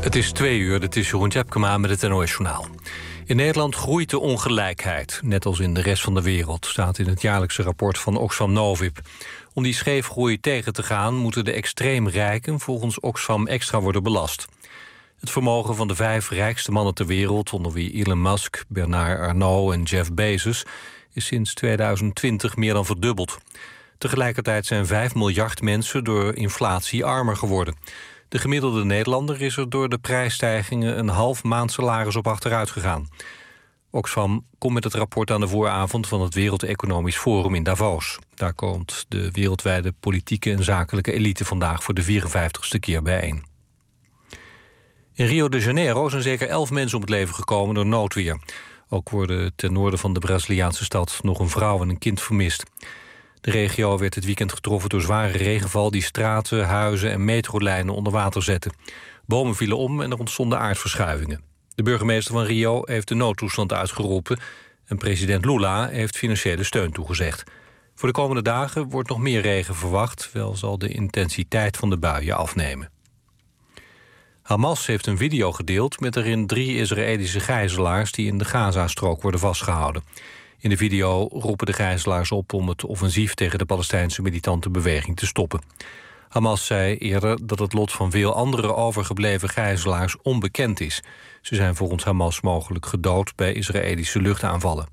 Het is 2:00, dit is Jeroen Tjepkema met het NOS-journaal. In Nederland groeit de ongelijkheid, net als in de rest van de wereld, staat in het jaarlijkse rapport van Oxfam Novib. Om die scheefgroei tegen te gaan, moeten de extreem rijken volgens Oxfam extra worden belast. Het vermogen van de 5 rijkste mannen ter wereld, onder wie Elon Musk, Bernard Arnault en Jeff Bezos, is sinds 2020 meer dan verdubbeld. Tegelijkertijd zijn 5 miljard mensen door inflatie armer geworden. De gemiddelde Nederlander is er door de prijsstijgingen een half maand salaris op achteruit gegaan. Oxfam komt met het rapport aan de vooravond van het Wereld Economisch Forum in Davos. Daar komt de wereldwijde politieke en zakelijke elite vandaag voor de 54ste keer bijeen. In Rio de Janeiro zijn zeker 11 mensen om het leven gekomen door noodweer. Ook worden ten noorden van de Braziliaanse stad nog een vrouw en een kind vermist. De regio werd dit weekend getroffen door zware regenval die straten, huizen en metrolijnen onder water zetten. Bomen vielen om en er ontstonden aardverschuivingen. De burgemeester van Rio heeft de noodtoestand uitgeroepen en president Lula heeft financiële steun toegezegd. Voor de komende dagen wordt nog meer regen verwacht, wel zal de intensiteit van de buien afnemen. Hamas heeft een video gedeeld met erin 3 Israëlische gijzelaars die in de Gazastrook worden vastgehouden. In de video roepen de gijzelaars op om het offensief tegen de Palestijnse militante beweging te stoppen. Hamas zei eerder dat het lot van veel andere overgebleven gijzelaars onbekend is. Ze zijn volgens Hamas mogelijk gedood bij Israëlische luchtaanvallen.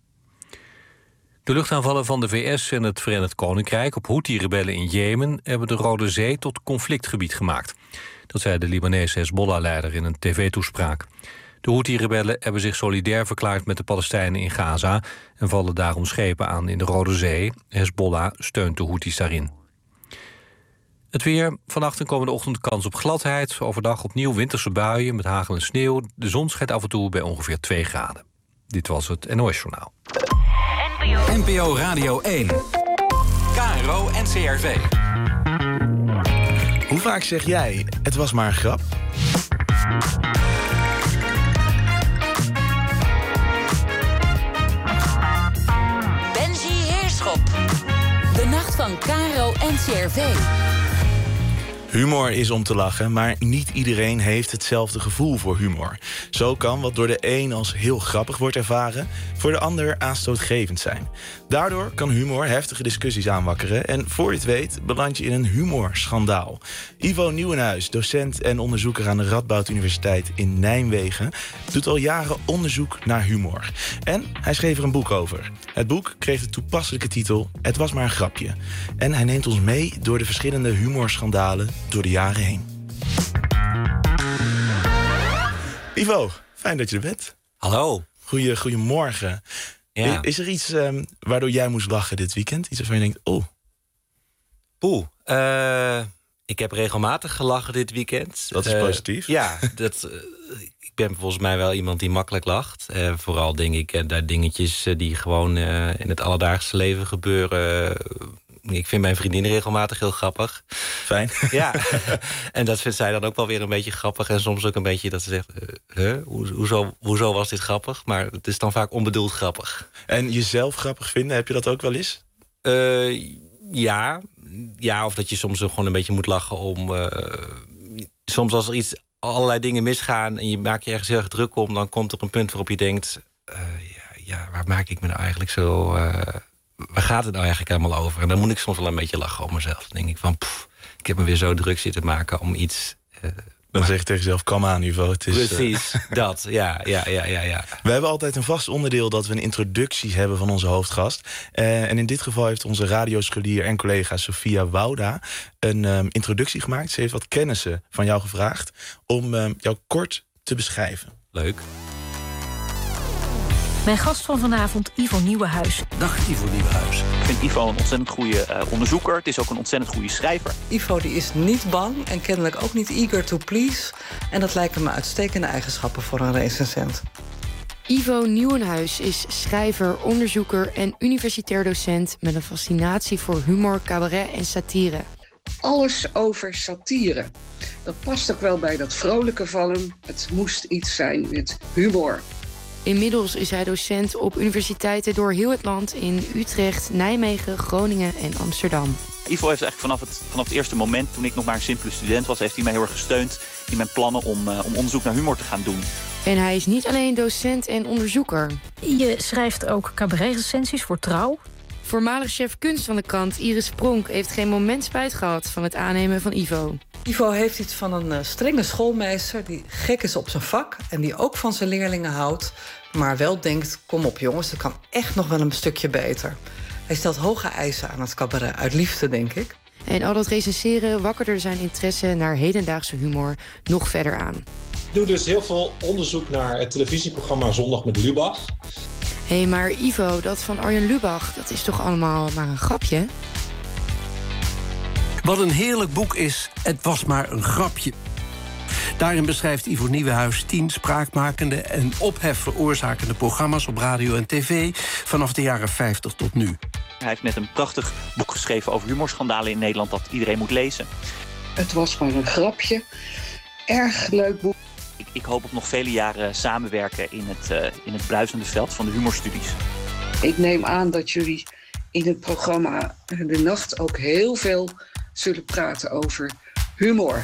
De luchtaanvallen van de VS en het Verenigd Koninkrijk op Houthi-rebellen in Jemen hebben de Rode Zee tot conflictgebied gemaakt. Dat zei de Libanese Hezbollah-leider in een tv-toespraak. De Houthi-rebellen hebben zich solidair verklaard met de Palestijnen in Gaza en vallen daarom schepen aan in de Rode Zee. Hezbollah steunt de Houthis daarin. Het weer. Vannacht en komende ochtend kans op gladheid. Overdag opnieuw winterse buien met hagel en sneeuw. De zon schijnt af en toe bij ongeveer 2 graden. Dit was het NOS-journaal. NPO Radio 1. KRO NCRV. Hoe vaak zeg jij, het was maar een grap? De nacht van KRO NCRV. Humor is om te lachen, maar niet iedereen heeft hetzelfde gevoel voor humor. Zo kan wat door de een als heel grappig wordt ervaren, voor de ander aanstootgevend zijn. Daardoor kan humor heftige discussies aanwakkeren en voor je het weet beland je in een humorschandaal. Ivo Nieuwenhuis, docent en onderzoeker aan de Radboud Universiteit in Nijmegen, doet al jaren onderzoek naar humor. En hij schreef er een boek over. Het boek kreeg de toepasselijke titel Het was maar een grapje. En hij neemt ons mee door de verschillende humorschandalen door de jaren heen. Ivo, fijn dat je er bent. Hallo. Goedemorgen. Ja. Is er iets waardoor jij moest lachen dit weekend? Iets waarvan je denkt, ik heb regelmatig gelachen dit weekend. Dat is positief. Ja, ik ben volgens mij wel iemand die makkelijk lacht. Vooral denk ik daar dingetjes die gewoon in het alledaagse leven gebeuren. Ik vind mijn vriendin regelmatig heel grappig. Fijn. Ja, en dat vindt zij dan ook wel weer een beetje grappig. En soms ook een beetje dat ze zegt, hoezo was dit grappig? Maar het is dan vaak onbedoeld grappig. En jezelf grappig vinden, heb je dat ook wel eens? Ja, of dat je soms gewoon een beetje moet lachen om... soms als er allerlei dingen misgaan en je maakt je ergens heel erg druk om... dan komt er een punt waarop je denkt... waar maak ik me nou eigenlijk zo... waar gaat het nou eigenlijk helemaal over? En dan moet ik soms wel een beetje lachen om mezelf. Dan denk ik van, ik heb me weer zo druk zitten maken om iets... dan zeg je tegen jezelf, kom aan Ivo. Precies, dat, ja. We hebben altijd een vast onderdeel dat we een introductie hebben van onze hoofdgast. En in dit geval heeft onze radioscholier en collega Sophia Wouda een introductie gemaakt. Ze heeft wat kennissen van jou gevraagd om jou kort te beschrijven. Leuk. Mijn gast van vanavond, Ivo Nieuwenhuis. Dag Ivo Nieuwenhuis. Ik vind Ivo een ontzettend goede onderzoeker. Het is ook een ontzettend goede schrijver. Ivo die is niet bang en kennelijk ook niet eager to please. En dat lijken me uitstekende eigenschappen voor een recensent. Ivo Nieuwenhuis is schrijver, onderzoeker en universitair docent... met een fascinatie voor humor, cabaret en satire. Alles over satire. Dat past ook wel bij dat vrolijke van hem. Het moest iets zijn met humor. Inmiddels is hij docent op universiteiten door heel het land... in Utrecht, Nijmegen, Groningen en Amsterdam. Ivo heeft eigenlijk vanaf het eerste moment, toen ik nog maar een simpele student was... heeft hij mij heel erg gesteund in mijn plannen om onderzoek naar humor te gaan doen. En hij is niet alleen docent en onderzoeker. Je schrijft ook cabaretrecensies voor Trouw. Voormalig chef kunst van de krant Iris Pronk heeft geen moment spijt gehad van het aannemen van Ivo. Ivo heeft iets van een strenge schoolmeester die gek is op zijn vak en die ook van zijn leerlingen houdt, maar wel denkt, kom op jongens, dat kan echt nog wel een stukje beter. Hij stelt hoge eisen aan het cabaret, uit liefde, denk ik. En al dat recenseren wakkerde zijn interesse naar hedendaagse humor nog verder aan. Ik doe dus heel veel onderzoek naar het televisieprogramma Zondag met Lubach. Hé, maar Ivo, dat van Arjen Lubach, dat is toch allemaal maar een grapje? Wat een heerlijk boek is, het was maar een grapje. Daarin beschrijft Ivo Nieuwenhuis 10 spraakmakende en ophef veroorzakende programma's op radio en tv vanaf de jaren 50 tot nu. Hij heeft net een prachtig boek geschreven over humorschandalen in Nederland dat iedereen moet lezen. Het was maar een grapje. Erg leuk boek. Ik hoop op nog vele jaren samenwerken in het bruisende veld van de humorstudies. Ik neem aan dat jullie in het programma De Nacht ook heel veel zullen praten over humor.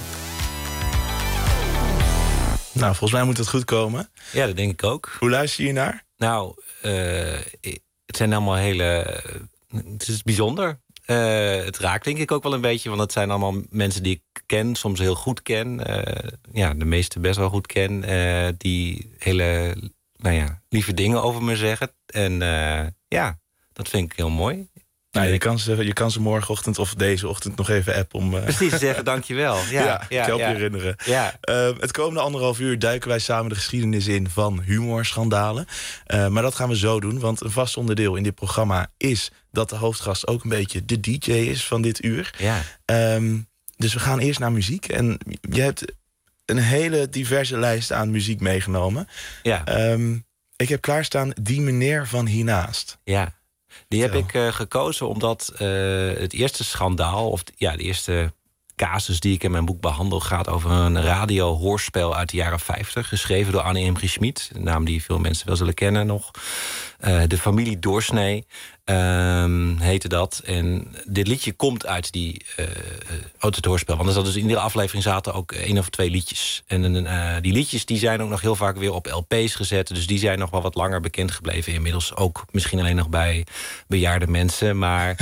Nou, volgens mij moet het goed komen. Ja, dat denk ik ook. Hoe luister je naar? Nou, het zijn allemaal het is bijzonder. Het raakt denk ik ook wel een beetje, want het zijn allemaal mensen die ik ken, soms heel goed ken. De meeste best wel goed ken. Die hele lieve dingen over me zeggen. En dat vind ik heel mooi. Nou, je kan ze morgenochtend of deze ochtend nog even appen om... Precies zeggen, dankjewel. Ik help je herinneren. Ja. Het komende 1,5 uur duiken wij samen de geschiedenis in van humorschandalen. Maar dat gaan we zo doen, want een vast onderdeel in dit programma is dat de hoofdgast ook een beetje de DJ is van dit uur. Ja. Dus we gaan eerst naar muziek. En je hebt een hele diverse lijst aan muziek meegenomen. Ja. Ik heb klaarstaan Die Meneer van Hiernaast. Ja. Die heb ik gekozen omdat het eerste schandaal, of de eerste casus die ik in mijn boek behandel, gaat over een radiohoorspel uit de jaren 50, geschreven door Anne Imre Schmid, een naam die veel mensen wel zullen kennen nog. De familie Doorsnee heette dat. En dit liedje komt uit het hoorspel. Want er zat dus in iedere aflevering zaten ook 1 of 2 liedjes. En die liedjes die zijn ook nog heel vaak weer op LP's gezet. Dus die zijn nog wel wat langer bekend gebleven. Inmiddels ook misschien alleen nog bij bejaarde mensen. Maar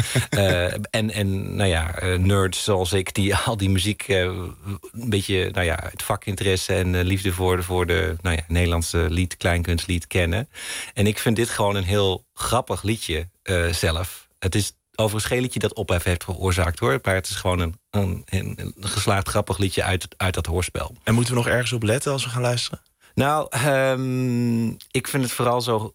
nerds zoals ik, die al die muziek een beetje het vakinteresse en liefde voor de Nederlandse kleinkunstlied kennen. En ik vind dit gewoon een heel grappig liedje zelf. Het is overigens geen liedje dat ophef heeft veroorzaakt, hoor. Maar het is gewoon een geslaagd grappig liedje uit dat hoorspel. En moeten we nog ergens op letten als we gaan luisteren? Nou, ik vind het vooral zo...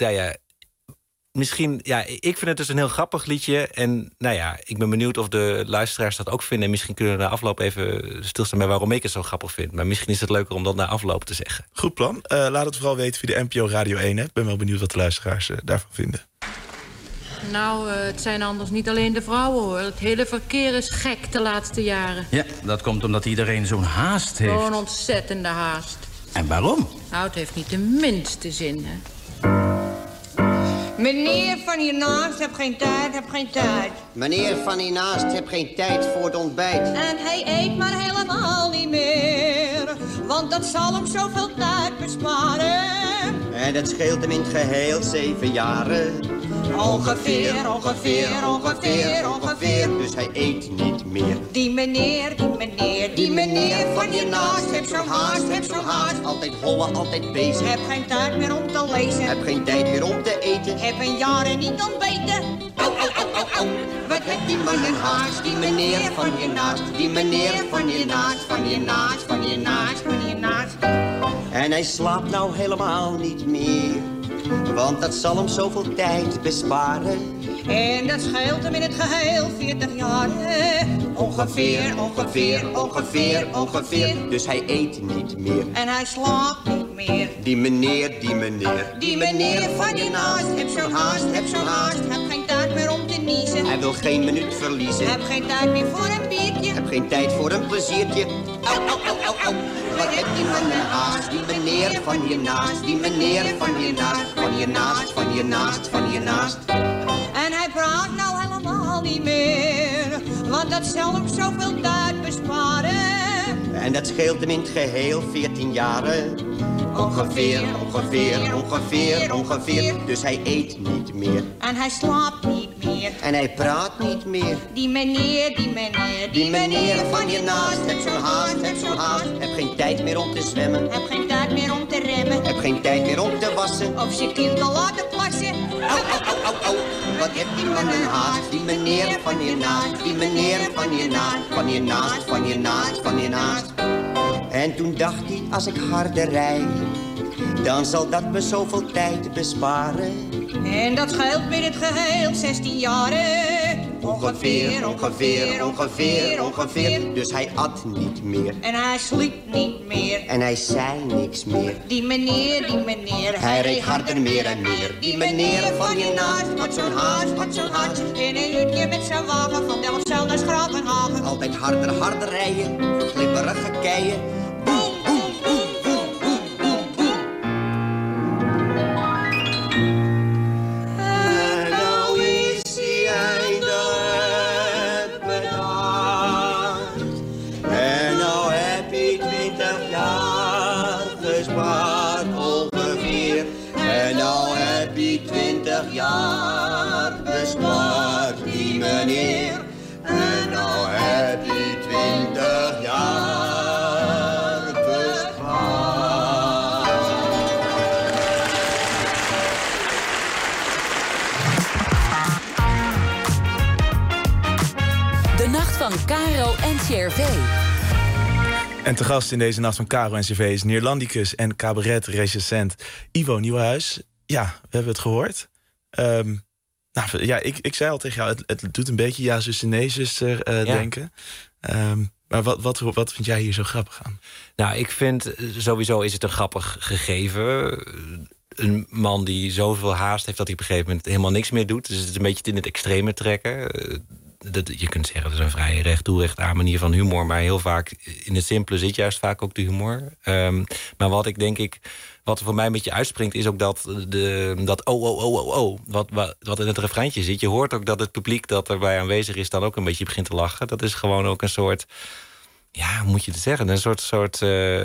ik vind het dus een heel grappig liedje. En ik ben benieuwd of de luisteraars dat ook vinden. En misschien kunnen we na afloop even stilstaan bij waarom ik het zo grappig vind. Maar misschien is het leuker om dat na afloop te zeggen. Goed plan. Laat het vooral weten via de NPO Radio 1. Ik ben wel benieuwd wat de luisteraars daarvan vinden. Nou, het zijn anders niet alleen de vrouwen, hoor. Het hele verkeer is gek de laatste jaren. Ja, dat komt omdat iedereen zo'n haast heeft. Zo'n ontzettende haast. En waarom? Nou, het heeft niet de minste zin, hè. Meneer van hiernaast, heb geen tijd. Meneer van hiernaast, heb geen tijd voor het ontbijt. En hij eet maar helemaal niet meer, want dat zal hem zoveel tijd besparen. En dat scheelt hem in het geheel 7 jaren. Ongeveer. Dus hij eet niet meer. Die meneer van hiernaast, heb zo'n haast. Altijd hollen, altijd bezig. Heb geen tijd meer om te lezen. Heb geen tijd meer om te eten. Heb een jaren niet ontbeten. Au. Wat heeft die man een haast? Die meneer van hiernaast. Die meneer van hiernaast. En hij slaapt nou helemaal niet meer, want dat zal hem zoveel tijd besparen. En dat scheelt hem in het geheel 40 jaar. Ongeveer. Dus hij eet niet meer. En hij slaapt niet meer. Die meneer. Die meneer van hiernaast, heb zo'n haast. Heb geen tijd meer om te niezen. Hij wil geen minuut verliezen. Heb geen tijd meer voor een biertje. Heb geen tijd voor een pleziertje. Au. Wat heeft die man een haast? Die meneer van hiernaast. Die meneer van hiernaast. En hij praat nou helemaal niet meer, want dat zal hem zoveel tijd besparen. En dat scheelt hem in het geheel 14 jaren. Ongeveer. Dus hij eet niet meer. En hij slaapt niet meer. En hij praat niet meer. Die meneer van hiernaast. Heb zo'n haast. Heb geen tijd meer om te zwemmen. Heb geen tijd meer om te remmen. Heb geen tijd meer om te wassen. Of zijn kind te laten plassen. Au. Wat heeft die man een haast? Die meneer van hiernaast. Die meneer van hiernaast. En toen dacht hij, als ik harder rijd, dan zal dat me zoveel tijd besparen. En dat scheelt met het geheel 16 jaren. Ongeveer. Dus hij at niet meer. En hij sliep niet meer. En hij zei niks meer. Die meneer. Hij reed harder meer en meer. Die meneer van hiernaast had zo'n haast. In een uurtje met zijn wagen van Delfzijl naar Schravenhagen. Altijd harder rijden, glibberige keien. Boem. En nou is hij eindelijk bedacht. En nou heb je 20 jaar gespaard ongeveer. En nou heb je 20 jaar gespaard, die meneer. En nou heb je 20 jaar bespaard. De nacht van Caro en CRV. En te gast in deze nacht van Caro en CRV is Neerlandicus en cabaret-recensent Ivo Nieuwenhuis. Ja, we hebben het gehoord. Ik zei al tegen jou, het doet een beetje ja, zuster, nee, zuster denken. Maar wat vind jij hier zo grappig aan? Nou, ik vind sowieso is het een grappig gegeven. Een man die zoveel haast heeft dat hij op een gegeven moment helemaal niks meer doet. Dus het is een beetje in het extreme trekken. Je kunt zeggen, dat is een vrij recht aan manier van humor. Maar heel vaak in het simpele zit juist vaak ook de humor. Maar wat er voor mij een beetje uitspringt, is ook dat wat in het refreintje zit. Je hoort ook dat het publiek dat erbij aanwezig is dan ook een beetje begint te lachen. Dat is gewoon ook een soort, ja, hoe moet je het zeggen? Een soort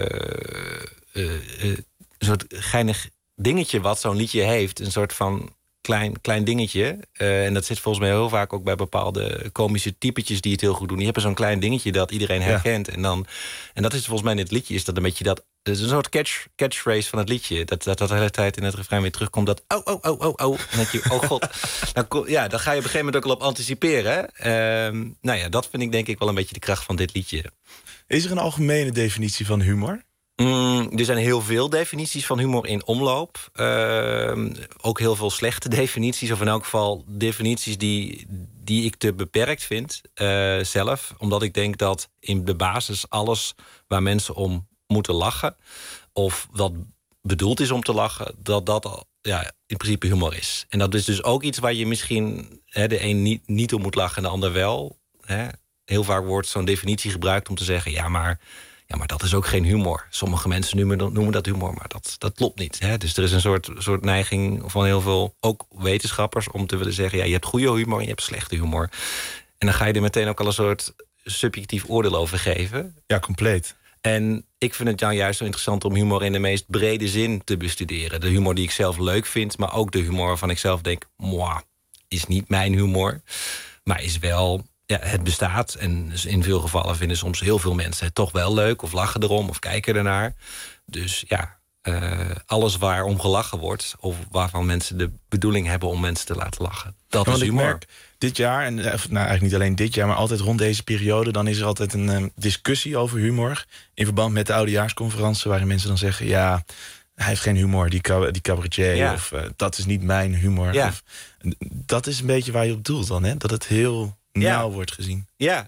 geinig dingetje wat zo'n liedje heeft. Een soort van klein dingetje. En dat zit volgens mij heel vaak ook bij bepaalde komische typetjes die het heel goed doen. Die hebben zo'n klein dingetje dat iedereen herkent. Ja. En dat is volgens mij in het liedje, is dat een beetje dat. Het is een soort catchphrase van het liedje. Dat de hele tijd in het refrein weer terugkomt. Dat oh. En dat je, oh god. Dan ga je op een gegeven moment ook al op anticiperen. Dat vind ik denk ik wel een beetje de kracht van dit liedje. Is er een algemene definitie van humor? Er zijn heel veel definities van humor in omloop. Ook heel veel slechte definities. Of in elk geval definities die ik te beperkt vind zelf. Omdat ik denk dat in de basis alles waar mensen om moeten lachen, of wat bedoeld is om te lachen, dat in principe humor is. En dat is dus ook iets waar je misschien de een niet om moet lachen en de ander wel. Heel vaak wordt zo'n definitie gebruikt om te zeggen, ja, maar dat is ook geen humor. Sommige mensen noemen dat humor, maar dat klopt niet. Dus er is een soort neiging van heel veel, ook wetenschappers, om te willen zeggen, ja, je hebt goede humor en je hebt slechte humor. En dan ga je er meteen ook al een soort subjectief oordeel over geven. Ja, compleet. En ik vind het juist zo interessant om humor in de meest brede zin te bestuderen. De humor die ik zelf leuk vind, maar ook de humor waarvan ik zelf denk, is niet mijn humor, maar is wel, ja, het bestaat. En dus in veel gevallen vinden soms heel veel mensen het toch wel leuk, of lachen erom, of kijken ernaar. Dus ja, alles waarom gelachen wordt, of waarvan mensen de bedoeling hebben om mensen te laten lachen, dat is humor. Ik merk dit jaar, en eigenlijk niet alleen dit jaar, maar altijd rond deze periode, dan is er altijd een discussie over humor in verband met de oudejaarsconferentie, waarin mensen dan zeggen, ja, hij heeft geen humor, die cabaretier, ja. Of dat is niet mijn humor. Ja. Of, dat is een beetje waar je op doelt dan, hè? Dat het heel nauw wordt gezien.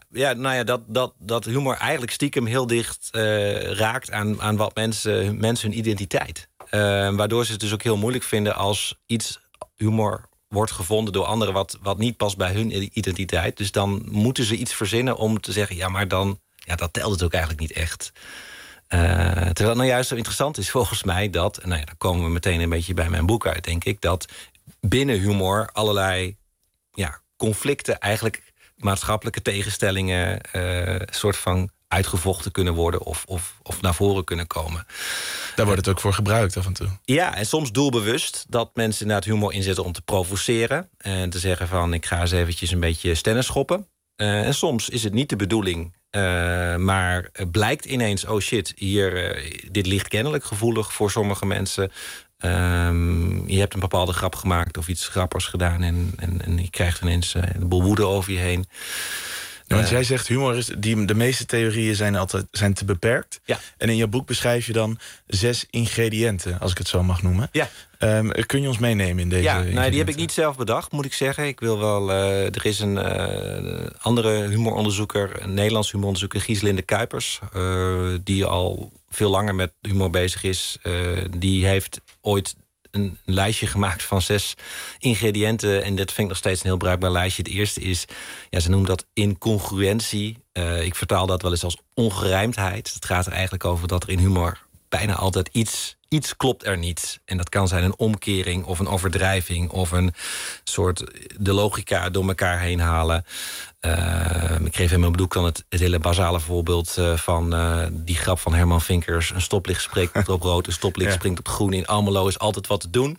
Dat humor eigenlijk stiekem heel dicht raakt aan wat mensen hun identiteit. Waardoor ze het dus ook heel moeilijk vinden als iets humor wordt gevonden door anderen wat niet past bij hun identiteit. Dus dan moeten ze iets verzinnen om te zeggen, ja, maar dan, ja, dat telt het ook eigenlijk niet echt. Terwijl het nou juist zo interessant is volgens mij dat, en dan komen we meteen een beetje bij mijn boek uit, denk ik, dat binnen humor allerlei conflicten, eigenlijk maatschappelijke tegenstellingen, soort van uitgevochten kunnen worden of naar voren kunnen komen. Daar wordt het ook voor gebruikt af en toe. Ja, en soms doelbewust dat mensen inderdaad humor inzetten om te provoceren. En te zeggen van, ik ga eens eventjes een beetje stennis schoppen. En soms is het niet de bedoeling, maar blijkt ineens, oh shit, dit ligt kennelijk gevoelig voor sommige mensen. Je hebt een bepaalde grap gemaakt of iets grappigs gedaan en je krijgt ineens een boel woede over je heen. Ja, want jij zegt humor is de meeste theorieën zijn te beperkt. Ja. En in je boek beschrijf je dan 6 ingrediënten, als ik het zo mag noemen. Ja. Kun je ons meenemen in deze die heb ik niet zelf bedacht, moet ik zeggen. Ik wil wel. Er is een andere humoronderzoeker, een Nederlands humoronderzoeker, Gieslinde Kuipers, die al veel langer met humor bezig is. Die heeft ooit een lijstje gemaakt van 6 ingrediënten. En dat vind ik nog steeds een heel bruikbaar lijstje. Het eerste is, ze noemen dat incongruentie. Ik vertaal dat wel eens als ongerijmdheid. Het gaat er eigenlijk over dat er in humor bijna altijd iets klopt er niet. En dat kan zijn een omkering of een overdrijving of een soort de logica door elkaar heen halen. Ik geef in mijn boek dan het hele basale voorbeeld van die grap van Herman Vinkers. Een stoplicht springt op rood, een stoplicht springt op groen. In Almelo is altijd wat te doen.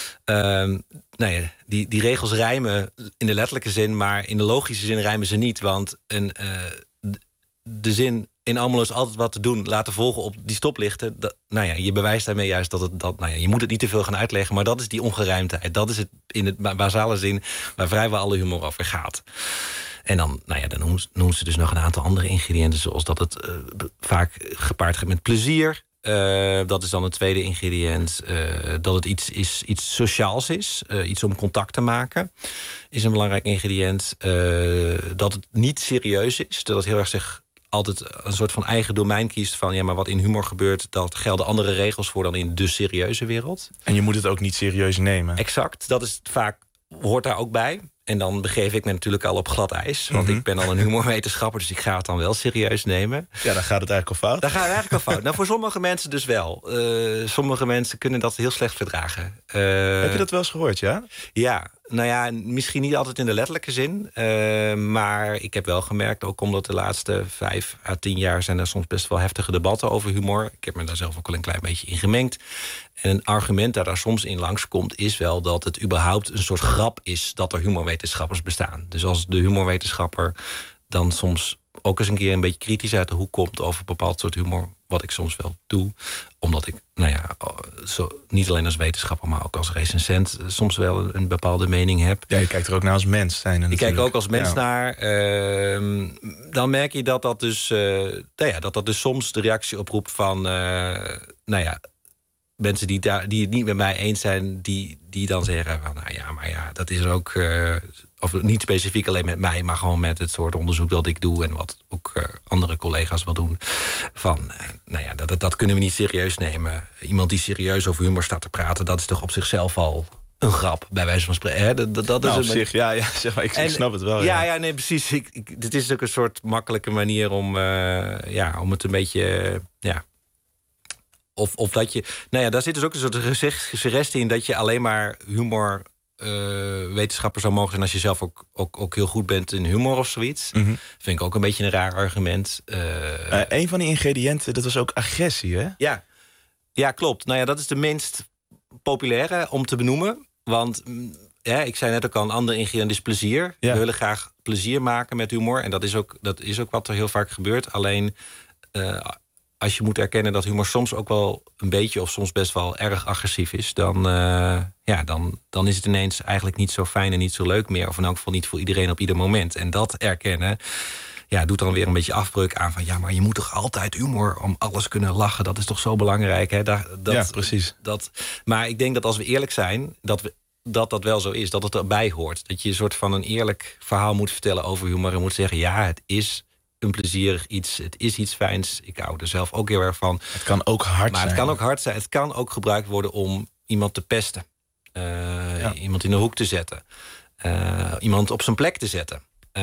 Die regels rijmen in de letterlijke zin, maar in de logische zin rijmen ze niet. Want de zin in Almelo is altijd wat te doen laten volgen op die stoplichten. Je bewijst daarmee juist je moet het niet te veel gaan uitleggen, maar dat is die ongerijmdheid. Dat is het in het basale zin waar vrijwel alle humor over gaat. En dan noemen ze dus nog een aantal andere ingrediënten, zoals dat het vaak gepaard gaat met plezier. Dat is dan het tweede ingrediënt. Dat het iets sociaals is. Iets om contact te maken. Is een belangrijk ingrediënt. Dat het niet serieus is. Dat het heel erg zich altijd een soort van eigen domein kiest van, maar wat in humor gebeurt, dat gelden andere regels voor dan in de serieuze wereld. En je moet het ook niet serieus nemen. Exact. Dat is vaak, hoort daar ook bij. En dan begeef ik me natuurlijk al op glad ijs. Want ik ben al een humorwetenschapper, dus ik ga het dan wel serieus nemen. Ja, dan gaat het eigenlijk al fout. Dan gaat het eigenlijk al fout. Nou, voor sommige mensen dus wel. Sommige mensen kunnen dat heel slecht verdragen. Heb je dat wel eens gehoord, ja? Ja, misschien niet altijd in de letterlijke zin. Maar ik heb wel gemerkt, ook omdat de laatste 5 à 10 jaar zijn er soms best wel heftige debatten over humor. Ik heb me daar zelf ook wel een klein beetje in gemengd. En een argument dat daar soms in langskomt is wel dat het überhaupt een soort grap is dat er humorwetenschappers bestaan. Dus als de humorwetenschapper dan soms ook eens een keer een beetje kritisch uit de hoek komt over een bepaald soort humor, wat ik soms wel doe, omdat ik, niet alleen als wetenschapper, maar ook als recensent soms wel een bepaalde mening heb. Ja, je kijkt er ook naar als mens zijn. Ik kijk ook als mens naar. Dan merk je dat dus, dat dus soms de reactie oproept van, mensen die het niet met mij eens zijn, die dan zeggen van, dat is ook, of niet specifiek alleen met mij, maar gewoon met het soort onderzoek dat ik doe en wat ook andere collega's wel doen. Van, dat kunnen we niet serieus nemen. Iemand die serieus over humor staat te praten, dat is toch op zichzelf al een grap, bij wijze van spreken. Dat is op zich, zeg maar, ik snap het wel. Ja, nee, precies. Dit is ook een soort makkelijke manier om het een beetje, Of dat je, daar zit dus ook een soort suggestie in dat je alleen maar humor wetenschapper zou mogen zijn als je zelf ook heel goed bent in humor of zoiets. Vind ik ook een beetje een raar argument. Een van die ingrediënten, dat was ook agressie, hè? Ja, klopt. Dat is de minst populaire om te benoemen. Want ik zei net ook al, een ander ingrediënt is plezier. We willen graag plezier maken met humor. En dat is ook wat er heel vaak gebeurt. Alleen als je moet erkennen dat humor soms ook wel een beetje of soms best wel erg agressief is, dan is het ineens eigenlijk niet zo fijn en niet zo leuk meer. Of in elk geval niet voor iedereen op ieder moment. En dat erkennen doet dan weer een beetje afbreuk aan van, maar je moet toch altijd humor om alles kunnen lachen. Dat is toch zo belangrijk, hè? Ja, precies. Maar ik denk dat als we eerlijk zijn, dat wel zo is. Dat het erbij hoort. Dat je een soort van een eerlijk verhaal moet vertellen over humor en moet zeggen, het is een plezierig iets, het is iets fijns. Ik hou er zelf ook heel erg van. Het kan ook hard zijn. Maar het kan ook hard zijn. Het kan ook gebruikt worden om iemand te pesten. Iemand in de hoek te zetten. Iemand op zijn plek te zetten.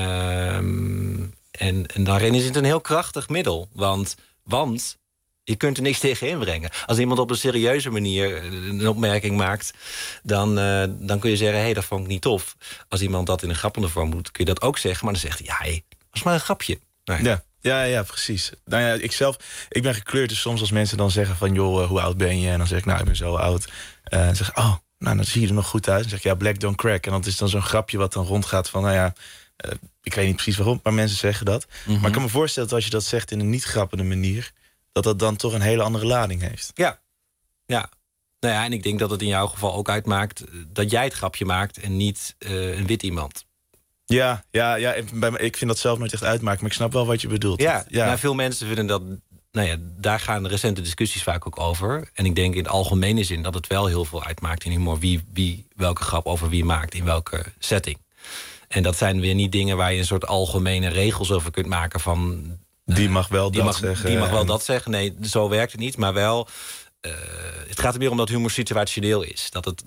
En daarin is het een heel krachtig middel. Want je kunt er niks tegen inbrengen. Als iemand op een serieuze manier een opmerking maakt, dan kun je zeggen, dat vond ik niet tof. Als iemand dat in een grappende vorm doet, kun je dat ook zeggen. Maar dan zegt hij, dat was maar een grapje. Nee. Ja, precies. Nou ja, ik ben gekleurd, dus soms als mensen dan zeggen van... joh, hoe oud ben je? En dan zeg ik, nou, ik ben zo oud. Dan zeg ik, oh, nou, dan zie je er nog goed uit. Dan zeg ik, ja, black don't crack. En dat is dan zo'n grapje wat dan rondgaat van, nou ja... ik weet niet precies waarom, maar mensen zeggen dat. Maar ik kan me voorstellen dat als je dat zegt in een niet grappende manier... dat dan toch een hele andere lading heeft. Ja. Nou ja, en ik denk dat het in jouw geval ook uitmaakt... dat jij het grapje maakt en niet een wit iemand. Ja, ik vind dat zelf nooit echt uitmaken, maar ik snap wel wat je bedoelt. Ja. Nou, veel mensen vinden dat... Nou ja, daar gaan de recente discussies vaak ook over. En ik denk in de algemene zin dat het wel heel veel uitmaakt in humor... wie welke grap over wie maakt, in welke setting. En dat zijn weer niet dingen waar je een soort algemene regels over kunt maken van... die mag wel dat zeggen. Die mag wel dat zeggen. Nee, zo werkt het niet, maar wel... het gaat er meer om dat humor situationeel is.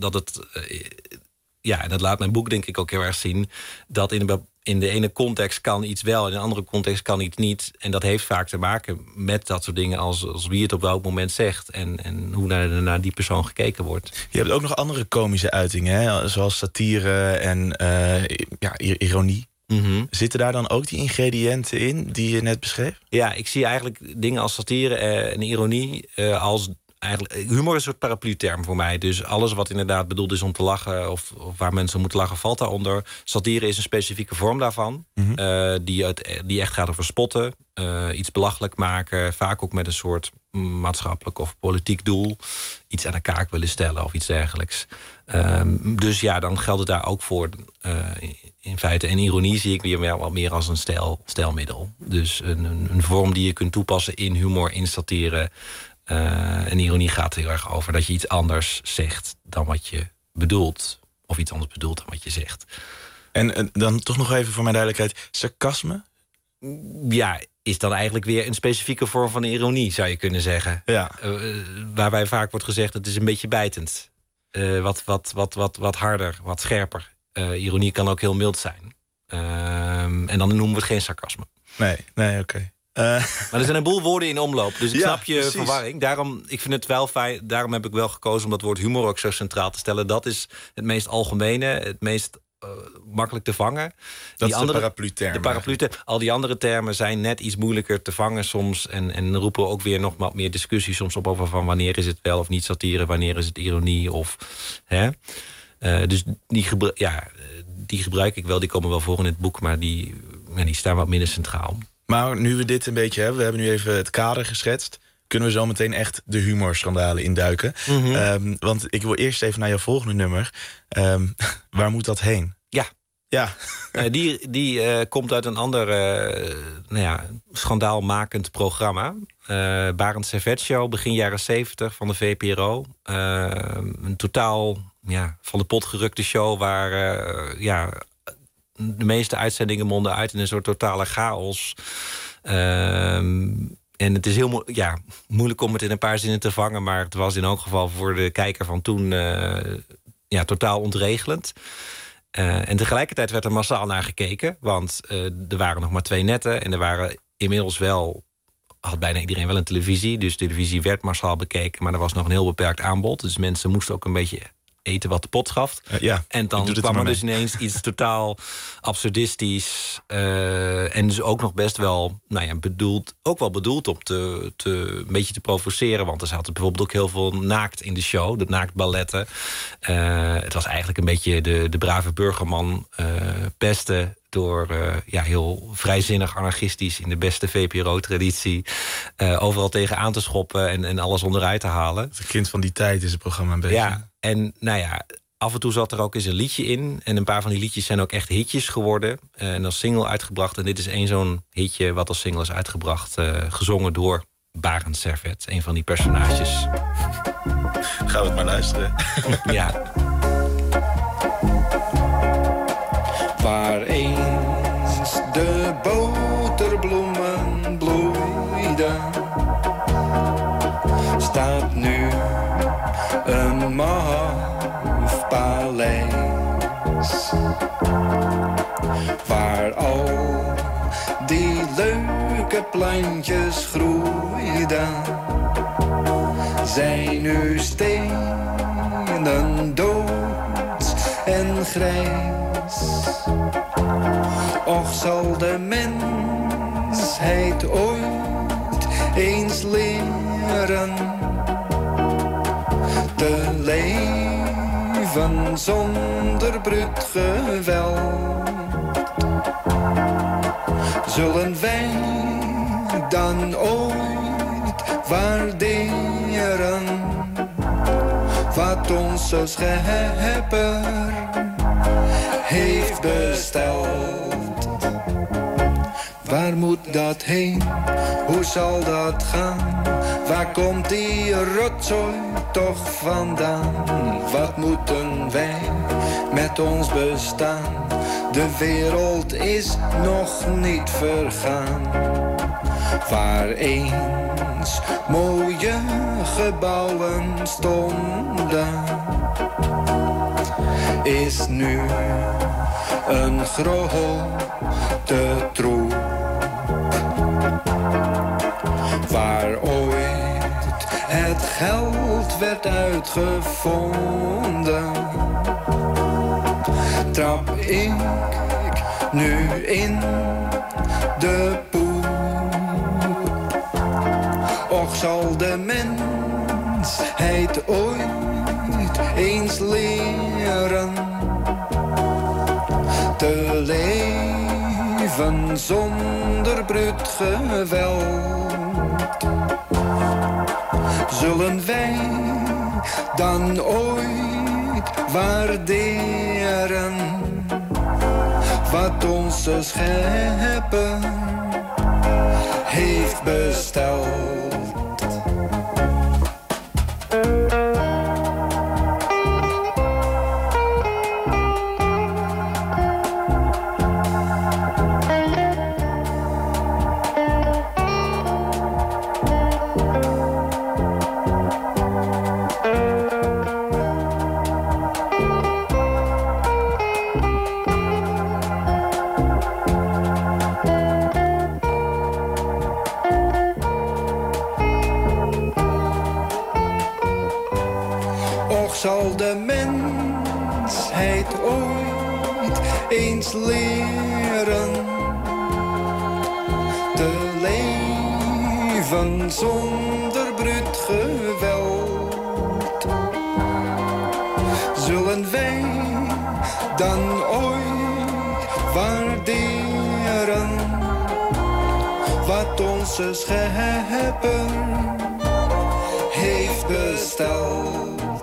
En dat laat mijn boek denk ik ook heel erg zien... dat in de ene context kan iets wel... in de andere context kan iets niet. En dat heeft vaak te maken met dat soort dingen... als wie het op welk moment zegt... en hoe naar die persoon gekeken wordt. Je hebt ook nog andere komische uitingen, hè? Zoals satire en ironie. Zitten daar dan ook die ingrediënten in die je net beschreef? Ja, ik zie eigenlijk dingen als satire en ironie als... Humor is een soort paraplu-term voor mij. Dus alles wat inderdaad bedoeld is om te lachen... of waar mensen moeten lachen, valt daaronder. Satire is een specifieke vorm daarvan. Die echt gaat over spotten. Iets belachelijk maken. Vaak ook met een soort maatschappelijk of politiek doel. Iets aan de kaak willen stellen of iets dergelijks. Dus ja, dan geldt het daar ook voor in feite. En ironie zie ik weer wat meer als een stijlmiddel. Dus een vorm die je kunt toepassen in humor, in satire... en ironie gaat heel erg over dat je iets anders zegt dan wat je bedoelt. Of iets anders bedoelt dan wat je zegt. En dan toch nog even voor mijn duidelijkheid, sarcasme? Ja, is dan eigenlijk weer een specifieke vorm van ironie, zou je kunnen zeggen. Ja. Waarbij vaak wordt gezegd, het is een beetje bijtend. Wat harder, wat scherper. Ironie kan ook heel mild zijn. En dan noemen we het geen sarcasme. Nee, oké. Maar er zijn een boel woorden in omloop. Dus ik snap je precies. verwarring. Ik vind het wel fijn. Daarom heb ik wel gekozen om dat woord humor ook zo centraal te stellen. Dat is het meest algemene, het meest makkelijk te vangen. Dat is de paraplu-term. Al die andere termen zijn net iets moeilijker te vangen soms. En roepen ook weer nog wat meer discussie soms op over van wanneer is het wel of niet satire, wanneer is het ironie of... Hè? Dus die gebruik ik wel, die komen wel voor in het boek, maar die staan wat minder centraal. Maar nu we dit een beetje hebben, we hebben nu even het kader geschetst, kunnen we zo meteen echt de humorschandalen induiken. Want ik wil eerst even naar jouw volgende nummer. Waar moet dat heen? Ja. Die komt uit een ander schandaalmakend programma. Barend Servet Show, begin jaren 70 van de VPRO. Een totaal van de pot gerukte show waar... de meeste uitzendingen monden uit in een soort totale chaos. En het is heel moeilijk om het in een paar zinnen te vangen... maar het was in elk geval voor de kijker van toen totaal ontregelend. En tegelijkertijd werd er massaal naar gekeken... want er waren nog maar 2 netten... en er waren inmiddels had bijna iedereen wel een televisie... dus televisie werd massaal bekeken... maar er was nog een heel beperkt aanbod... dus mensen moesten ook een beetje... eten wat de pot schaft. En dan kwam er dus ineens iets totaal absurdistisch. En dus ook nog best wel bedoeld om een beetje te provoceren. Want er zaten bijvoorbeeld ook heel veel naakt in de show. De naaktballetten. Het was eigenlijk een beetje de brave burgerman pesten... door heel vrijzinnig, anarchistisch... in de beste VPRO-traditie... overal tegen aan te schoppen en alles onderuit te halen. Het kind van die tijd is het programma een beetje. Ja, en af en toe zat er ook eens een liedje in. En een paar van die liedjes zijn ook echt hitjes geworden. En als single uitgebracht. En dit is één zo'n hitje wat als single is uitgebracht. Gezongen door Barend Servet, een van die personages. Gaan we het maar luisteren. Ja. Waar eens de boterbloemen bloeiden, staat nu een maf paleis. Waar al die leuke plantjes groeiden, zijn nu stenen dood en grijs. Och zal de mens mensheid ooit eens leren te leven zonder bruut geweld? Zullen wij dan ooit waarderen wat onze schepper heeft besteld? Waar moet dat heen? Hoe zal dat gaan? Waar komt die rotzooi toch vandaan? Wat moeten wij met ons bestaan? De wereld is nog niet vergaan. Waar eens mooie gebouwen stonden, is nu een grote troep. Waar ooit het geld werd uitgevonden, trap ik nu in de poep. Och, zal de mensheid ooit eens leren te leven zonder bruut geweld? Zullen wij dan ooit waarderen wat onze schepper heeft besteld? Zal de mensheid ooit eens leren te leven zonder bruut geweld? Zullen wij dan ooit waarderen wat onze schepper heeft besteld?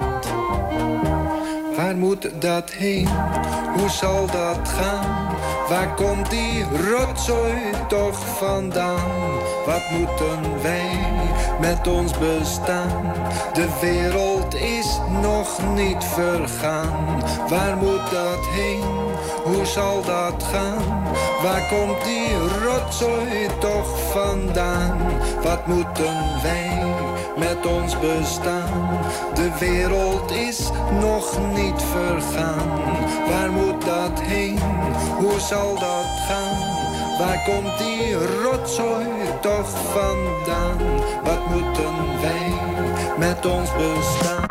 Waar moet dat heen? Hoe zal dat gaan? Waar komt die rotzooi toch vandaan? Wat moeten wij met ons bestaan? De wereld is nog niet vergaan. Waar moet dat heen? Hoe zal dat gaan? Waar komt die rotzooi toch vandaan? Wat moeten wij met ons bestaan? De wereld is nog niet vergaan. Waar moet dat heen? Hoe zal dat gaan? Waar komt die rotzooi toch vandaan? Wat moeten wij met ons bestaan?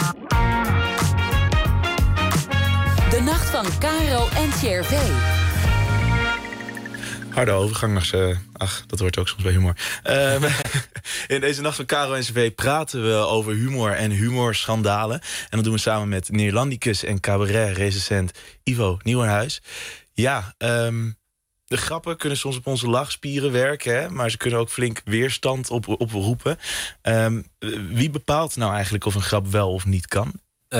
De nacht van Caro en CRV. Harde overgangers. Ach, dat wordt ook soms bij humor. In deze nacht van Caro en CRV praten we over humor en humorschandalen. En dat doen we samen met neerlandicus en cabaret-recensent Ivo Nieuwenhuis. Ja, de grappen kunnen soms op onze lachspieren werken, hè? Maar ze kunnen ook flink weerstand oproepen. Wie bepaalt nou eigenlijk of een grap wel of niet kan?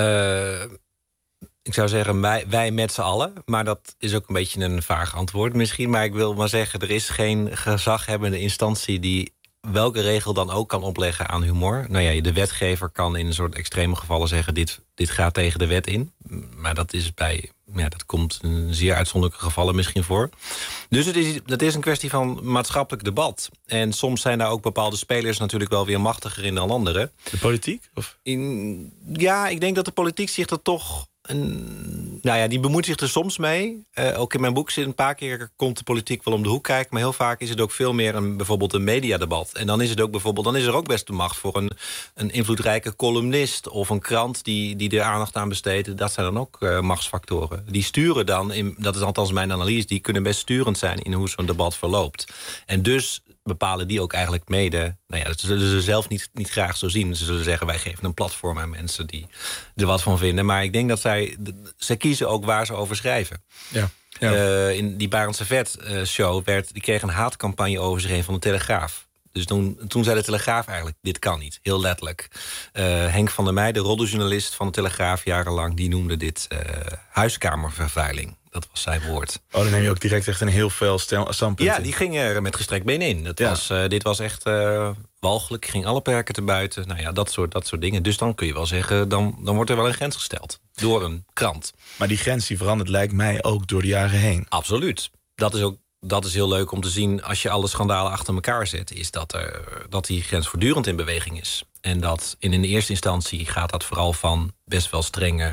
Ik zou zeggen wij met z'n allen. Maar dat is ook een beetje een vaag antwoord misschien. Maar ik wil maar zeggen, er is geen gezaghebbende instantie die welke regel dan ook kan opleggen aan humor. Nou ja, de wetgever kan in een soort extreme gevallen zeggen dit gaat tegen de wet in. Maar dat is dat komt in zeer uitzonderlijke gevallen misschien voor. Dus het is een kwestie van maatschappelijk debat. En soms zijn daar ook bepaalde spelers natuurlijk wel weer machtiger in dan anderen. De politiek? Of? Ja, ik denk dat de politiek zich er toch die bemoeit zich er soms mee. Ook in mijn boek zit een paar keer komt de politiek wel om de hoek kijken, maar heel vaak is het ook veel meer bijvoorbeeld een mediadebat. En dan is het ook bijvoorbeeld, dan is er ook best de macht voor een invloedrijke columnist of een krant die er aandacht aan besteedt. Dat zijn dan ook machtsfactoren. Die sturen dan, dat is althans mijn analyse, die kunnen best sturend zijn in hoe zo'n debat verloopt. En dus bepalen die ook eigenlijk mede. Dat zullen ze zelf niet graag zo zien. Ze zullen zeggen, wij geven een platform aan mensen die er wat van vinden. Maar ik denk dat zij kiezen ook waar ze over schrijven. Ja. In die Barend Servet show die kreeg een haatcampagne over zich heen van de Telegraaf. Dus toen zei de Telegraaf eigenlijk, dit kan niet. Heel letterlijk. Henk van der Meij, de roddeljournalist van de Telegraaf jarenlang, die noemde dit huiskamervervuiling. Dat was zijn woord. Oh, dan neem je ook direct echt een heel fel standpunt. Ja, die ging er met gestrekt been in. Dit was echt walgelijk. Ging alle perken te buiten. Dat soort dingen. Dus dan kun je wel zeggen, dan wordt er wel een grens gesteld. Door een krant. Maar die grens die verandert lijkt mij ook door de jaren heen. Absoluut. Dat is heel leuk om te zien als je alle schandalen achter elkaar zet. Is dat die grens voortdurend in beweging is. En dat in de eerste instantie gaat dat vooral van best wel strenge.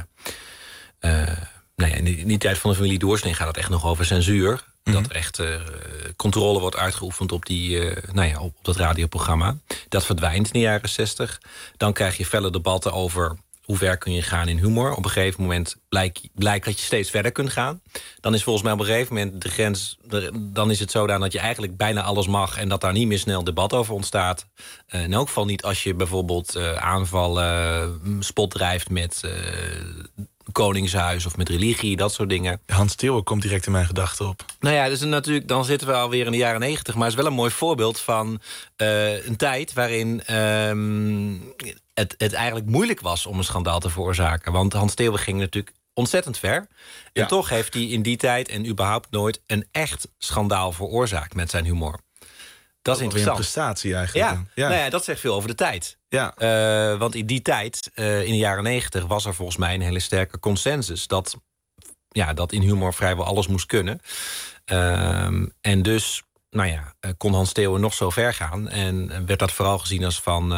In die tijd van de familie Doorsnee gaat het echt nog over censuur. Dat er echt controle wordt uitgeoefend op op dat radioprogramma. Dat verdwijnt in de jaren 60. Dan krijg je felle debatten over hoe ver kun je gaan in humor. Op een gegeven moment blijkt dat je steeds verder kunt gaan. Dan is volgens mij op een gegeven moment de grens. Dan is het zodanig dat je eigenlijk bijna alles mag en dat daar niet meer snel debat over ontstaat. In elk geval niet als je bijvoorbeeld aanvallen spot drijft met Koningshuis of met religie, dat soort dingen. Hans Theeuwen komt direct in mijn gedachten op. Dus natuurlijk, dan zitten we alweer in de jaren 90. Maar het is wel een mooi voorbeeld van een tijd waarin het eigenlijk moeilijk was om een schandaal te veroorzaken. Want Hans Theeuwen ging natuurlijk ontzettend ver. En toch heeft hij in die tijd en überhaupt nooit een echt schandaal veroorzaakt met zijn humor. Dat is interessant. Een prestatie eigenlijk. Ja. Dat zegt veel over de tijd. Ja. Want in die tijd, in de jaren 90, was er volgens mij een hele sterke consensus dat in humor vrijwel alles moest kunnen. En dus kon Hans Theeuwen nog zo ver gaan. En werd dat vooral gezien als van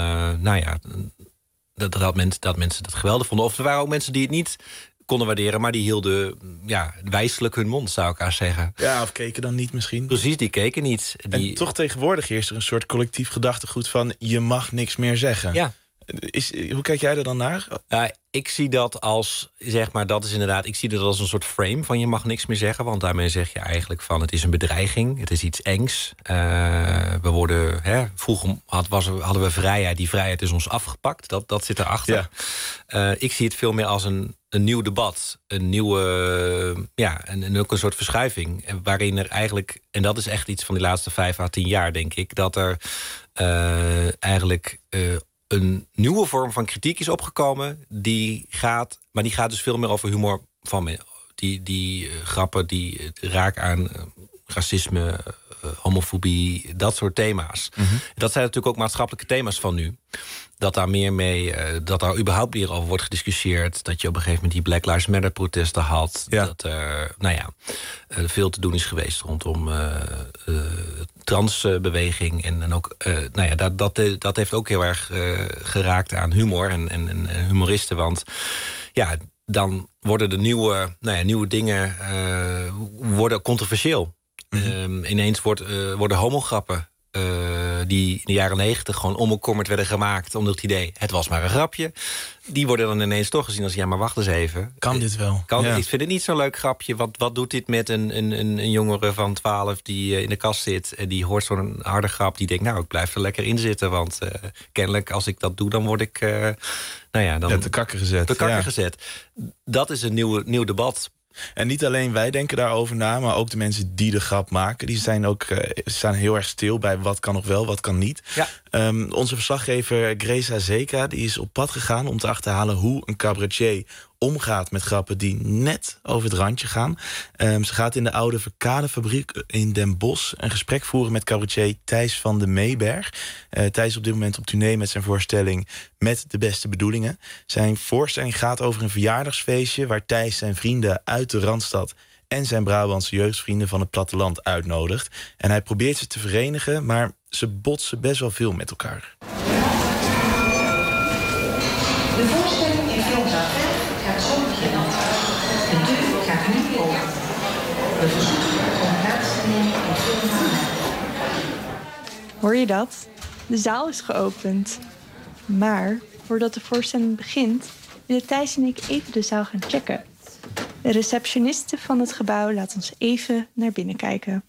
dat mensen dat geweldig vonden. Of er waren ook mensen die het niet konden waarderen, maar die hielden wijselijk hun mond, zou ik haar zeggen. Ja, of keken dan niet misschien. Precies, die keken niet. En toch tegenwoordig heerst er een soort collectief gedachtegoed van je mag niks meer zeggen. Ja. Hoe kijk jij er dan naar? Ik zie dat als, dat is inderdaad, ik zie dat als een soort frame van je mag niks meer zeggen. Want daarmee zeg je eigenlijk van het is een bedreiging, het is iets engs. We worden, vroeger hadden we vrijheid, die vrijheid is ons afgepakt. Dat zit erachter. Ja. Ik zie het veel meer als een nieuw debat, een nieuwe, en ook een soort verschuiving. Waarin er eigenlijk, en dat is echt iets van die laatste 5 à 10 jaar, denk ik, dat er eigenlijk een nieuwe vorm van kritiek is opgekomen. Die gaat dus veel meer over humor van die grappen die raken aan racisme, homofobie, dat soort thema's. Mm-hmm. Dat zijn natuurlijk ook maatschappelijke thema's van nu. Dat daar meer mee, dat daar überhaupt meer over wordt gediscussieerd. Dat je op een gegeven moment die Black Lives Matter protesten had. Ja. Dat veel te doen is geweest rondom transbeweging. En ook, dat heeft ook heel erg geraakt aan humor en humoristen. Want dan worden de nieuwe dingen worden controversieel. Mm-hmm. Ineens worden homograppen die in de jaren 90 gewoon onbekommerd werden gemaakt onder het idee, het was maar een grapje. Die worden dan ineens toch gezien als, maar wacht eens even. Kan dit wel? Ik vind het niet zo'n leuk grapje. Wat doet dit met een jongere van 12 die in de kast zit en die hoort zo'n harde grap, die denkt, ik blijf er lekker in zitten, want kennelijk als ik dat doe, dan word ik te kakker gezet. Dat is een nieuw debat. En niet alleen wij denken daarover na, maar ook de mensen die de grap maken. Die staan heel erg stil bij wat kan nog wel, wat kan niet. Ja. Onze verslaggever Greza Zeka die is op pad gegaan om te achterhalen hoe een cabaretier omgaat met grappen die net over het randje gaan. Ze gaat in de oude Verkadefabriek in Den Bosch een gesprek voeren met cabaretier Thijs van de Meeberg. Thijs is op dit moment op tournee met zijn voorstelling Met de Beste Bedoelingen. Zijn voorstelling gaat over een verjaardagsfeestje waar Thijs zijn vrienden uit de Randstad en zijn Brabantse jeugdvrienden van het platteland uitnodigt. En hij probeert ze te verenigen, maar ze botsen best wel veel met elkaar. De voorstelling in Filmzaal 5 gaat zo beginnen. De deur gaat nu open. We verzoeken je om plaats te nemen in de film. Hoor je dat? De zaal is geopend. Maar voordat de voorstelling begint, willen Thijs en ik even de zaal gaan checken. De receptioniste van het gebouw laat ons even naar binnen kijken.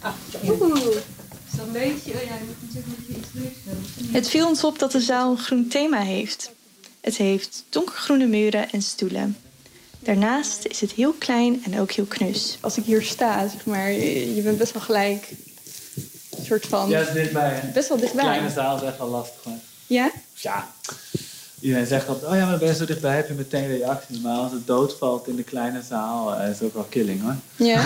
Zo'n beetje. Ja, je moet natuurlijk iets lezen. Het viel ons op dat de zaal een groen thema heeft. Het heeft donkergroene muren en stoelen. Daarnaast is het heel klein en ook heel knus. Als ik hier sta, zeg maar, je bent best wel gelijk. Een soort van... Ja, het is dichtbij. Hè? Best wel dichtbij. De kleine zaal is echt wel lastig. Hè? Ja? Ja. Iedereen zegt altijd, oh ja, maar ben je zo dichtbij, heb je meteen reacties. Maar als het doodvalt in de kleine zaal, is het ook wel killing, hoor. Ja.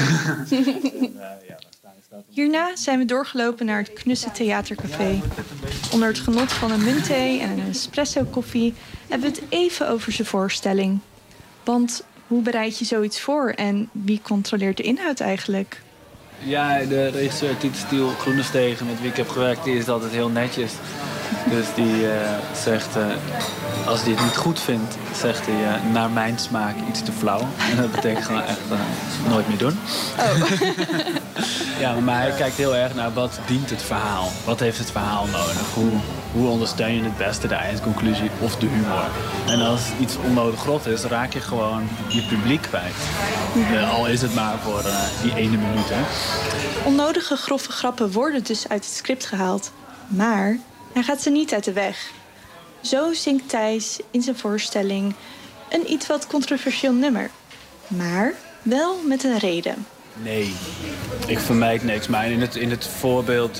Hierna zijn we doorgelopen naar het knusse theatercafé. Onder het genot van een muntthee en een espresso koffie hebben we het even over zijn voorstelling. Want hoe bereid je zoiets voor en wie controleert de inhoud eigenlijk? Ja, de regisseur Tiet Stiel Groenestegen, met wie ik heb gewerkt, die is altijd heel netjes. Dus die zegt, als hij het niet goed vindt, zegt hij naar mijn smaak iets te flauw. En dat betekent gewoon echt nooit meer doen. Oh. Ja, maar hij kijkt heel erg naar wat dient het verhaal. Wat heeft het verhaal nodig? Hoe ondersteun je het beste de eindconclusie of de humor? En als iets onnodig grof is, raak je gewoon je publiek kwijt. Al is het maar voor die ene minuut. Hè. Onnodige grove grappen worden dus uit het script gehaald. Maar hij gaat ze niet uit de weg. Zo zingt Thijs in zijn voorstelling een iets wat controversieel nummer. Maar wel met een reden. Nee, ik vermijd niks. Maar in het voorbeeld...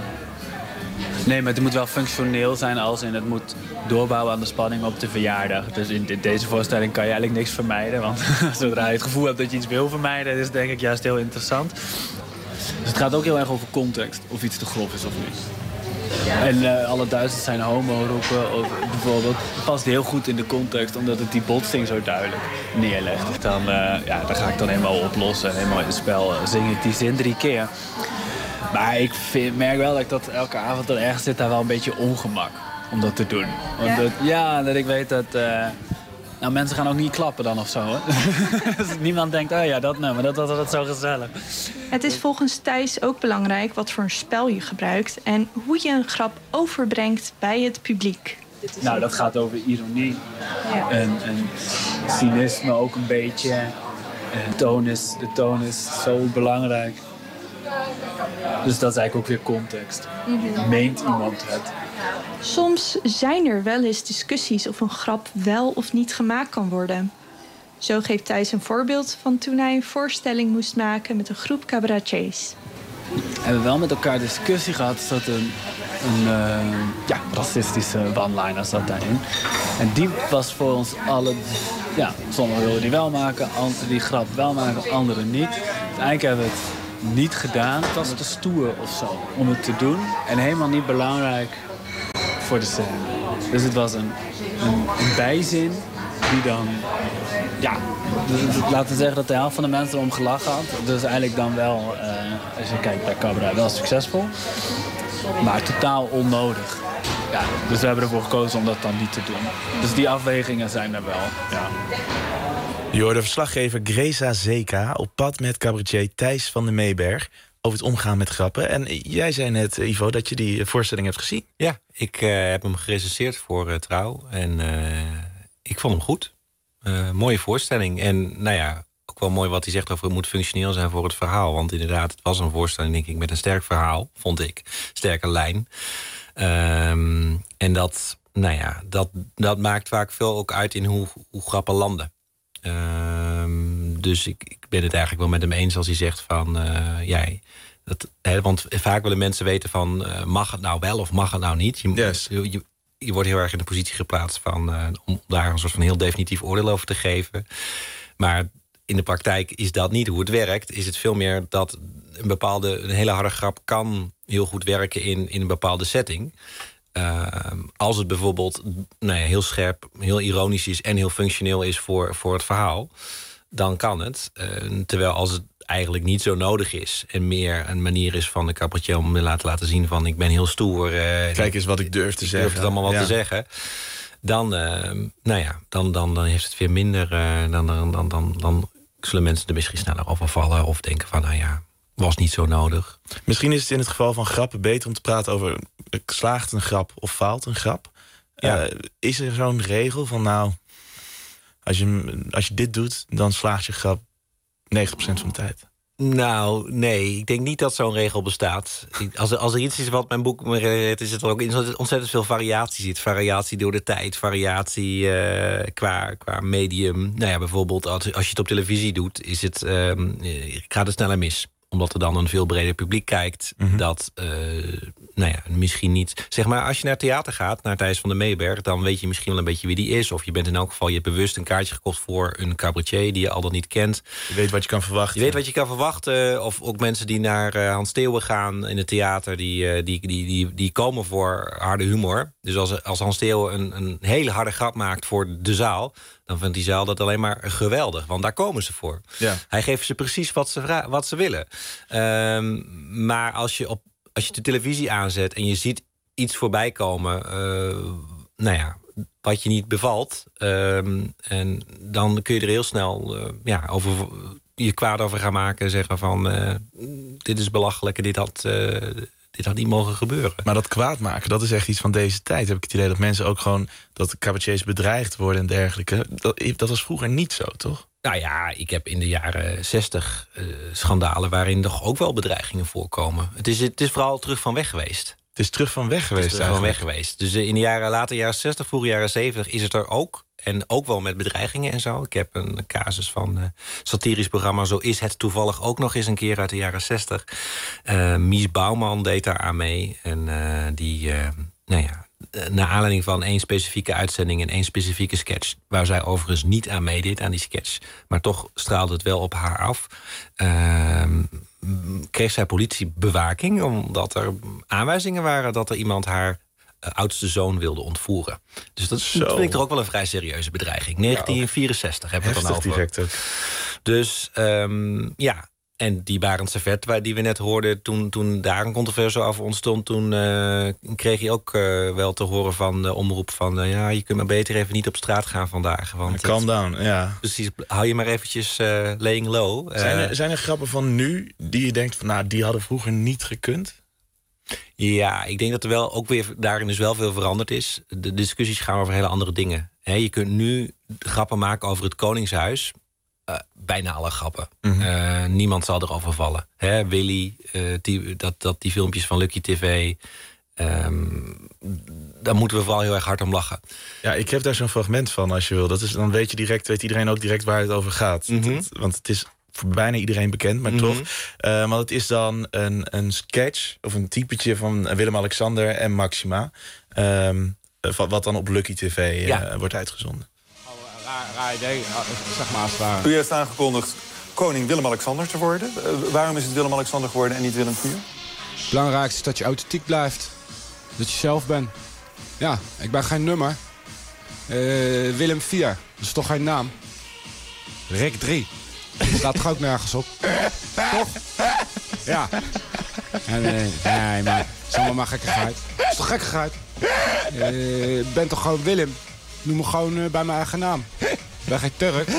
Nee, maar het moet wel functioneel zijn als in het moet doorbouwen aan de spanning op de verjaardag. Dus in deze voorstelling kan je eigenlijk niks vermijden. Want zodra je het gevoel hebt dat je iets wil vermijden, is het denk ik juist heel interessant. Dus het gaat ook heel erg over context, of iets te grof is of niet. En alle Duitsers zijn homo roepen, of bijvoorbeeld, past heel goed in de context, omdat het die botsing zo duidelijk neerlegt. Dan ga ik dan helemaal oplossen, helemaal in het spel zing ik die zin 3 keer. Maar ik merk wel dat ik dat elke avond dan ergens zit daar wel een beetje ongemak om dat te doen. Want dat ik weet dat... Nou, mensen gaan ook niet klappen dan of zo, hè? Dus niemand denkt, oh ja, dat nummer, dat was altijd zo gezellig. Het is volgens Thijs ook belangrijk wat voor een spel je gebruikt en hoe je een grap overbrengt bij het publiek. Nou, dat gaat over ironie en cynisme ook een beetje. De toon is zo belangrijk. Dus dat is eigenlijk ook weer context. Meent iemand het? Soms zijn er wel eens discussies of een grap wel of niet gemaakt kan worden. Zo geeft Thijs een voorbeeld van toen hij een voorstelling moest maken met een groep cabaretiers. We hebben wel met elkaar discussie gehad. Er zat een racistische one-liner zat daarin. En die was voor ons allen... Ja, sommigen wilden die wel maken, anderen die grap wel maken, anderen niet. Uiteindelijk hebben we het niet gedaan. Het was te stoer of zo om het te doen. En helemaal niet belangrijk voor de scène. Dus het was een bijzin die dan... Ja, dus laten we zeggen dat de helft van de mensen erom gelachen had. Dus eigenlijk dan wel, als je kijkt bij cabaret, wel succesvol. Maar totaal onnodig. Ja, dus we hebben ervoor gekozen om dat dan niet te doen. Dus die afwegingen zijn er wel, ja. Je hoorde verslaggever Greza Zeka op pad met cabaretier Thijs van de Meeberg over het omgaan met grappen. En jij zei net, Ivo, dat je die voorstelling hebt gezien. Ja, ik heb hem gerecenseerd voor Trouw. En ik vond hem goed. Mooie voorstelling. En nou ja, ook wel mooi wat hij zegt over het moet functioneel zijn voor het verhaal. Want inderdaad, het was een voorstelling, denk ik, met een sterk verhaal, vond ik. Sterke lijn. En dat maakt vaak veel ook uit in hoe grappen landen. Dus ik ben het eigenlijk wel met hem eens als hij zegt van... want vaak willen mensen weten van... mag het nou wel of mag het nou niet? Je wordt heel erg in de positie geplaatst van... om daar een soort van heel definitief oordeel over te geven. Maar in de praktijk is dat niet hoe het werkt. Is het veel meer dat een hele harde grap kan heel goed werken in een bepaalde setting... als het bijvoorbeeld heel scherp, heel ironisch is... en heel functioneel is voor het verhaal, dan kan het. Terwijl als het eigenlijk niet zo nodig is... en meer een manier is van de cabaretier om me laten zien van... ik ben heel stoer. Kijk eens wat ik durf te zeggen. Ik durf het allemaal wat te zeggen. dan heeft het weer minder. Dan zullen mensen er misschien sneller over vallen of denken van, was niet zo nodig. Misschien is het in het geval van grappen beter om te praten over, slaagt een grap of faalt een grap? Ja. Is er zo'n regel van, als je dit doet, dan slaagt je grap 90% van de tijd? Nou, nee, ik denk niet dat zo'n regel bestaat. Als er iets is wat mijn boek me redt, is het er ook ontzettend veel variatie zit. Variatie door de tijd, variatie qua medium. Bijvoorbeeld als je het op televisie doet, gaat het sneller mis. Omdat er dan een veel breder publiek kijkt. Dat, misschien niet. Zeg maar, als je naar theater gaat, naar Thijs van der Meeberg, dan weet je misschien wel een beetje wie die is. Of je bent in elk geval, je hebt bewust een kaartje gekocht voor een cabaretier die je al dan niet kent. Je weet wat je kan verwachten. Of ook mensen die naar Hans Theeuwen gaan in het theater, die komen voor harde humor. Dus als Hans Theeuwen een hele harde grap maakt voor de zaal, dan vindt die zaal dat alleen maar geweldig. Want daar komen ze voor. Ja. Hij geeft ze precies wat ze willen. Maar als je de televisie aanzet en je ziet iets voorbij komen, wat je niet bevalt, en dan kun je er heel snel over je kwaad over gaan maken en zeggen van, dit is belachelijk en dit had niet mogen gebeuren. Maar dat kwaad maken, dat is echt iets van deze tijd. Heb ik het idee dat mensen ook gewoon, dat cabaretiers bedreigd worden en dergelijke. Dat was vroeger niet zo, toch? Nou ja, ik heb in de jaren 60 schandalen waarin toch ook wel bedreigingen voorkomen. Het is vooral terug van weg geweest. Het is terug van weg geweest. Dus in de late jaren 60, vroege jaren 70 is het er ook. En ook wel met bedreigingen en zo. Ik heb een casus van satirisch programma Zo is het toevallig ook nog eens een keer uit de jaren 60. Mies Bouwman deed daar aan mee. En naar aanleiding van één specifieke uitzending en één specifieke sketch, waar zij overigens niet aan meedeed, aan die sketch, maar toch straalde het wel op haar af, kreeg zij politiebewaking, omdat er aanwijzingen waren dat er iemand haar oudste zoon wilde ontvoeren. Dus dat vind ik toch ook wel een vrij serieuze bedreiging. 1964 hebben we het dan over. Direct ook. Dus en die Barend Servet, die we net hoorden, toen daar een controverse over ontstond, toen kreeg hij ook wel te horen van de omroep van, je kunt maar beter even niet op straat gaan vandaag. Want calm down, ja. Precies, hou je maar eventjes laying low. Zijn er grappen van nu die je denkt van, die hadden vroeger niet gekund? Ja, ik denk dat er wel ook weer daarin dus wel veel veranderd is. De discussies gaan over hele andere dingen. Je kunt nu grappen maken over het Koningshuis. Bijna alle grappen. Niemand zal erover vallen. Willy, die filmpjes van Lucky TV, daar moeten we vooral heel erg hard om lachen. Ja, ik heb daar zo'n fragment van, als je wil. Dan weet iedereen ook direct waar het over gaat. Want het is voor bijna iedereen bekend, maar toch. Want het is dan een sketch of een typetje van Willem-Alexander en Maxima. Wat dan op Lucky TV wordt uitgezonden. Raar idee, zeg maar als het ware. U heeft aangekondigd koning Willem-Alexander te worden. Waarom is het Willem-Alexander geworden en niet Willem IV? Het belangrijkste is dat je authentiek blijft. Dat je zelf bent. Ja, ik ben geen nummer. Willem IV, dat is toch geen naam? Rick 3. Dat staat toch ook nergens op? Toch? Ja. Nee, maar het is allemaal maar gekkigheid. Het is toch gekkigheid? Ik ben toch gewoon Willem? Noem me gewoon bij mijn eigen naam. Ik ben geen Turk.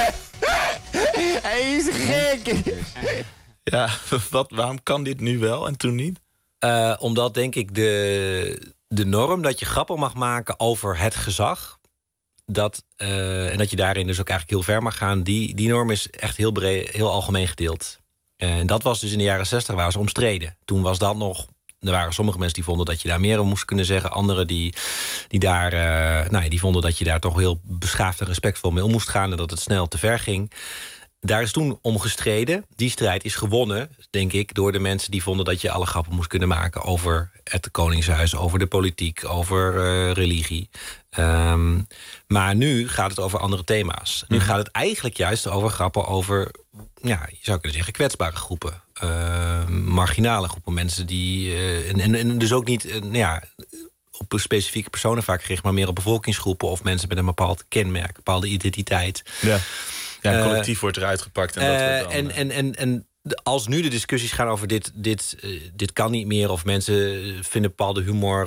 Hij is gek. Ja, waarom kan dit nu wel en toen niet? Omdat, denk ik, de norm dat je grappen mag maken over het gezag, en dat je daarin dus ook eigenlijk heel ver mag gaan, die norm is echt heel breed, heel algemeen gedeeld. En dat was dus in de jaren 60 waar ze omstreden. Toen was dat nog. Er waren sommige mensen die vonden dat je daar meer over moest kunnen zeggen. Anderen die vonden dat je daar toch heel beschaafd en respectvol mee om moest gaan en dat het snel te ver ging. Daar is toen om gestreden. Die strijd is gewonnen, denk ik, door de mensen die vonden dat je alle grappen moest kunnen maken over het Koningshuis, over de politiek, over religie. Maar nu gaat het over andere thema's. Nu gaat het eigenlijk juist over grappen over, je zou kunnen zeggen, kwetsbare groepen. Marginale groepen, mensen die en dus ook niet op specifieke personen vaak gericht, maar meer op bevolkingsgroepen of mensen met een bepaald kenmerk, bepaalde identiteit. Ja, een collectief wordt eruit gepakt en dat wordt dan, als nu de discussies gaan over dit kan niet meer... of mensen vinden bepaalde humor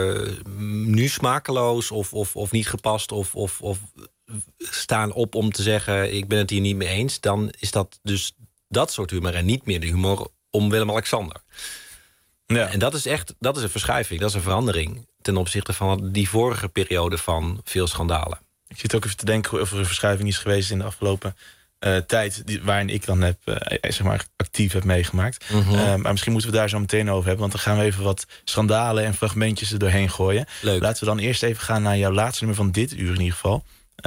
nu smakeloos of niet gepast... of staan op om te zeggen, ik ben het hier niet mee eens... dan is dat dus dat soort humor en niet meer de humor om Willem-Alexander. Ja. En dat is een verschuiving, dat is een verandering... ten opzichte van die vorige periode van veel schandalen. Ik zit ook even te denken of er een verschuiving is geweest... in de afgelopen tijd waarin ik dan actief heb meegemaakt. Mm-hmm. Maar misschien moeten we daar zo meteen over hebben... want dan gaan we even wat schandalen en fragmentjes er doorheen gooien. Leuk. Laten we dan eerst even gaan naar jouw laatste nummer van dit uur in ieder geval.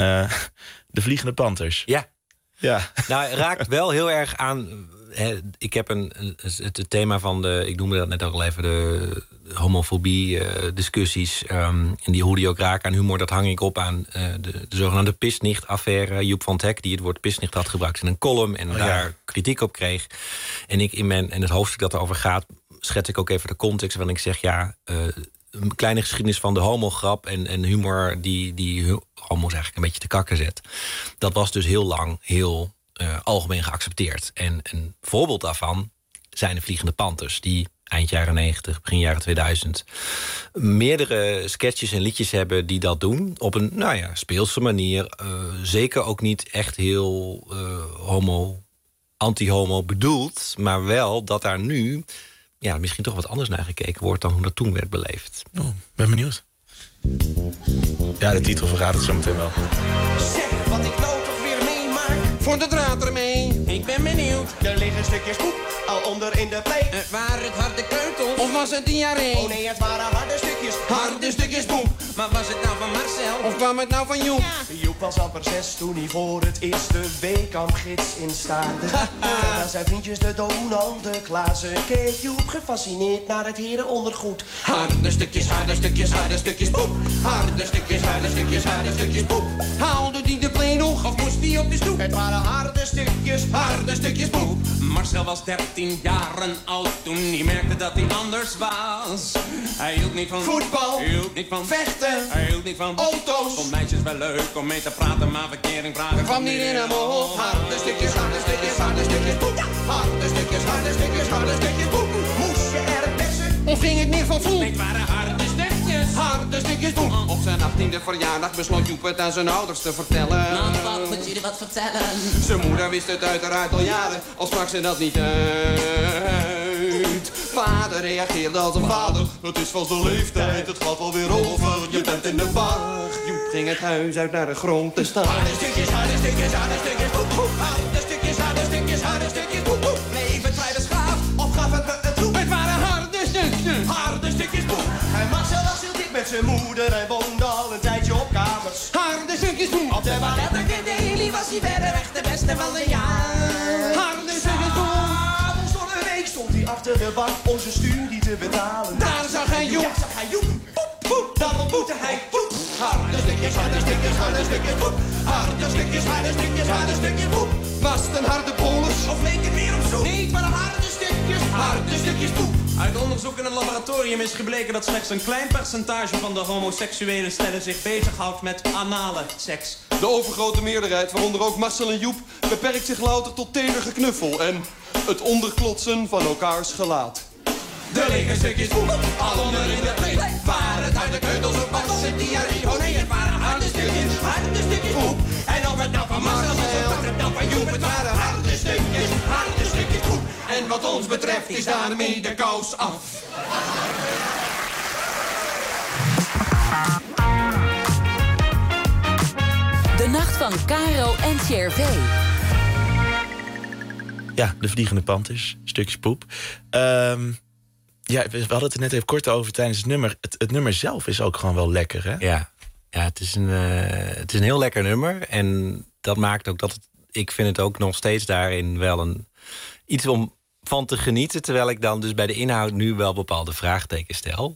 De Vliegende Panthers. Ja. Ja. Nou, het raakt wel heel erg aan... ik heb het thema van ik noemde dat net ook al even... de homofobie discussies... en hoe die ook raken aan humor... dat hang ik op aan de zogenaamde Pisnicht-affaire. Joep van Teck, die het woord Pisnicht had gebruikt in een column... en daar kritiek op kreeg. En ik in het hoofdstuk dat erover gaat... schets ik ook even de context waarin ik zeg... een kleine geschiedenis van de homograp en humor... die homo's eigenlijk een beetje te kakken zet. Dat was dus heel lang heel algemeen geaccepteerd. En een voorbeeld daarvan zijn de Vliegende Panthers... die eind jaren 90, begin jaren 2000... meerdere sketches en liedjes hebben die dat doen... op een speelse manier. Zeker ook niet echt heel anti-homo bedoeld... maar wel dat daar nu... misschien toch wat anders naar gekeken wordt... dan hoe dat toen werd beleefd. Oh, ben benieuwd. Ja, de titel verraadt het zo meteen wel. Zeg, wat ik nou toch weer meemaak. Voor de draad ermee. Ik ben benieuwd. Er liggen stukjes poep al onder in de pleet. Het waren het harde keutels. Of was het diarree? Oh nee, het waren harde stukjes. Harde stukjes poep. Maar was het nou van Marcel? Of kwam het nou van Joep? Ja. Joep was amper 6 toen hij voor het eerst de weekamp-gids instaarde. Terwijl zijn vriendjes de Donald, de Klaassen, keek Joep gefascineerd naar het herenondergoed. Harde stukjes, harde stukjes, harde stukjes poep. Harde stukjes, harde stukjes, harde stukjes poep. Haalde die de play nog of moest die op de stoep? Het waren harde stukjes poep. Marcel was 13 jaren oud toen hij merkte dat hij anders was. Hij hield niet van voetbal, hield niet van vechten, hij hield niet van auto's. Vond meisjes wel leuk om mee te praten, maar verkering vragen kwam niet in hem op. Harde stukjes, harde stukjes, harde stukjes poep. Harde stukjes, harde stukjes, harde stukjes poep. Moest je er persen of ging het meer van voel? Het waren harde stukjes, harde stukjes poep. Op zijn 18e verjaardag besloot Joep het aan zijn ouders te vertellen. Nou, wat moet jullie wat vertellen? Zijn moeder wist het uiteraard al jaren, al sprak ze dat niet uit. Vader reageerde als een vader. Het is vast de leeftijd, het gaat wel weer over. Je bent in de war. Joep ging het huis uit naar de grond te staan. Harde stukjes, harde stukjes, harde stukjes poep, poep. Harde stukjes, harde stukjes, harde stukjes poep, poep. Bleef het vrij beschaafd of gaf het me een troep? Het waren harde stukjes, harde stukjes poep. Hij Marcel was heel dik met zijn moeder. Hij woonde al een tijdje op kamers. Harde stukjes poep. Op de ballettige daily was hij verreweg de beste van de jaar. Harde stukjes poep. Stond hij achter de bank om zijn studie te betalen. Daar zag hij Joep. Ja, zag hij Joep. Poep, poep. Dan ontmoette hij Joep. Harde stukjes, harde stukjes, harde stukjes poep. Harde stukjes, harde stukjes, harde stukjes poep. Was het een harde bolus? Of leek het meer op zoek? Nee, het waren harde stukjes poep. Uit onderzoek in een laboratorium is gebleken dat slechts een klein percentage van de homoseksuele stellen zich bezighoudt met anale seks. De overgrote meerderheid, waaronder ook Marcel en Joep, beperkt zich louter tot teder geknuffel en het onderklotsen van elkaars gelaat. Er liggen stukjes poep, al onder in de pleet. Waar het uit de keutels op was het diarree. Oh nee, het waren harde stukjes poep. En of het nou van Marcel was of het nou van Joep, het waren harde stukjes poep. En wat ons betreft is daarmee de kous af. De nacht van Caro en CRV. Ja, de Vliegende Panthers, stukjes poep. We hadden het er net even kort over tijdens het nummer. Het nummer zelf is ook gewoon wel lekker, hè? Ja, het is een heel lekker nummer. En dat maakt ook dat ik vind het ook nog steeds daarin wel iets om van te genieten. Terwijl ik dan dus bij de inhoud nu wel bepaalde vraagtekens stel.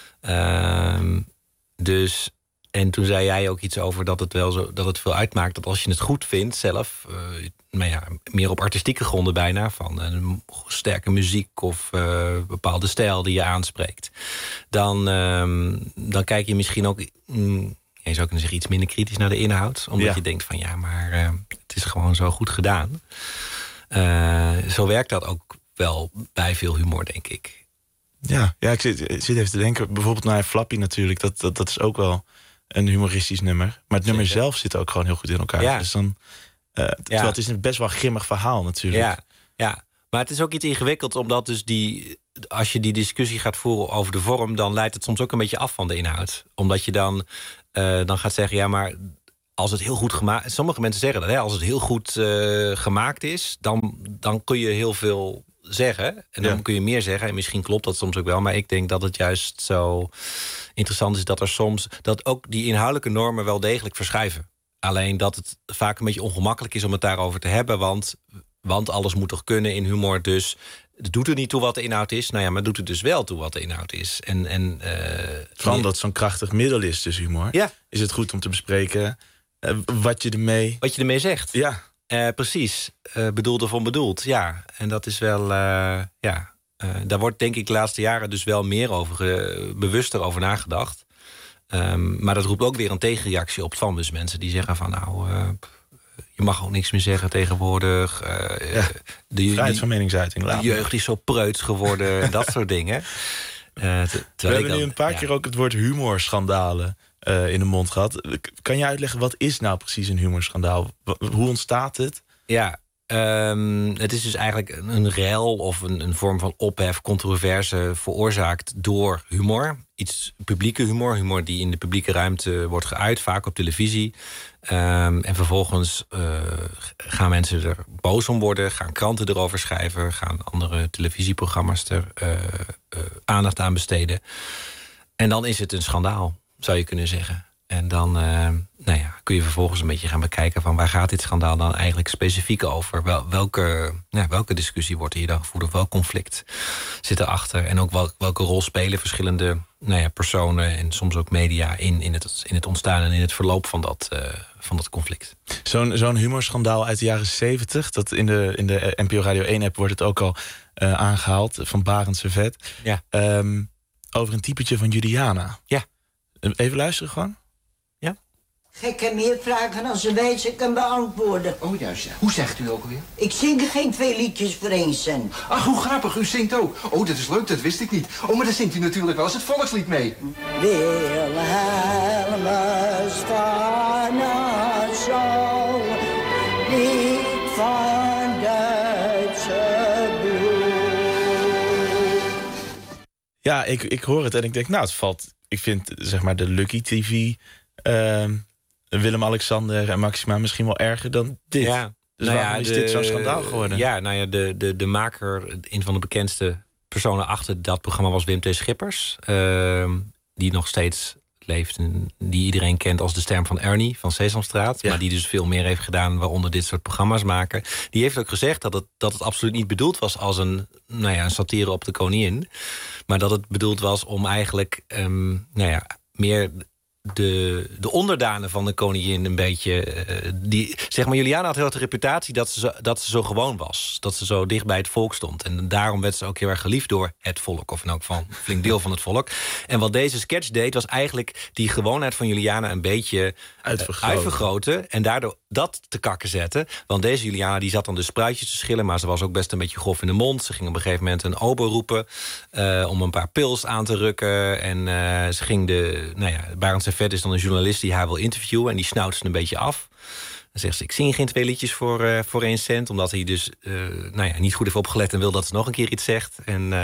En toen zei jij ook iets over dat het veel uitmaakt dat als je het goed vindt zelf, meer op artistieke gronden bijna, van een sterke muziek of bepaalde stijl die je aanspreekt, dan kijk je misschien ook, je zou kunnen zeggen, iets minder kritisch naar de inhoud, omdat je denkt van het is gewoon zo goed gedaan. Zo werkt dat ook wel bij veel humor, denk ik. Ja, ik zit even te denken. Bijvoorbeeld naar Flappy natuurlijk. Dat is ook wel een humoristisch nummer. Maar het nummer zelf zit ook gewoon heel goed in elkaar. Ja. Dus dan, terwijl het is een best wel grimmig verhaal natuurlijk. Ja. Maar het is ook iets ingewikkeld, omdat dus als je die discussie gaat voeren over de vorm, dan leidt het soms ook een beetje af van de inhoud. Omdat je dan gaat zeggen, ja, maar als het heel goed gemaakt... Sommige mensen zeggen dat, als het heel goed gemaakt is, dan kun je heel veel zeggen. En dan kun je meer zeggen. En misschien klopt dat soms ook wel. Maar ik denk dat het juist zo interessant is dat ook die inhoudelijke normen wel degelijk verschuiven. Alleen dat het vaak een beetje ongemakkelijk is om het daarover te hebben. Want alles moet toch kunnen in humor. Dus het doet er niet toe wat de inhoud is. Nou ja, maar het doet er dus wel toe wat de inhoud is. Vooral omdat het zo'n krachtig middel is, dus humor. Ja. Is het goed om te bespreken wat je ermee zegt. Ja. Precies. Bedoeld of onbedoeld. Ja. En dat is wel... daar wordt denk ik de laatste jaren dus wel meer bewuster over nagedacht. Maar dat roept ook weer een tegenreactie op van dus mensen die zeggen van je mag ook niks meer zeggen tegenwoordig. Vrijheid van meningsuiting. De jeugd is zo preuts geworden en dat soort dingen. We hebben nu een paar keer ook het woord humorschandalen in de mond gehad. Kan je uitleggen, wat is nou precies een humorschandaal? Hoe ontstaat het? Ja, het is dus eigenlijk een rel of een vorm van ophef, controverse veroorzaakt door humor. Publieke humor die in de publieke ruimte wordt geuit, vaak op televisie. En vervolgens gaan mensen er boos om worden, gaan kranten erover schrijven, gaan andere televisieprogramma's er aandacht aan besteden. En dan is het een schandaal, zou je kunnen zeggen. En dan kun je vervolgens een beetje gaan bekijken van waar gaat dit schandaal dan eigenlijk specifiek over? Welke discussie wordt hier dan gevoerd? Of welk conflict zit erachter? En ook welke rol spelen verschillende personen en soms ook media in het ontstaan en in het verloop van dat conflict. Zo'n humorschandaal uit de jaren 70, dat in de NPO Radio 1-app wordt het ook al aangehaald, van Barend Servet. Ja. Over een typetje van Juliana. Ja. Even luisteren gewoon. Ik heb meer vragen dan ze wijze kan beantwoorden. Oh, juist, ja. Hoe zegt u ook weer? Ik zing geen 2 liedjes voor 1 cent. Ach, hoe grappig, u zingt ook. Oh, dat is leuk, dat wist ik niet. Oh, maar dan zingt u natuurlijk wel eens het volkslied mee. Wilhelmus van Nassau, niet van Duitse bloed. Ja, ik hoor het en ik denk, het valt... Ik vind, zeg maar, de Lucky TV... Willem-Alexander en Maxima misschien wel erger dan dit. Ja. Dus waarom is dit zo'n schandaal geworden? Ja, de maker, een van de bekendste personen achter dat programma was Wim T. Schippers. Die nog steeds leeft en die iedereen kent als de stem van Ernie van Sesamstraat. Ja. Maar die dus veel meer heeft gedaan, waaronder dit soort programma's maken. Die heeft ook gezegd dat het absoluut niet bedoeld was als een satire op de koningin. Maar dat het bedoeld was om eigenlijk meer... De onderdanen van de koningin een beetje... Juliana had heel erg de reputatie dat ze zo gewoon was. Dat ze zo dicht bij het volk stond. En daarom werd ze ook heel erg geliefd door het volk. Of in elk geval een flink deel van het volk. En wat deze sketch deed, was eigenlijk die gewoonheid van Juliana een beetje uitvergroten. En daardoor dat te kakken zetten. Want deze Juliana die zat dan de spruitjes te schillen, maar ze was ook best een beetje grof in de mond. Ze ging op een gegeven moment een ober roepen om een paar pils aan te rukken. En ze ging Barend Servet is dan een journalist die haar wil interviewen en die snauwt ze een beetje af. Dan zegt ze, ik zing geen 2 liedjes voor 1 cent. Omdat hij dus niet goed heeft opgelet en wil dat ze nog een keer iets zegt. En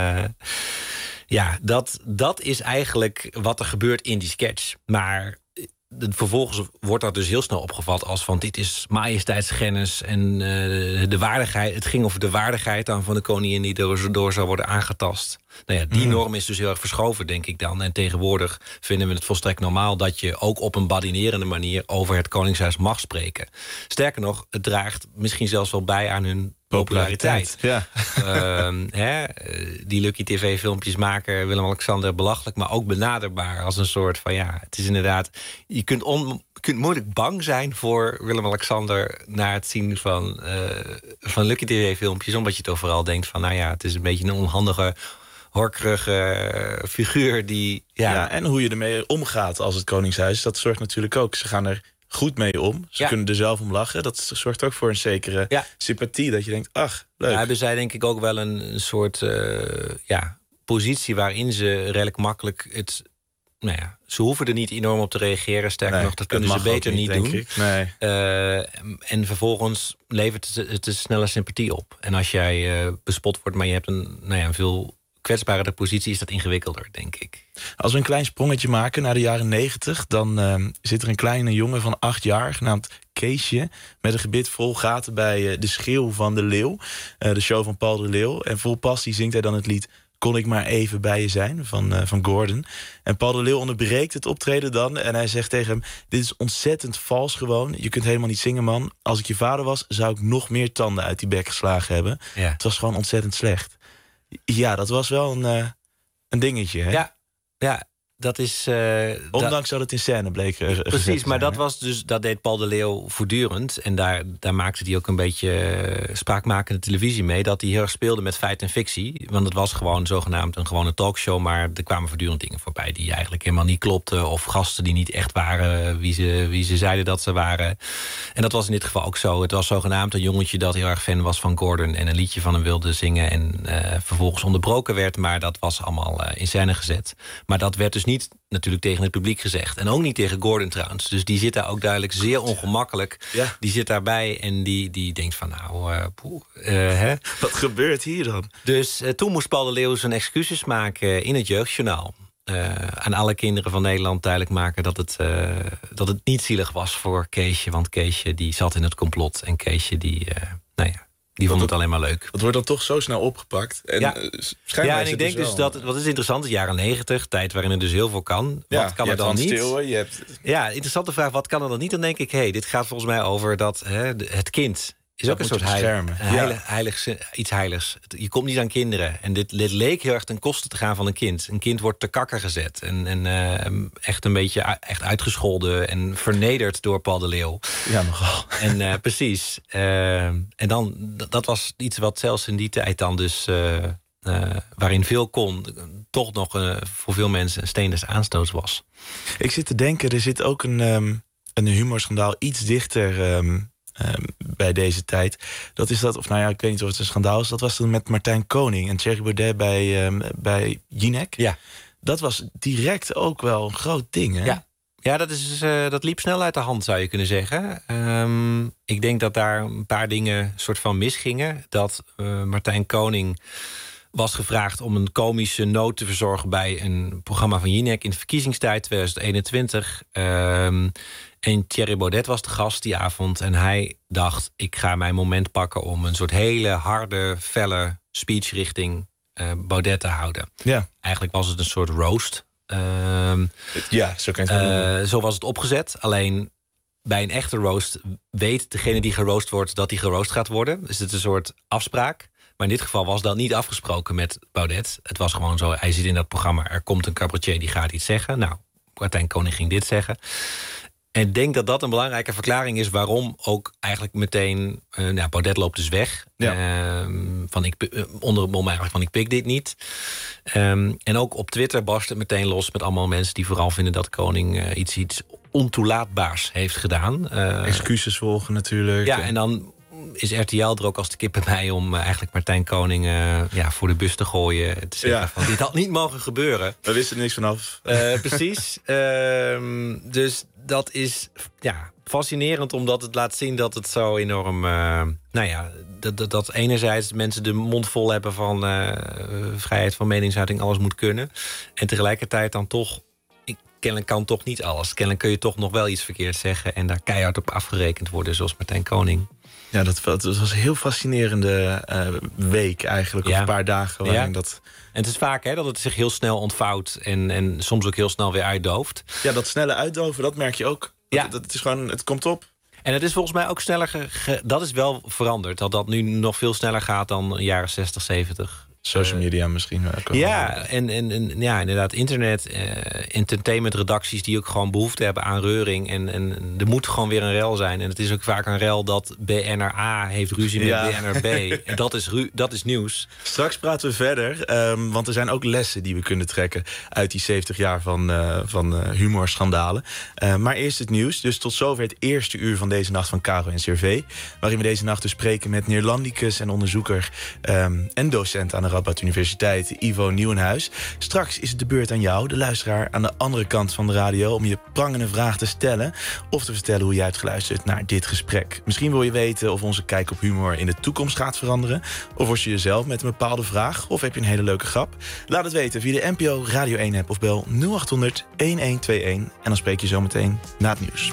dat is eigenlijk wat er gebeurt in die sketch. Maar vervolgens wordt dat dus heel snel opgevat als van dit is majesteitsschennis en de waardigheid. Het ging over de waardigheid dan van de koningin die door zou worden aangetast. Die norm is dus heel erg verschoven, denk ik dan. En tegenwoordig vinden we het volstrekt normaal dat je ook op een badinerende manier over het Koningshuis mag spreken. Sterker nog, het draagt misschien zelfs wel bij aan hun populariteit. Ja. Die Lucky TV-filmpjes maken Willem-Alexander belachelijk, maar ook benaderbaar als een soort van het is inderdaad, je kunt moeilijk bang zijn voor Willem-Alexander na het zien van Lucky TV-filmpjes, omdat je toch vooral denkt van het is een beetje een onhandige, horkerige figuur die... Ja, en hoe je ermee omgaat als het Koningshuis, dat zorgt natuurlijk ook. Ze gaan er goed mee om. Ze kunnen er zelf om lachen. Dat zorgt ook voor een zekere sympathie. Dat je denkt, ach, leuk. Ja, hebben zij denk ik ook wel een soort positie waarin ze redelijk makkelijk het... Nou ja, ze hoeven er niet enorm op te reageren. Sterker nog, dat kunnen ze beter niet doen. Nee. En vervolgens levert het een snelle sympathie op. En als jij bespot wordt, maar je hebt een veel kwetsbare positie, is dat ingewikkelder, denk ik. Als we een klein sprongetje maken naar de jaren 90... dan zit er een kleine jongen van 8 jaar, genaamd Keesje... met een gebit vol gaten bij De Schreeuw van de Leeuw. De show van Paul de Leeuw. En vol passie zingt hij dan het lied... Kon ik maar even bij je zijn, van Gordon. En Paul de Leeuw onderbreekt het optreden dan... en hij zegt tegen hem, dit is ontzettend vals gewoon. Je kunt helemaal niet zingen, man. Als ik je vader was, zou ik nog meer tanden uit die bek geslagen hebben. Ja. Het was gewoon ontzettend slecht. Ja, dat was wel een dingetje, hè? Ja, dat is... Ondanks dat het in scène bleek precies, maar dat deed Paul de Leeuw voortdurend. En daar maakte hij ook een beetje spraakmakende televisie mee... dat hij heel erg speelde met feit en fictie. Want het was gewoon zogenaamd een gewone talkshow... maar er kwamen voortdurend dingen voorbij die eigenlijk helemaal niet klopten... of gasten die niet echt waren wie ze zeiden dat ze waren. En dat was in dit geval ook zo. Het was zogenaamd een jongetje dat heel erg fan was van Gordon... en een liedje van hem wilde zingen en vervolgens onderbroken werd... maar dat was allemaal in scène gezet. Maar dat werd dus niet natuurlijk tegen het publiek gezegd. En ook niet tegen Gordon trouwens. Dus die zit daar ook duidelijk zeer ongemakkelijk. Ja. Die zit daarbij en die denkt van hè? Wat gebeurt hier dan? Dus toen moest Paul de Leeuw zijn excuses maken in het Jeugdjournaal. Aan alle kinderen van Nederland duidelijk maken dat het niet zielig was voor Keesje. Want Keesje die zat in het complot. En Keesje die vond het alleen maar leuk. Het wordt dan toch zo snel opgepakt. En en ik denk dus dat... Wat is interessant, de jaren 90, tijd waarin er dus heel veel kan. Wat kan er dan niet? Ja, interessante vraag, wat kan er dan niet? Dan denk ik, dit gaat volgens mij over dat het kind... is ook een soort iets heiligs. Je komt niet aan kinderen. En dit leek heel erg ten koste te gaan van een kind. Een kind wordt te kakker gezet. En echt een beetje uitgescholden en vernederd door Paul de Leeuw. Ja, nogal. En precies. En dan, dat was iets wat zelfs in die tijd dan dus... waarin veel kon, toch nog voor veel mensen een steen des aanstoots was. Ik zit te denken, er zit ook een humorschandaal iets dichter... bij deze tijd. Dat is dat, of ik weet niet of het een schandaal is. Dat was toen met Martijn Koning en Thierry Baudet bij Jinek. Ja. Dat was direct ook wel een groot ding, hè? Ja, dat liep snel uit de hand, zou je kunnen zeggen. Ik denk dat daar een paar dingen soort van misgingen. Dat Martijn Koning was gevraagd om een komische noot te verzorgen... bij een programma van Jinek in de verkiezingstijd 2021... En Thierry Baudet was de gast die avond. En hij dacht, ik ga mijn moment pakken... om een soort hele harde, felle speech richting Baudet te houden. Ja. Eigenlijk was het een soort roast. Zo kan je het noemen. Zo was het opgezet. Alleen bij een echte roast weet degene die geroost wordt... dat die geroost gaat worden. Dus het is een soort afspraak. Maar in dit geval was dat niet afgesproken met Baudet. Het was gewoon zo, hij zit in dat programma... er komt een cabaretier die gaat iets zeggen. Nou, Martijn Koning ging dit zeggen... En ik denk dat dat een belangrijke verklaring is... waarom ook eigenlijk meteen... Baudet loopt dus weg. Ja. Onder het mom eigenlijk van ik pik dit niet. En ook op Twitter barst het meteen los... met allemaal mensen die vooral vinden dat Koning iets ontoelaatbaars heeft gedaan. Excuses volgen natuurlijk. Ja, en dan is RTL er ook als de kippen bij... om eigenlijk Martijn Koning voor de bus te gooien. Te zeggen van dit had niet mogen gebeuren. Daar wisten er niks vanaf. Precies. Dus dat is fascinerend, omdat het laat zien dat het zo enorm... dat enerzijds mensen de mond vol hebben van vrijheid van meningsuiting, alles moet kunnen. En tegelijkertijd dan toch... Kennelijk kan toch niet alles. Kennelijk kun je toch nog wel iets verkeerd zeggen... en daar keihard op afgerekend worden, zoals Martijn Koning. Ja, dat was een heel fascinerende week eigenlijk. Of een paar dagen waarin dat... En het is vaak dat het zich heel snel ontvouwt... en soms ook heel snel weer uitdooft. Ja, dat snelle uitdoven, dat merk je ook. Dat is gewoon, het komt op. En het is volgens mij ook sneller... dat is wel veranderd. Dat nu nog veel sneller gaat dan jaren 60, 70. Social media misschien. Ja, en inderdaad internet, entertainmentredacties die ook gewoon behoefte hebben aan reuring. En er moet gewoon weer een rel zijn. En het is ook vaak een rel dat BNR-A heeft ruzie met BNR-B. En dat is nieuws. Straks praten we verder, want er zijn ook lessen die we kunnen trekken uit die 70 jaar van humorschandalen. Maar eerst het nieuws. Dus tot zover het eerste uur van deze nacht van Caro en CRV. Waarin we deze nacht dus spreken met Neerlandicus en onderzoeker en docent aan de Radboud Universiteit, Ivo Nieuwenhuis. Straks is het de beurt aan jou, de luisteraar aan de andere kant van de radio, om je prangende vraag te stellen of te vertellen hoe jij hebt geluisterd naar dit gesprek. Misschien wil je weten of onze kijk op humor in de toekomst gaat veranderen, of was je jezelf met een bepaalde vraag, of heb je een hele leuke grap? Laat het weten via de NPO Radio 1 app of bel 0800 1121 en dan spreek je zo meteen na het nieuws.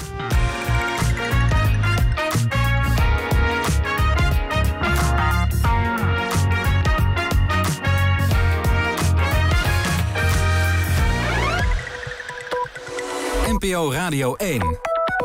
NPO Radio 1.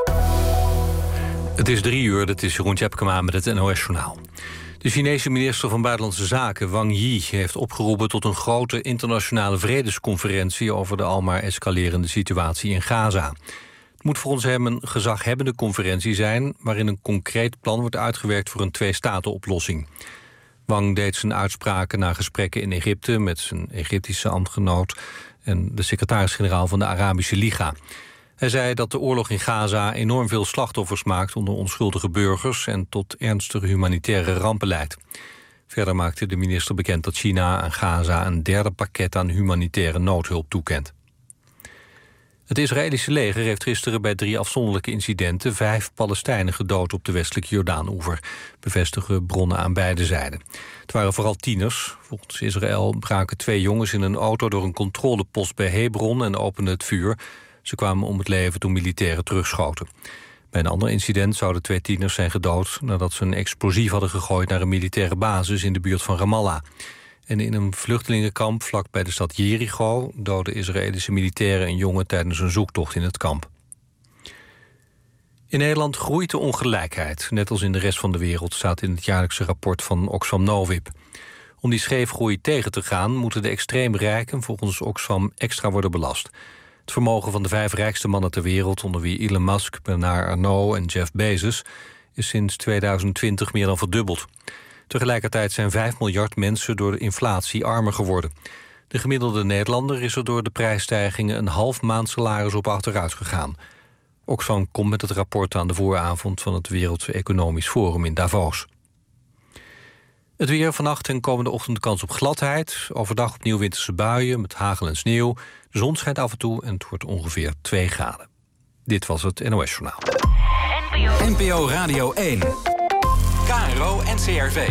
Het is 3 uur, dat is Jeroen Tjepkema met het NOS-journaal. De Chinese minister van Buitenlandse Zaken, Wang Yi, heeft opgeroepen tot een grote internationale vredesconferentie over de almaar escalerende situatie in Gaza. Het moet volgens hem een gezaghebbende conferentie zijn, waarin een concreet plan wordt uitgewerkt voor een twee-staten-oplossing. Wang deed zijn uitspraken na gesprekken in Egypte met zijn Egyptische ambtgenoot en de secretaris-generaal van de Arabische Liga. Hij zei dat de oorlog in Gaza enorm veel slachtoffers maakt onder onschuldige burgers en tot ernstige humanitaire rampen leidt. Verder maakte de minister bekend dat China aan Gaza een derde pakket aan humanitaire noodhulp toekent. Het Israëlische leger heeft gisteren bij 3 afzonderlijke incidenten 5 Palestijnen gedood op de westelijke Jordaan-oever, bevestigen bronnen aan beide zijden. Het waren vooral tieners. Volgens Israël braken 2 jongens in een auto door een controlepost bij Hebron en openden het vuur. Ze kwamen om het leven toen militairen terugschoten. Bij een ander incident zouden 2 tieners zijn gedood nadat ze een explosief hadden gegooid naar een militaire basis in de buurt van Ramallah. En in een vluchtelingenkamp vlak bij de stad Jericho doden Israëlische militairen een jongen tijdens een zoektocht in het kamp. In Nederland groeit de ongelijkheid, net als in de rest van de wereld, staat in het jaarlijkse rapport van Oxfam Novib. Om die scheefgroei tegen te gaan, moeten de extreem rijken volgens Oxfam extra worden belast. Het vermogen van de 5 rijkste mannen ter wereld, onder wie Elon Musk, Bernard Arnault en Jeff Bezos, is sinds 2020 meer dan verdubbeld. Tegelijkertijd zijn 5 miljard mensen door de inflatie armer geworden. De gemiddelde Nederlander is er door de prijsstijgingen een half maand salaris op achteruit gegaan. Oxfam komt met het rapport aan de vooravond van het Wereld Economisch Forum in Davos. Het weer, vannacht en komende ochtend kans op gladheid. Overdag opnieuw winterse buien met hagel en sneeuw. De zon schijnt af en toe en het wordt ongeveer 2 graden. Dit was het NOS Journaal. NPO Radio 1. KRO en CRV.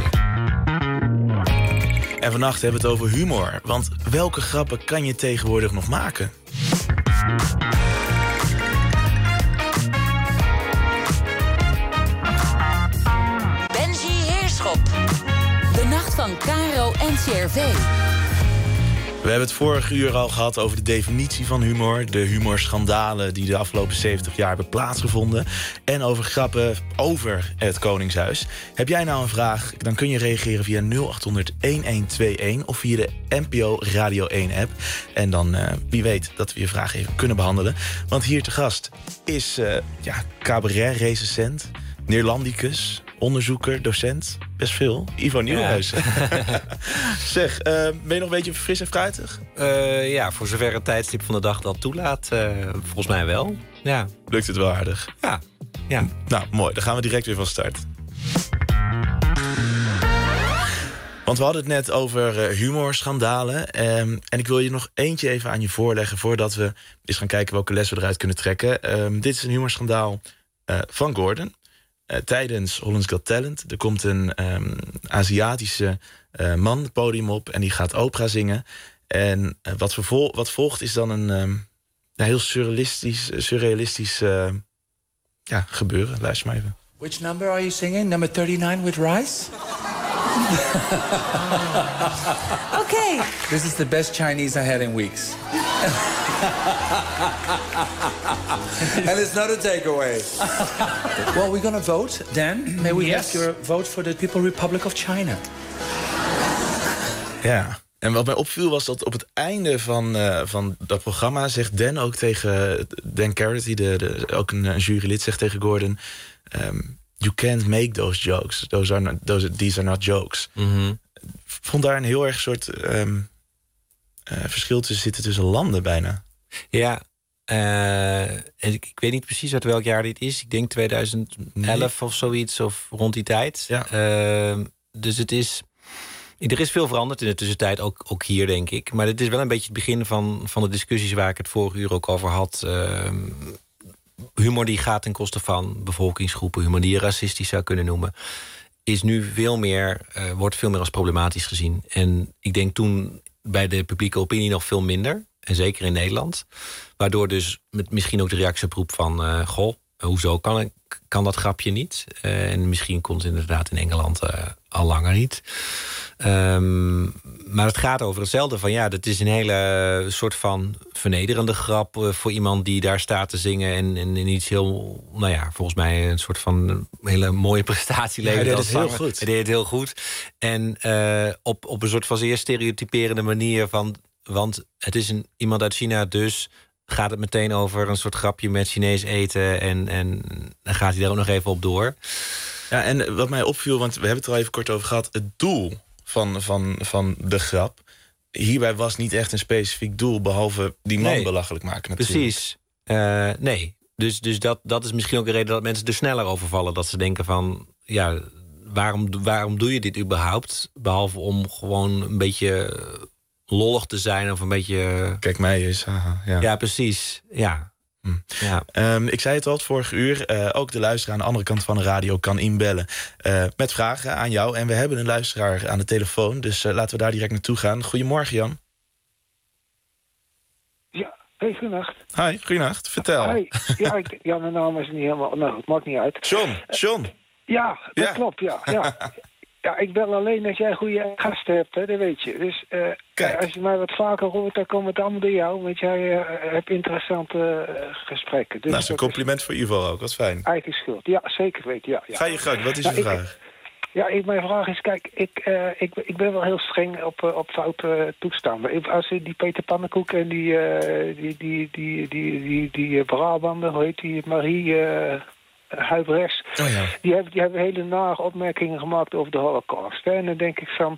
En vannacht hebben we het over humor. Want welke grappen kan je tegenwoordig nog maken? Benji Heerschop. De nacht van KRO en CRV. We hebben het vorige uur al gehad over de definitie van humor, de humorschandalen die de afgelopen 70 jaar hebben plaatsgevonden en over grappen over het Koningshuis. Heb jij nou een vraag? Dan kun je reageren via 0800-1121 of via de NPO Radio 1 app. En dan wie weet dat we je vraag even kunnen behandelen. Want hier te gast is cabaret-recensent, Neerlandicus, onderzoeker, docent, best veel. Ivo Nieuwenhuis. Ja. Zeg, ben je nog een beetje fris en fruitig? Ja, voor zover het tijdstip van de dag dat toelaat, volgens mij wel. Ja. Lukt het wel aardig? Ja. Nou, mooi. Dan gaan we direct weer van start. Want we hadden het net over humorschandalen. En ik wil je nog eentje even aan je voorleggen voordat we eens gaan kijken welke lessen we eruit kunnen trekken. Dit is een humorschandaal van Gordon. Tijdens Holland's Got Talent. Er komt een Aziatische man het podium op en die gaat opera zingen. En wat volgt is dan een heel surrealistisch gebeuren. Luister maar even. Which number are you singing? Number 39 with rice? Okay. This is the best Chinese I had in weeks. And it's not a takeaway. Well, we're gonna vote. Dan, may we have your vote for the People Republic of China? Ja. En wat mij opviel was dat op het einde van dat programma zegt Dan ook tegen Dan Carity, ook een jurylid, zegt tegen Gordon: you can't make those jokes. These are not jokes. Mm-hmm. Ik vond daar een heel erg soort verschil tussen landen bijna. Ja. Ik weet niet precies uit welk jaar dit is. Ik denk 2011 of zoiets, of rond die tijd. Ja. Dus er is veel veranderd in de tussentijd, ook hier, denk ik. Maar het is wel een beetje het begin van de discussies waar ik het vorige uur ook over had. Humor die gaat ten koste van bevolkingsgroepen, humor die je racistisch zou kunnen noemen, is nu wordt veel meer als problematisch gezien. En ik denk toen bij de publieke opinie nog veel minder. En zeker in Nederland. Waardoor dus misschien ook de reactie oproept van goh, hoezo kan dat grapje niet? En misschien komt het inderdaad in Engeland al langer niet. Maar het gaat over hetzelfde van dat is een hele soort van vernederende grap voor iemand die daar staat te zingen en iets heel, volgens mij een soort van hele mooie prestatie levert. Hij deed het heel goed. Hij deed het heel goed. En op een soort van zeer stereotyperende manier van, want het is iemand uit China, dus gaat het meteen over een soort grapje met Chinees eten en dan gaat hij daar ook nog even op door. Ja, en wat mij opviel, want we hebben het er al even kort over gehad, het doel van de grap. Hierbij was niet echt een specifiek doel, behalve die man belachelijk maken natuurlijk. Precies. Nee. Dus dat is misschien ook een reden dat mensen er sneller over vallen. Dat ze denken van, waarom doe je dit überhaupt? Behalve om gewoon een beetje lollig te zijn of een beetje... Kijk mij eens, haha. Ja, precies. Ja. Ja. Ik zei het al het vorige uur. Ook de luisteraar aan de andere kant van de radio kan inbellen met vragen aan jou. En we hebben een luisteraar aan de telefoon, dus laten we daar direct naartoe gaan. Goedemorgen, Jan. Ja, hey, goedenacht. Hi, goedenacht. Vertel. Hi. Ja, mijn naam is niet helemaal... Nou, het maakt niet uit. John. Ja, dat klopt, ja. Ja, ik bel alleen als jij goede gasten hebt, hè, dat weet je. Dus als je mij wat vaker hoort, dan komt het allemaal door jou. Want jij hebt interessante gesprekken. Dus dat is een compliment voor Ivo ook, wat fijn. Eigen schuld, ja, zeker weten, ja. Ga je gang, wat is je vraag? Mijn vraag is, kijk, ik ben wel heel streng op foute toestanden. Als die Peter Pannenkoek en die Brabander, hoe heet die, Marie... Huibrechts, die hebben hele nare opmerkingen gemaakt over de Holocaust. Hè? En dan denk ik van,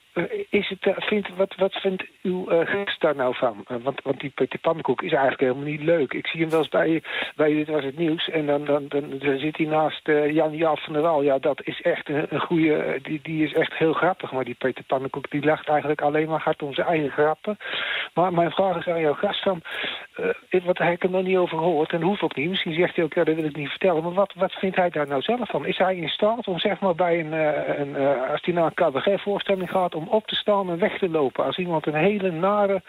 wat vindt uw gast daar nou van? Want die Peter Pannenkoek is eigenlijk helemaal niet leuk. Ik zie hem wel eens bij Dit Was Het Nieuws. En dan zit hij naast Jan-Jaap van der Wal. Ja, dat is echt een goede... Die is echt heel grappig. Maar die Peter Pannenkoek, die lacht eigenlijk alleen maar hard om zijn eigen grappen. Maar mijn vraag is aan jouw gast van... wat heb ik er nog niet over gehoord. En hoeft ook niet. Misschien zegt hij ook, dat wil ik niet vertellen. Maar wat vindt hij daar nou zelf van? Is hij in staat om zeg maar bij als hij naar een cabaretvoorstelling gaat... om op te staan en weg te lopen. Als iemand een hele nare,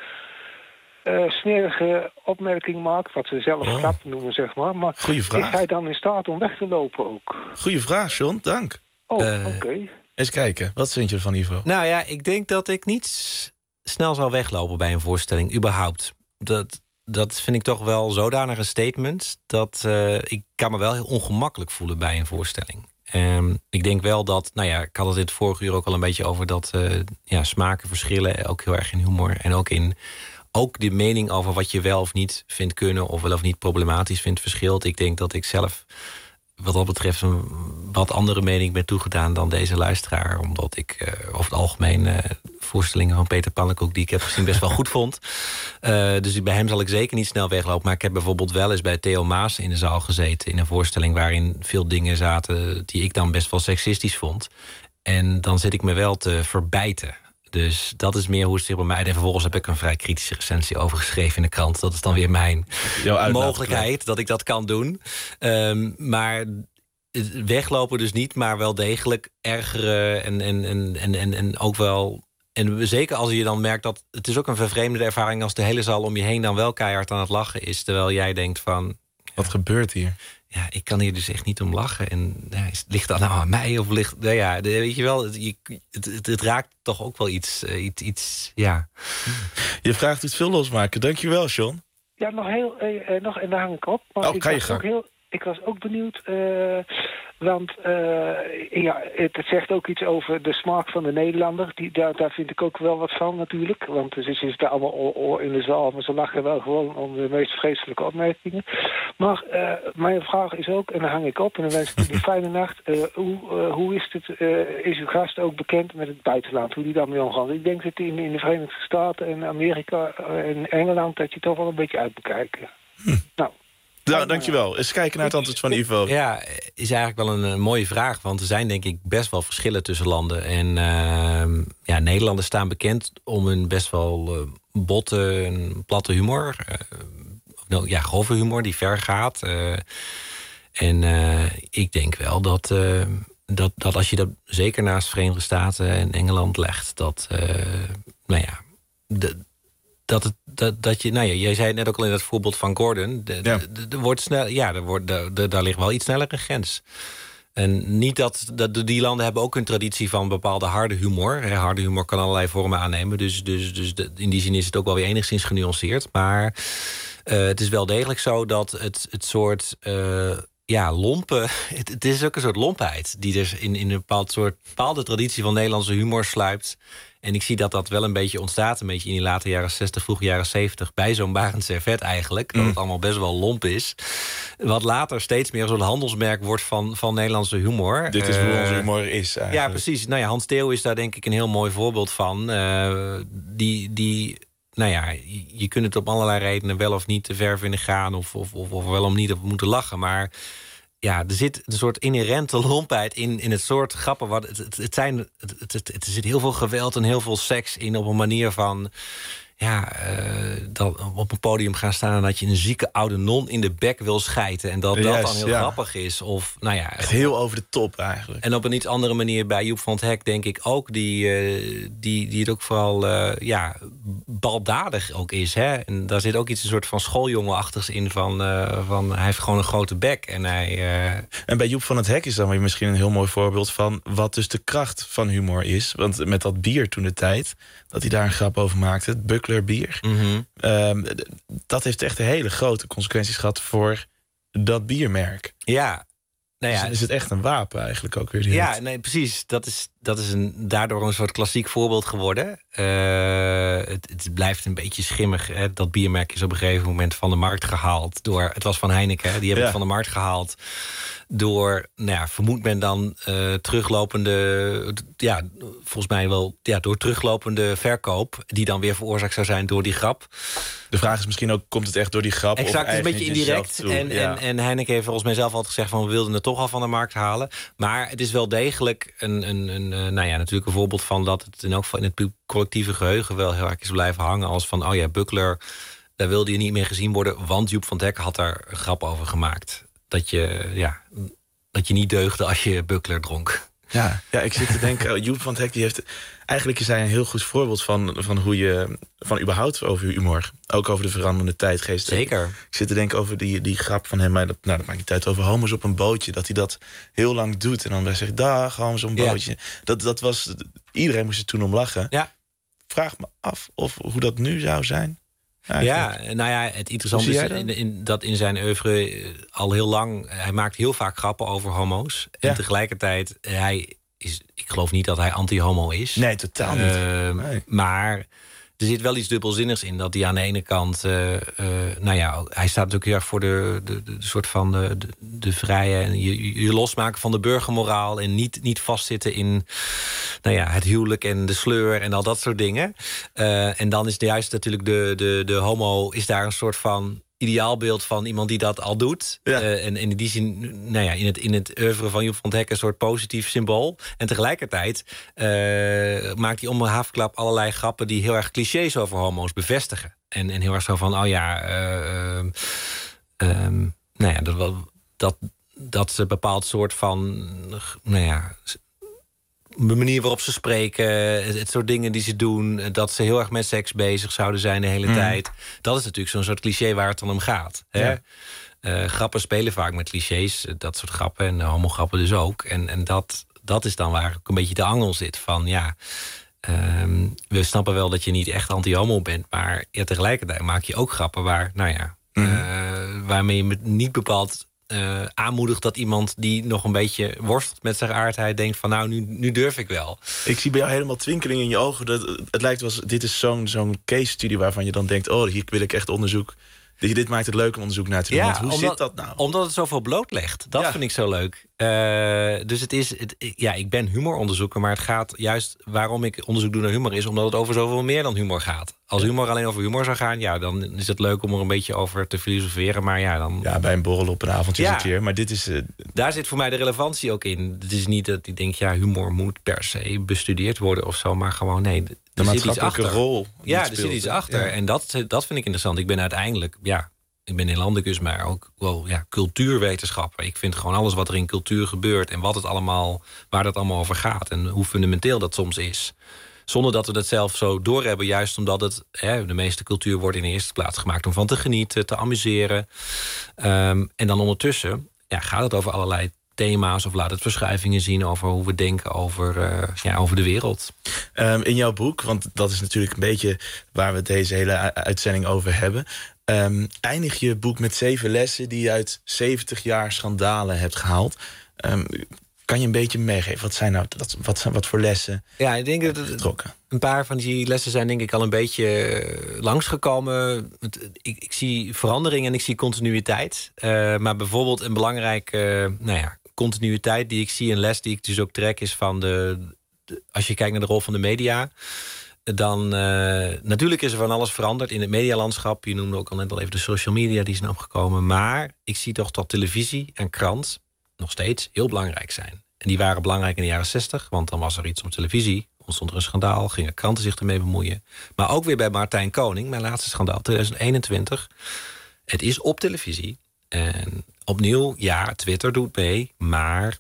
smerige opmerking maakt, wat ze zelf grap noemen, zeg maar. Maar goeie vraag. Is hij dan in staat om weg te lopen ook? Goeie vraag, John. Dank. Oké. Eens kijken. Wat vind je ervan, Ivo? Nou ja, ik denk dat ik niet snel zal weglopen bij een voorstelling, überhaupt. Dat vind ik toch wel zodanig een statement dat ik kan me wel heel ongemakkelijk voelen bij een voorstelling. Ik denk wel dat, ik had het in het vorige uur ook al een beetje over dat smaken verschillen, ook heel erg in humor. En ook de mening over wat je wel of niet vindt kunnen of wel of niet problematisch vindt verschilt. Ik denk dat ik zelf wat dat betreft een wat andere mening ben toegedaan dan deze luisteraar. Omdat ik over het algemeen voorstellingen van Peter Pannenkoek die ik heb gezien best wel goed vond. Dus bij hem zal ik zeker niet snel weglopen. Maar ik heb bijvoorbeeld wel eens bij Theo Maassen in de zaal gezeten in een voorstelling waarin veel dingen zaten die ik dan best wel seksistisch vond. En dan zit ik me wel te verbijten. Dus dat is meer hoe het zich bij mij... En vervolgens heb ik een vrij kritische recensie over geschreven in de krant. Dat is dan weer mijn mogelijkheid dat ik dat kan doen. Maar weglopen dus niet, maar wel degelijk ergeren. En ook wel... En zeker als je dan merkt dat... Het is ook een vervreemdende ervaring als de hele zaal om je heen dan wel keihard aan het lachen is. Terwijl jij denkt van... Wat gebeurt hier? Ja, ik kan hier dus echt niet om lachen. En ligt dat nou aan mij? Of ligt... weet je wel, het raakt toch ook wel iets, ja. Je vraagt het veel losmaken. Dankjewel, John. Ja, nog en daar hang ik op. Maar ga je gang. Ik was ook benieuwd... Want het zegt ook iets over de smaak van de Nederlander. Daar vind ik ook wel wat van natuurlijk. Want ze zitten allemaal in de zaal, maar ze lachen wel gewoon om de meest vreselijke opmerkingen. Maar mijn vraag is ook, en dan hang ik op en dan wens ik u een fijne nacht. Hoe is het? Is uw gast ook bekend met het buitenland? Hoe die daarmee omgaan? Ik denk dat in de Verenigde Staten en Amerika en Engeland dat je toch wel een beetje uit moet kijken. Nou. Nou, dankjewel. Eens kijken naar het antwoord van Ivo. Ja, is eigenlijk wel een mooie vraag. Want er zijn denk ik best wel verschillen tussen landen. En Nederlanders staan bekend om een best wel botte en platte humor. Grove humor die ver gaat. Ik denk wel dat als je dat zeker naast Verenigde Staten en Engeland legt... jij zei het net ook al in dat voorbeeld van Gordon. Daar ligt wel iets sneller een grens. En niet dat die landen hebben ook een traditie van bepaalde harde humor. Harde humor kan allerlei vormen aannemen. Dus in die zin is het ook wel weer enigszins genuanceerd. Maar het is wel degelijk zo dat het soort... lompe. Het is ook een soort lompheid die er in een bepaalde traditie van Nederlandse humor sluipt. En ik zie dat wel een beetje ontstaat, een beetje in die late jaren 60, vroege jaren 70, bij zo'n Barend Servet eigenlijk. Dat het allemaal best wel lomp is. Wat later steeds meer zo'n handelsmerk wordt van Nederlandse humor. Dit is hoe onze humor is eigenlijk. Ja, precies. Hans Theo is daar denk ik een heel mooi voorbeeld van. Je kunt het op allerlei redenen wel of niet te ver vinden gaan... of wel om niet op moeten lachen, maar... Ja, er zit een soort inherente lompheid in het soort grappen. Er zit heel veel geweld en heel veel seks in op een manier van... dat op een podium gaan staan en dat je een zieke oude non in de bek wil schijten. En dat dan heel grappig is. Echt heel over de top eigenlijk. En op een iets andere manier bij Joep van 't Hek denk ik ook... die het ook vooral baldadig ook is. Hè? En daar zit ook iets een soort van schooljongenachtigs in van hij heeft gewoon een grote bek. En bij Joep van 't Hek is dan weer misschien een heel mooi voorbeeld van... wat dus de kracht van humor is. Want met dat bier toen de tijd, dat hij daar een grap over maakte... het Buckler bier. Mm-hmm. Dat heeft echt hele grote consequenties gehad voor dat biermerk. Ja. Dus is het echt een wapen eigenlijk ook weer? Precies. Dat is daardoor een soort klassiek voorbeeld geworden. Het blijft een beetje schimmig. Hè? Dat biermerk is op een gegeven moment van de markt gehaald. Het was van Heineken, die hebben het van de markt gehaald. Door, vermoedt men dan teruglopende... volgens mij wel door teruglopende verkoop... die dan weer veroorzaakt zou zijn door die grap. De vraag is misschien ook, komt het echt door die grap? Exact, het is een beetje indirect. En Heineken heeft volgens mij zelf altijd gezegd... van we wilden het toch al van de markt halen. Maar het is wel degelijk natuurlijk een voorbeeld van... dat het in elk geval in het collectieve geheugen... wel heel erg is blijven hangen als van... Buckler, daar wilde je niet meer gezien worden... want Joep van 't Hek had daar een grap over gemaakt. Dat je niet deugde als je Buckler dronk. Ja, ik zit te denken, Joep van 't Hek die heeft... Eigenlijk is hij een heel goed voorbeeld van hoe je... van überhaupt over humor. Ook over de veranderende tijdgeest. Zeker. Ik zit te denken over die grap van hem... maar dat maakt niet uit, over homo's op een bootje. Dat hij dat heel lang doet. En dan zegt dag, homo's op een bootje. Dat was... Iedereen moest er toen om lachen. Ja. Vraag me af hoe dat nu zou zijn. Eigenlijk. Het interessante is dat in zijn oeuvre al heel lang... hij maakt heel vaak grappen over homo's. En tegelijkertijd, ik geloof niet dat hij anti-homo is. Nee, totaal niet. Maar er zit wel iets dubbelzinnigs in. Dat hij aan de ene kant... hij staat natuurlijk heel erg voor de soort van de vrije... en je losmaken van de burgermoraal... en niet vastzitten in het huwelijk en de sleur... en al dat soort dingen. En dan is juist natuurlijk de homo... is daar een soort van... ideaalbeeld van iemand die dat al doet. Ja. En in die zin, in het oeuvre van Joep van 't Hek... een soort positief symbool. En tegelijkertijd maakt hij om een havenklap allerlei grappen... die heel erg clichés over homo's bevestigen. En heel erg zo van, dat ze een bepaald soort van... de manier waarop ze spreken, het soort dingen die ze doen... dat ze heel erg met seks bezig zouden zijn de hele tijd. Dat is natuurlijk zo'n soort cliché waar het dan om gaat. Hè? Ja. Grappen spelen vaak met clichés, dat soort grappen. En homograppen dus ook. En dat is dan waar ook een beetje de angel zit van... we snappen wel dat je niet echt anti-homo bent... maar tegelijkertijd maak je ook grappen waar, waarmee je niet bepaald... aanmoedigt dat iemand die nog een beetje worstelt met zijn geaardheid denkt van nou, nu durf ik wel. Ik zie bij jou helemaal twinkeling in je ogen. Het lijkt wel, dit is zo'n case studie waarvan je dan denkt, oh, hier wil ik echt onderzoek. Dit maakt het leuk om onderzoek naar te doen. Ja, hoe zit dat nou? Omdat het zoveel blootlegt. Dat vind ik zo leuk. Dus ik ben humoronderzoeker, maar het gaat juist waarom ik onderzoek doe naar humor is omdat het over zoveel meer dan humor gaat. Als humor alleen over humor zou gaan, dan is het leuk om er een beetje over te filosoferen. Maar dan... Ja, bij een borrel op een avondje een keer. Maar dit is... Daar zit voor mij de relevantie ook in. Het is niet dat ik denk, humor moet per se bestudeerd worden of zo, maar gewoon nee. De maatschappelijke rol. Ja, er zit iets achter. Ja. En dat vind ik interessant. Ik ben uiteindelijk, ik ben Nederlandicus, maar ook wel cultuurwetenschapper. Ik vind gewoon alles wat er in cultuur gebeurt en waar dat allemaal over gaat en hoe fundamenteel dat soms is. Zonder dat we dat zelf zo doorhebben, juist omdat de meeste cultuur wordt in de eerste plaats gemaakt om van te genieten, te amuseren. En dan ondertussen gaat het over allerlei thema's of laat het verschuivingen zien over hoe we denken over de wereld. In jouw boek, want dat is natuurlijk een beetje waar we deze hele uitzending over hebben, eindig je boek met 7 lessen die je uit 70 jaar schandalen hebt gehaald. Kan je een beetje meegeven? Wat zijn nou wat voor lessen? Ja, ik denk dat een paar van die lessen zijn denk ik al een beetje langsgekomen. Ik zie verandering en ik zie continuïteit. Maar bijvoorbeeld een belangrijke continuïteit die ik zie, een les die ik dus ook trek, is van als je kijkt naar de rol van de media, dan natuurlijk is er van alles veranderd in het medialandschap. Je noemde ook al net al even de social media, die zijn opgekomen. Maar ik zie toch dat televisie en krant nog steeds heel belangrijk zijn. En die waren belangrijk in de jaren 60, want dan was er iets op televisie, ontstond er een schandaal, gingen kranten zich ermee bemoeien. Maar ook weer bij Martijn Koning, mijn laatste schandaal, 2021. Het is op televisie. En opnieuw, Twitter doet mee, maar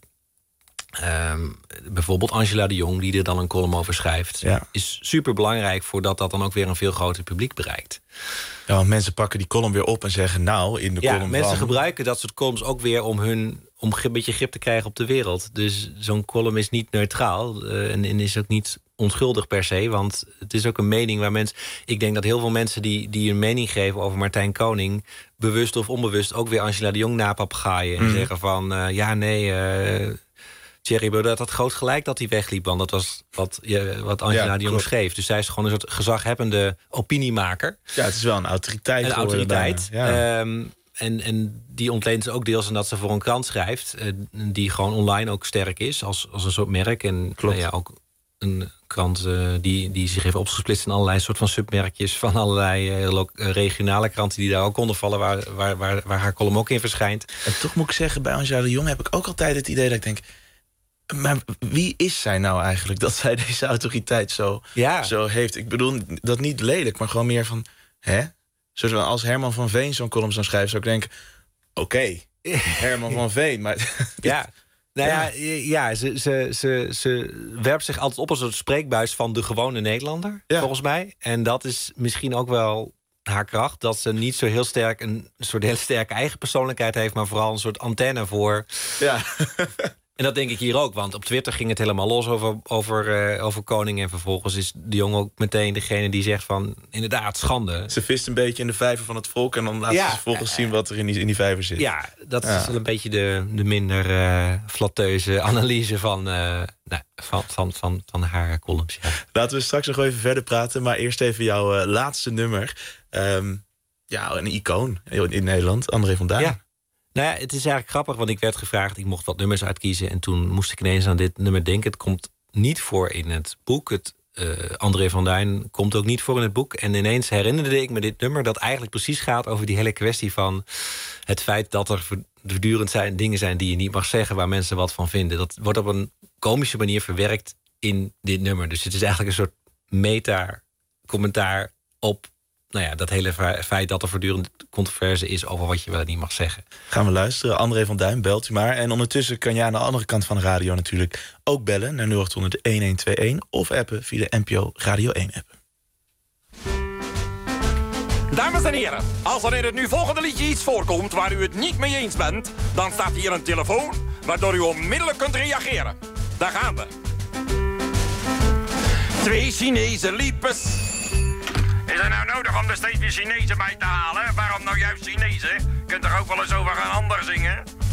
bijvoorbeeld Angela de Jong, die er dan een column over schrijft, is super belangrijk voordat dat dan ook weer een veel groter publiek bereikt. Ja, want mensen pakken die column weer op en zeggen in de column mensen gebruiken dat soort columns ook weer om een beetje grip te krijgen op de wereld. Dus zo'n column is niet neutraal en is ook niet onschuldig per se, want het is ook een mening waar mensen... Ik denk dat heel veel mensen die een mening geven over Martijn Koning, bewust of onbewust ook weer Angela de Jong napapgaaien en zeggen van Thierry Baudet had groot gelijk dat hij wegliep, want dat was wat Angela de Jong schreef. Dus zij is gewoon een soort gezaghebbende opiniemaker. Ja, het is wel een autoriteit. Een autoriteit. En die ontleent ze ook deels aan dat ze voor een krant schrijft, die gewoon online ook sterk is, als een soort merk. En ook een krant die zich heeft opgesplitst in allerlei soort van submerkjes van allerlei regionale kranten die daar ook onder vallen, waar haar column ook in verschijnt. En toch moet ik zeggen, bij Angela de Jong heb ik ook altijd het idee dat ik denk, maar wie is zij nou eigenlijk dat zij deze autoriteit zo heeft? Ik bedoel, dat niet lelijk, maar gewoon meer van, Zoals als Herman van Veen zo'n column zou schrijven, zou ik denken, oké, Herman van Veen, maar ze werpt zich altijd op als een spreekbuis van de gewone Nederlander, volgens mij. En dat is misschien ook wel haar kracht, dat ze niet zo heel sterk een soort hele sterke eigen persoonlijkheid heeft, maar vooral een soort antenne voor. Ja. En dat denk ik hier ook, want op Twitter ging het helemaal los over Koning. En vervolgens is de Jong ook meteen degene die zegt van, inderdaad, schande. Ze vist een beetje in de vijver van het volk en dan laat ze vervolgens zien wat er in die vijver zit. Ja, dat is wel een beetje de minder flatteuze analyse van haar columns. Ja. Laten we straks nog even verder praten, maar eerst even jouw laatste nummer. Een icoon in Nederland, André van Duin. Ja. Nou ja, het is eigenlijk grappig, want ik werd gevraagd, ik mocht wat nummers uitkiezen en toen moest ik ineens aan dit nummer denken. Het komt niet voor in het boek. André van Duin komt ook niet voor in het boek. En ineens herinnerde ik me dit nummer dat eigenlijk precies gaat over die hele kwestie van het feit dat er voortdurend dingen zijn die je niet mag zeggen, waar mensen wat van vinden. Dat wordt op een komische manier verwerkt in dit nummer. Dus het is eigenlijk een soort meta-commentaar op dat hele feit dat er voortdurend controverse is over wat je wel en niet mag zeggen. Gaan we luisteren. André van Duin, belt u maar. En ondertussen kan je aan de andere kant van de radio natuurlijk ook bellen naar 0800-1121 of appen via de NPO Radio 1 app. Dames en heren, als er in het nu volgende liedje iets voorkomt waar u het niet mee eens bent, dan staat hier een telefoon waardoor u onmiddellijk kunt reageren. Daar gaan we. 2 Chinezen liepen. Is het nou nodig om er steeds weer Chinezen bij te halen? Waarom nou juist Chinezen? Kunt er ook wel eens over een ander zingen?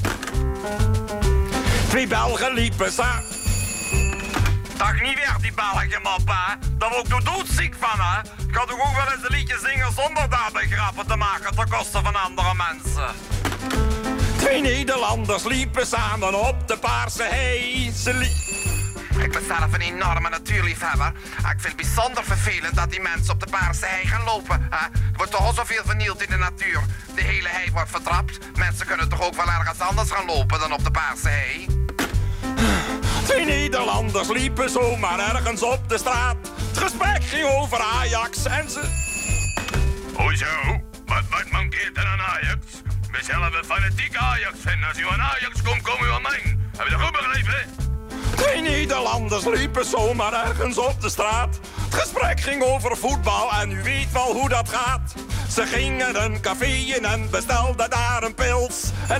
Twee Belgen liepen samen. Dag niet weer die Belgen, mappa. Daar word ik door doodziek van, hè. Ik kan toch ook wel eens een liedje zingen zonder daarbij grappen te maken ten koste van andere mensen. Twee Nederlanders liepen samen op de Paarse Hei. Ik ben zelf een enorme natuurliefhebber. Ik vind het bijzonder vervelend dat die mensen op de Paarse Hei gaan lopen. Er wordt toch al zoveel vernield in de natuur. De hele hei wordt vertrapt. Mensen kunnen toch ook wel ergens anders gaan lopen dan op de Paarse Hei? Twee Nederlanders liepen zomaar ergens op de straat. Het gesprek ging over Ajax en ze... Hoezo? Wat mankeert er aan Ajax? We zelf een fanatiek Ajax-fan. Als u aan Ajax komt, kom u aan mij. Heb je dat goed begrepen? Twee Nederlanders liepen zomaar ergens op de straat. Het gesprek ging over voetbal en u weet wel hoe dat gaat. Ze gingen een café in en bestelden daar een pils. En...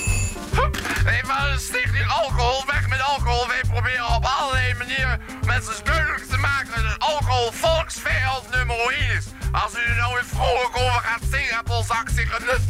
Even stichting alcohol, weg met alcohol. Wij proberen op allerlei manieren mensen duidelijk te maken dat het alcohol volksvijand nummer 1 is. Als u er nou weer vrolijk over gaat zingen, heb onze actie genut.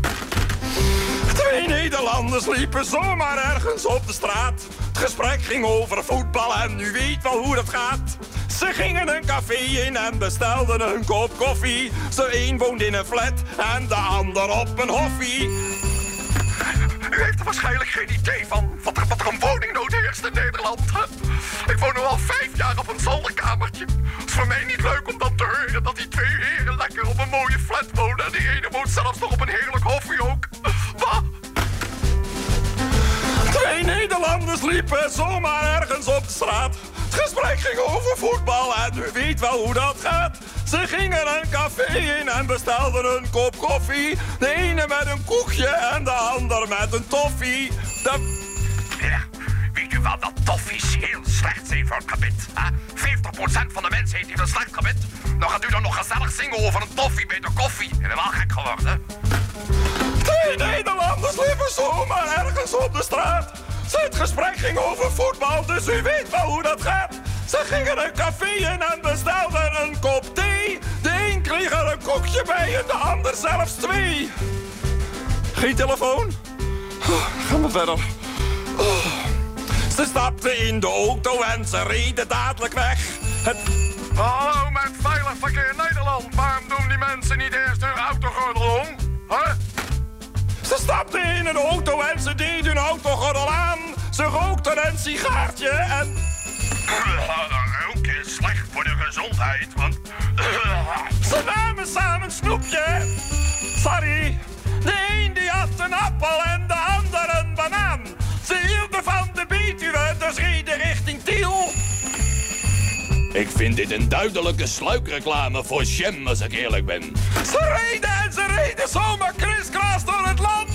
Twee Nederlanders liepen zomaar ergens op de straat. Het gesprek ging over voetbal en u weet wel hoe dat gaat. Ze gingen een café in en bestelden een kop koffie. Ze een woonde in een flat en de ander op een hoffie. U heeft er waarschijnlijk geen idee van wat er een woningnood heerst in Nederland. Ik woon nu al 5 jaar op een zolderkamertje. Het is voor mij niet leuk om dan te horen dat die twee heren lekker op een mooie flat wonen. En die ene woont zelfs nog op een heerlijk hoffie ook. Wat? Twee Nederlanders liepen zomaar ergens op de straat. Het gesprek ging over voetbal en u weet wel hoe dat gaat. Ze gingen een café in en bestelden een kop koffie. De ene met een koekje en de ander met een toffie. Ja, weet u wel dat toffies heel slecht zijn voor het gebit? 50% van de mensheid heeft een slecht gebit. Dan gaat u dan nog gezellig zingen over een toffie bij de koffie. Helemaal gek geworden. Twee Nederlanders liepen zomaar ergens op de straat. Het gesprek ging over voetbal, dus u weet wel hoe dat gaat. Ze gingen een café in en bestelden een kop thee. De een kreeg er een koekje bij en de ander zelfs 2. Geen telefoon? Gaan we verder. Ze stapten in de auto en ze reden dadelijk weg. Hallo, met Veilig Verkeer Nederland. Waarom doen die mensen niet eerst hun autogordel om? Huh? Ze stapten in een auto en ze deden hun autogordel aan. Ze rookten een sigaartje en... Roken is slecht voor de gezondheid, want... Ze namen samen een snoepje. Sorry. De een die had een appel en de ander een banaan. Ze hielden van de Betuwe, dus reden richting Tiel. Ik vind dit een duidelijke sluikreclame voor Shem, als ik eerlijk ben. Ze reden zomaar kriskras door het land.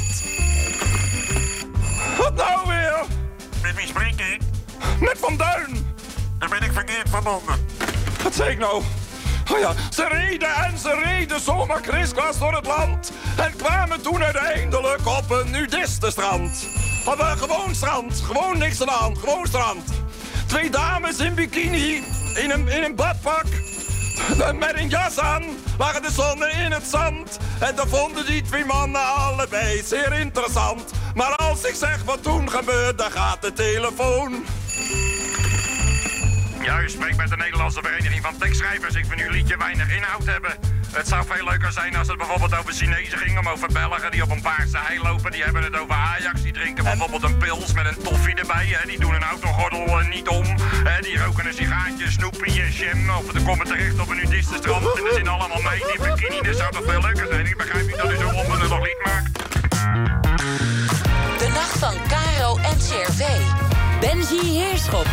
Wat nou weer? Met wie spreek ik? Met Van Duin. Dan ben ik verkeerd verbonden. Wat zei ik nou? Oh ja, ze reden zomaar kriskras door het land. En kwamen toen uiteindelijk op een nudistenstrand. Op een gewoon strand, gewoon niks aan de hand, gewoon strand. Twee dames in bikini, in een badpak. Met een jas aan, lagen de zon in het zand. En dan vonden die twee mannen allebei zeer interessant. Maar als ik zeg wat toen gebeurt, dan gaat de telefoon. Ja, u spreekt met de Nederlandse Vereniging van Tekstschrijvers. Ik vind uw liedje weinig inhoud hebben. Het zou veel leuker zijn als het bijvoorbeeld over Chinezen ging, of over Belgen die op een paarse hei lopen. Die hebben het over Ajax, die drinken bijvoorbeeld een pils met een toffie erbij. Hè. Die doen een autogordel niet om. Hè. Die roken een sigaartje, snoepie en jam. Of ze komen terecht op een nudistenstrand en er zijn allemaal meiden in bikini. Dat zou toch veel leuker zijn? Ik begrijp niet dat u zo'n onbenullig lied maakt. De nacht van Caro en CRV. Benji Heerschop.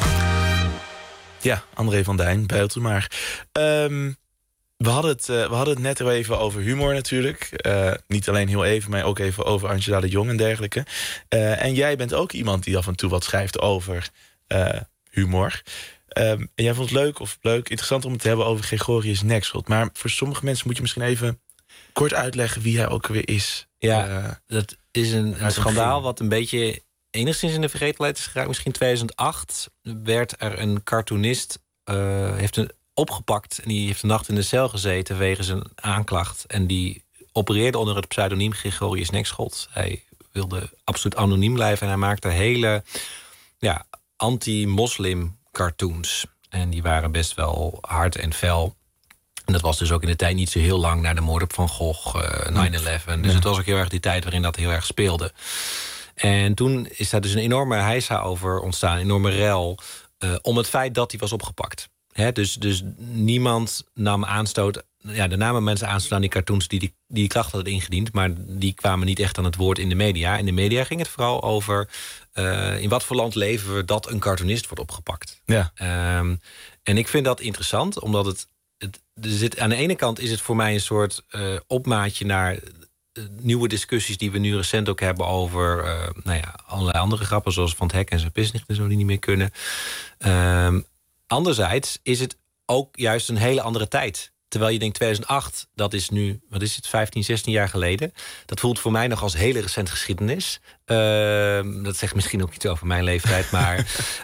Ja, André van Duin, belt u maar. We hadden het net al even over humor natuurlijk. Niet alleen heel even, maar ook even over Angela de Jong en dergelijke. En jij bent ook iemand die af en toe wat schrijft over humor. En jij vond het interessant om het te hebben over Gregorius Nekschot. Maar voor sommige mensen moet je misschien even kort uitleggen wie hij ook weer is. Ja, dat is een schandaal wat een beetje enigszins in de vergetelheid is geraakt. Misschien 2008 werd er een cartoonist opgepakt en die heeft een nacht in de cel gezeten wegens een aanklacht. En die opereerde onder het pseudoniem Gregorius Nekschot. Hij wilde absoluut anoniem blijven. En hij maakte hele anti-moslim cartoons. En die waren best wel hard en fel. En dat was dus ook in de tijd niet zo heel lang na de moord op Van Gogh, 9/11. Dus het was ook heel erg die tijd waarin dat heel erg speelde. En toen is daar dus een enorme heisa over ontstaan, een enorme rel, om het feit dat hij was opgepakt. Dus niemand nam aanstoot. Ja, er namen mensen aanstoot aan die cartoons die klachten hadden ingediend, maar die kwamen niet echt aan het woord in de media. In de media ging het vooral over in wat voor land leven we dat een cartoonist wordt opgepakt. Ja. En ik vind dat interessant, omdat aan de ene kant is het voor mij een soort opmaatje naar nieuwe discussies die we nu recent ook hebben over allerlei andere grappen, zoals Van het Hek en zijn Pisnicht en zo, die niet meer kunnen. Anderzijds is het ook juist een hele andere tijd. Terwijl je denkt 2008, dat is nu, 15, 16 jaar geleden. Dat voelt voor mij nog als hele recente geschiedenis. Dat zegt misschien ook iets over mijn leeftijd, maar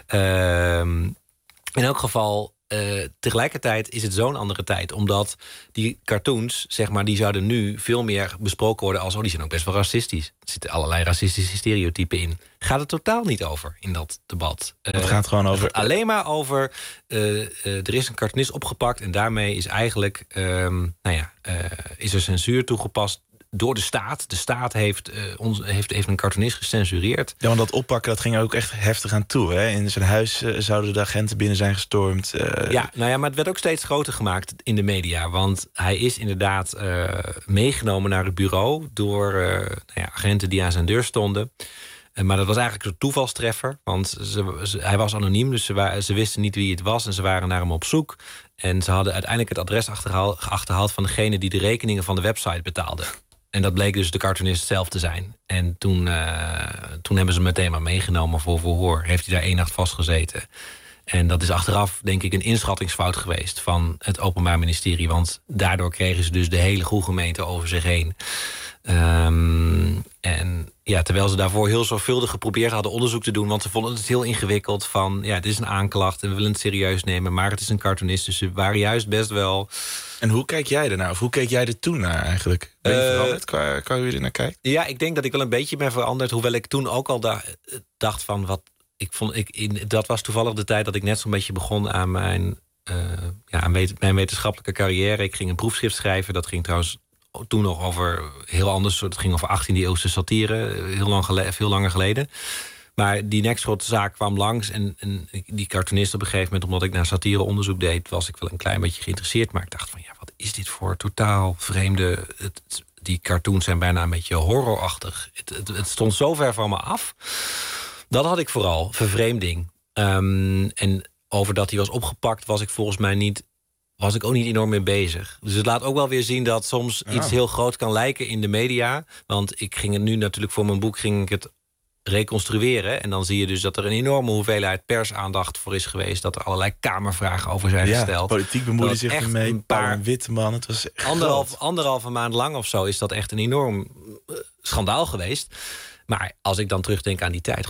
in elk geval, tegelijkertijd is het zo'n andere tijd. Omdat die cartoons, zeg maar, die zouden nu veel meer besproken worden als, die zijn ook best wel racistisch. Er zitten allerlei racistische stereotypen in. Gaat het totaal niet over in dat debat. Het gaat gewoon over... Alleen maar over, er is een cartoonist opgepakt en daarmee is eigenlijk, is er censuur toegepast door de staat. De staat heeft een cartoonist gecensureerd. Ja, want dat oppakken, dat ging er ook echt heftig aan toe. Hè? In zijn huis zouden de agenten binnen zijn gestormd. Maar het werd ook steeds groter gemaakt in de media. Want hij is inderdaad meegenomen naar het bureau door agenten die aan zijn deur stonden. Maar dat was eigenlijk een toevalstreffer. Want hij was anoniem, dus ze wisten niet wie het was en ze waren naar hem op zoek. En ze hadden uiteindelijk het adres achterhaald van degene die de rekeningen van de website betaalde. En dat bleek dus de cartoonist zelf te zijn. En toen hebben ze hem meteen maar meegenomen voor verhoor. Heeft hij daar 1 nacht vastgezeten. En dat is achteraf, denk ik, een inschattingsfout geweest van het Openbaar Ministerie. Want daardoor kregen ze dus de hele goede gemeente over zich heen. Terwijl ze daarvoor heel zorgvuldig geprobeerd hadden onderzoek te doen. Want ze vonden het heel ingewikkeld van, het is een aanklacht en we willen het serieus nemen. Maar het is een cartoonist, dus ze waren juist best wel... En hoe kijk jij ernaar? Of hoe keek jij er toen naar eigenlijk? Ben je veranderd qua hoe je er naar kijkt? Ja, ik denk dat ik wel een beetje ben veranderd. Hoewel ik toen ook al dacht van dat was toevallig de tijd dat ik net zo'n beetje begon aan mijn wetenschappelijke carrière. Ik ging een proefschrift schrijven. Dat ging trouwens toen nog over heel anders. Het ging over 18e-eeuwse satire. Veel langer geleden. Maar die Nextrot-zaak kwam langs. En die cartoonist op een gegeven moment, omdat ik naar satireonderzoek deed, was ik wel een klein beetje geïnteresseerd. Maar ik dacht van, wat is dit voor totaal vreemde... Die cartoons zijn bijna een beetje horrorachtig. Het stond zo ver van me af. Dat had ik vooral, vervreemding. En over dat hij was opgepakt was ik volgens mij was ik ook niet enorm mee bezig. Dus het laat ook wel weer zien dat soms iets heel groot kan lijken in de media. Want ik ging het nu natuurlijk voor mijn boek reconstrueren. En dan zie je dus dat er een enorme hoeveelheid persaandacht voor is geweest. Dat er allerlei kamervragen over zijn gesteld. Politiek bemoeide zich ermee. Een paar witte man. Het was anderhalve maand lang of zo is dat echt een enorm schandaal geweest. Maar als ik dan terugdenk aan die tijd,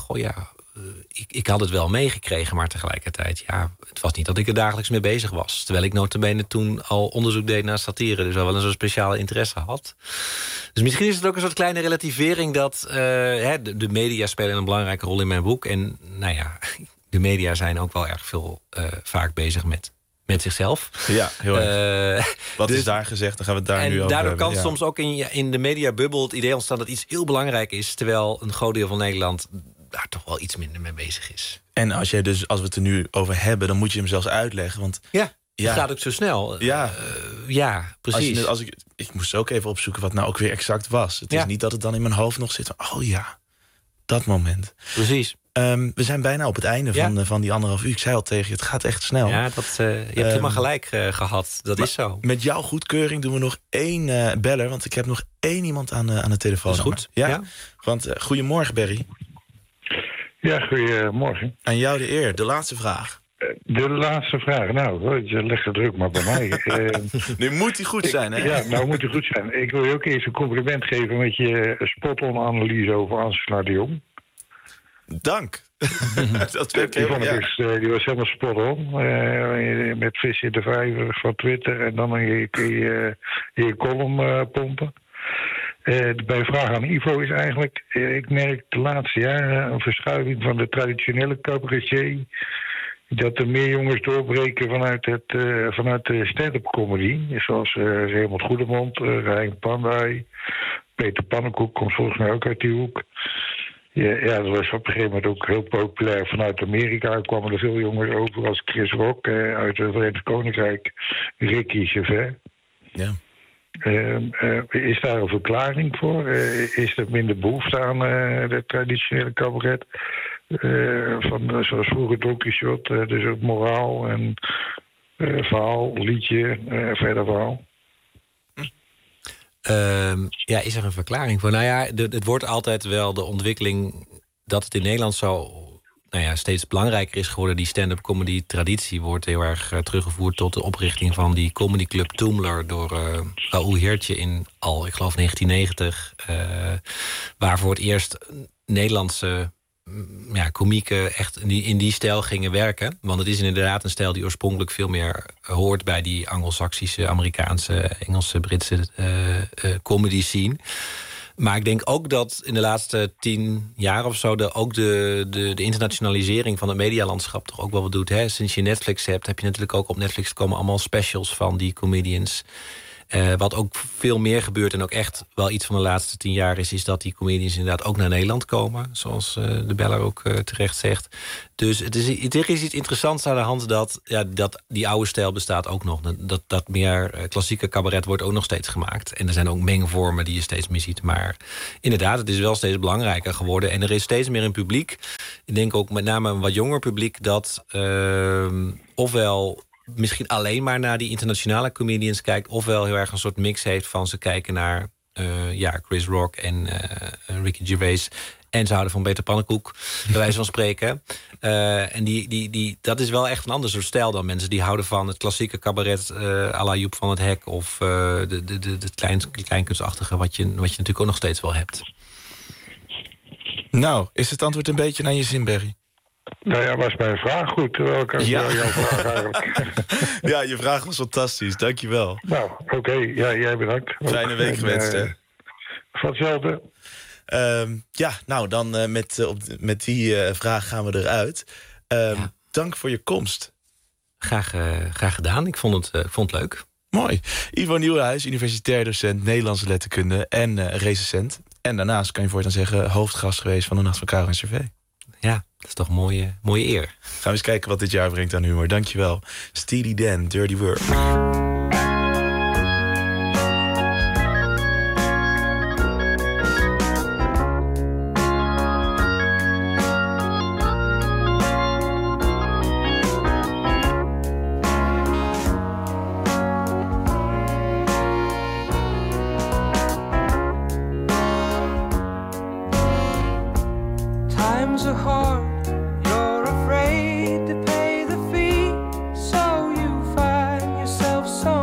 ik had het wel meegekregen, maar tegelijkertijd, het was niet dat ik er dagelijks mee bezig was. Terwijl ik nota bene toen al onderzoek deed naar satire, dus wel een zo'n speciale interesse had. Dus misschien is het ook een soort kleine relativering dat de media spelen een belangrijke rol in mijn boek. En de media zijn ook wel erg veel vaak bezig met zichzelf. Ja, heel erg. Wat is daar gezegd? Dan gaan we het daar nu over hebben. En daardoor kan soms ook in de mediabubbel het idee ontstaan dat iets heel belangrijk is, terwijl een groot deel van Nederland daar toch wel iets minder mee bezig is. En als we het er nu over hebben, dan moet je hem zelfs uitleggen. Want het gaat ook zo snel. Precies. Ik moest ook even opzoeken wat nou ook weer exact was. Het is niet dat het dan in mijn hoofd nog zit. Dat moment. Precies. We zijn bijna op het einde van die 1,5 uur. Ik zei al tegen je, het gaat echt snel. Ja, je hebt helemaal gelijk gehad. Dat is zo. Met jouw goedkeuring doen we nog 1 beller. Want ik heb nog 1 iemand aan de telefoon. Dat is goed. Ja. Want goedemorgen, Berry. Ja, goedemorgen. Aan jou de eer. De laatste vraag. De laatste vraag. Nou, je legt de druk maar bij mij. Nu moet hij goed zijn, hè? Ja, nou moet hij goed zijn. Ik wil je ook eerst een compliment geven met je spot-on analyse over Angela de Jong. Dank. Die was helemaal spot-on. Met vis in de vijver van Twitter en dan je column pompen. Mijn vraag aan Ivo is eigenlijk... ik merk de laatste jaren een verschuiving van de traditionele cabaretier... dat er meer jongens doorbreken vanuit de stand-up comedy. Zoals Raymond Goedemond, Rijn Pandey... Peter Pannenkoek komt volgens mij ook uit die hoek. Ja, dat was op een gegeven moment ook heel populair vanuit Amerika. Er kwamen er veel jongens over als Chris Rock uit het Verenigd Koninkrijk. Ricky Gervais. Ja. Is daar een verklaring voor? Is er minder behoefte aan de traditionele cabaret? Zoals vroeger Don Quixote, dus ook moraal en verhaal, liedje, verder verhaal. Is er een verklaring voor? Nou ja, het wordt altijd wel de ontwikkeling dat het in Nederland zo steeds belangrijker is geworden. Die stand-up comedy traditie wordt heel erg teruggevoerd tot de oprichting van die comedyclub Toomler door Raoul Heertje in ik geloof 1990. Waar voor het eerst Nederlandse komieken echt in die stijl gingen werken. Want het is inderdaad een stijl die oorspronkelijk veel meer hoort bij die Anglo-Saxische, Amerikaanse, Engelse, Britse comedy scene. Maar ik denk ook dat in de laatste 10 jaar of zo de internationalisering van het medialandschap toch ook wel wat doet. Hè? Sinds je Netflix hebt, heb je natuurlijk ook op Netflix komen allemaal specials van die comedians. Wat ook veel meer gebeurt en ook echt wel iets van de laatste 10 jaar is dat die comedians inderdaad ook naar Nederland komen. Zoals de beller ook terecht zegt. Dus er is iets interessants aan de hand dat die oude stijl bestaat ook nog. Dat meer klassieke cabaret wordt ook nog steeds gemaakt. En er zijn ook mengvormen die je steeds meer ziet. Maar inderdaad, het is wel steeds belangrijker geworden. En er is steeds meer een publiek. Ik denk ook met name een wat jonger publiek dat ofwel misschien alleen maar naar die internationale comedians kijkt, ofwel heel erg een soort mix heeft van ze kijken naar Chris Rock en Ricky Gervais en ze houden van Peter Pannenkoek, bij wijze van spreken. En dat is wel echt een ander soort stijl dan mensen die houden van het klassieke cabaret à la Joep van het Hek of de kleinkunstachtige wat je natuurlijk ook nog steeds wel hebt. Nou, is het antwoord een beetje naar je zin, Berry? Nou ja, was mijn vraag goed. Terwijl ik jouw vraag eigenlijk. Ja, je vraag was fantastisch. Dankjewel. Nou, oké. Ja, jij bedankt. Fijne week gewenst, hè? Van hetzelfde. Dan met die vraag gaan we eruit. Dank voor je komst. Graag gedaan. Ik vond het leuk. Mooi. Ivo Nieuwenhuis, universitair docent Nederlandse letterkunde en recensent. En daarnaast kan je voortaan zeggen hoofdgast geweest van de Nacht van Caro en Cervé. Ja, dat is toch een mooie eer. Gaan we eens kijken wat dit jaar brengt aan humor. Dankjewel. Steely Dan, Dirty Work. You're afraid to pay the fee, so you find yourself so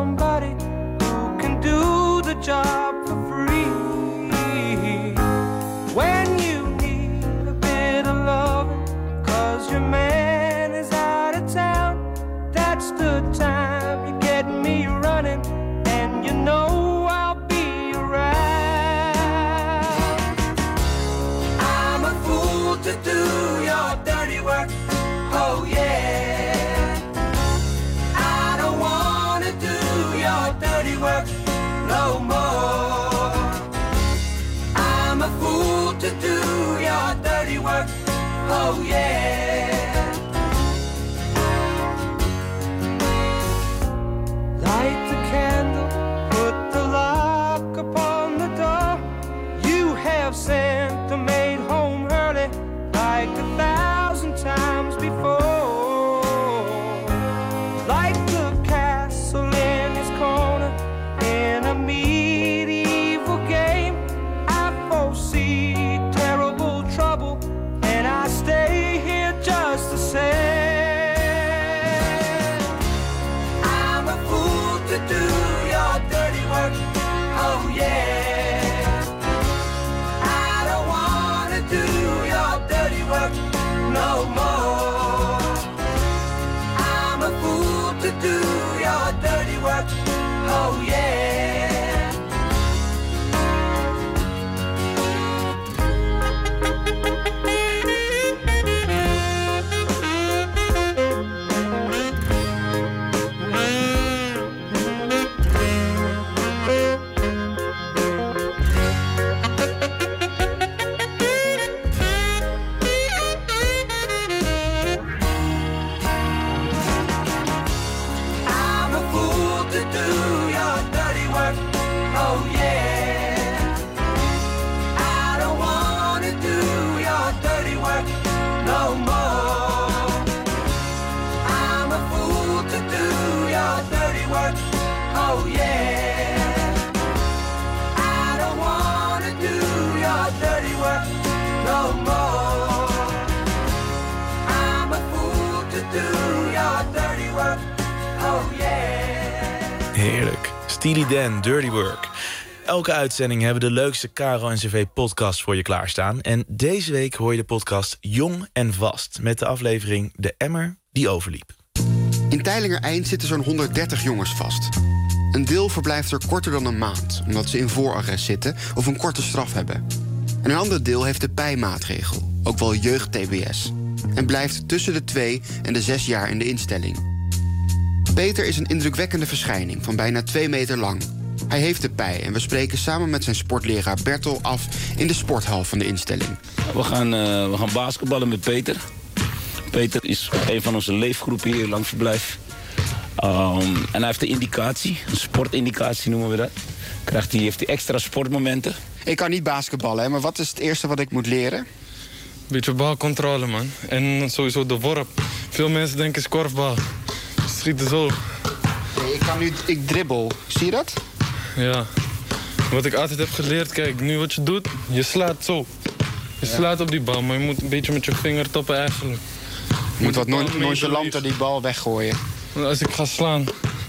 do your dirty work. Oh yeah. Heerlijk. Steely Dan, Dirty Work. Elke uitzending hebben we de leukste Caro NCV podcast voor je klaarstaan. En deze week hoor je de podcast Jong en Vast met de aflevering De Emmer die overliep. In Teijlingereind zitten zo'n 130 jongens vast. Een deel verblijft er korter dan een maand, omdat ze in voorarrest zitten of een korte straf hebben. En een ander deel heeft de PEI-maatregel, ook wel jeugd-TBS, en blijft tussen de 2 en de 6 jaar in de instelling. Peter is een indrukwekkende verschijning van bijna 2 meter lang. Hij heeft de PEI en we spreken samen met zijn sportleraar Bertel af in de sporthal van de instelling. We gaan basketballen met Peter. Peter is een van onze leefgroepen hier, langverblijf. En hij heeft de indicatie, een sportindicatie noemen we dat. Heeft hij extra sportmomenten. Ik kan niet basketballen, hè, maar wat is het eerste wat ik moet leren? Beetje balcontrole, man. En sowieso de worp. Veel mensen denken is korfbal. Schieten zo. Nee, ik dribbel. Zie je dat? Ja. Wat ik altijd heb geleerd, kijk, nu wat je doet, je slaat zo. Je slaat op die bal, maar je moet een beetje met je vingertoppen eigenlijk. Je moet wat nonchalanter die bal weggooien. Als ik ga slaan,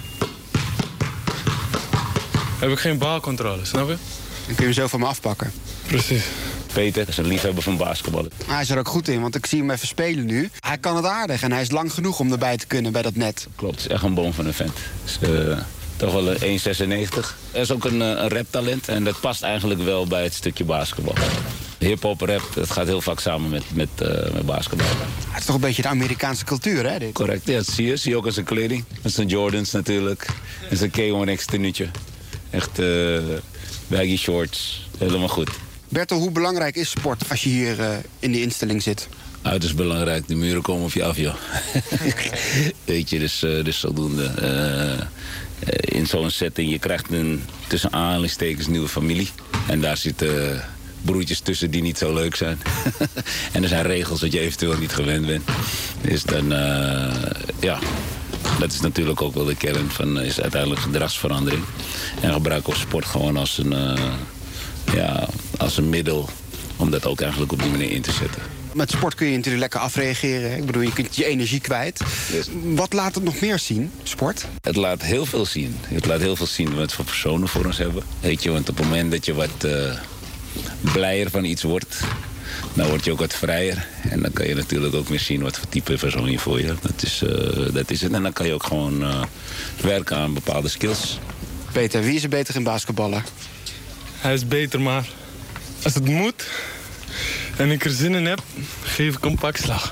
heb ik geen balcontrole, snap je? Dan kun je hem zo van me afpakken. Precies. Peter is een liefhebber van basketballen. Hij is er ook goed in, want ik zie hem even spelen nu. Hij kan het aardig en hij is lang genoeg om erbij te kunnen bij dat net. Klopt, het is echt een boom van een vent. Toch wel 1,96. Hij is ook een raptalent en dat past eigenlijk wel bij het stukje basketbal. Hip-hop, rap, dat gaat heel vaak samen met basketbal. Het is toch een beetje de Amerikaanse cultuur, hè? Dit? Correct, ja, dat zie je ook aan zijn kleding. Met zijn Jordans natuurlijk. En zijn K1X tenuutje. Echt baggy shorts, helemaal goed. Bertel, hoe belangrijk is sport als je hier in die instelling zit? Uiterst belangrijk, de muren komen op je af, joh. Weet je, dus zodoende. In zo'n setting, je krijgt tussen aanhalingstekens nieuwe familie. En daar zitten broertjes tussen die niet zo leuk zijn. En er zijn regels dat je eventueel niet gewend bent. Dus dan, ja, dat is natuurlijk ook wel de kern van is uiteindelijk gedragsverandering. En gebruiken we sport gewoon als een middel om dat ook eigenlijk op die manier in te zetten. Met sport kun je natuurlijk lekker afreageren. Ik bedoel, je kunt je energie kwijt. Yes. Wat laat het nog meer zien, sport? Het laat heel veel zien. Het laat heel veel zien wat voor personen voor ons hebben. Weet je, want op het moment dat je wat blijer van iets wordt, dan word je ook wat vrijer. En dan kan je natuurlijk ook meer zien wat voor type persoon je voor je hebt. Dat is het. En dan kan je ook gewoon werken aan bepaalde skills. Peter, wie is er beter in basketballen? Hij is beter, maar als het moet en ik er zin in heb, geef ik een pakslag.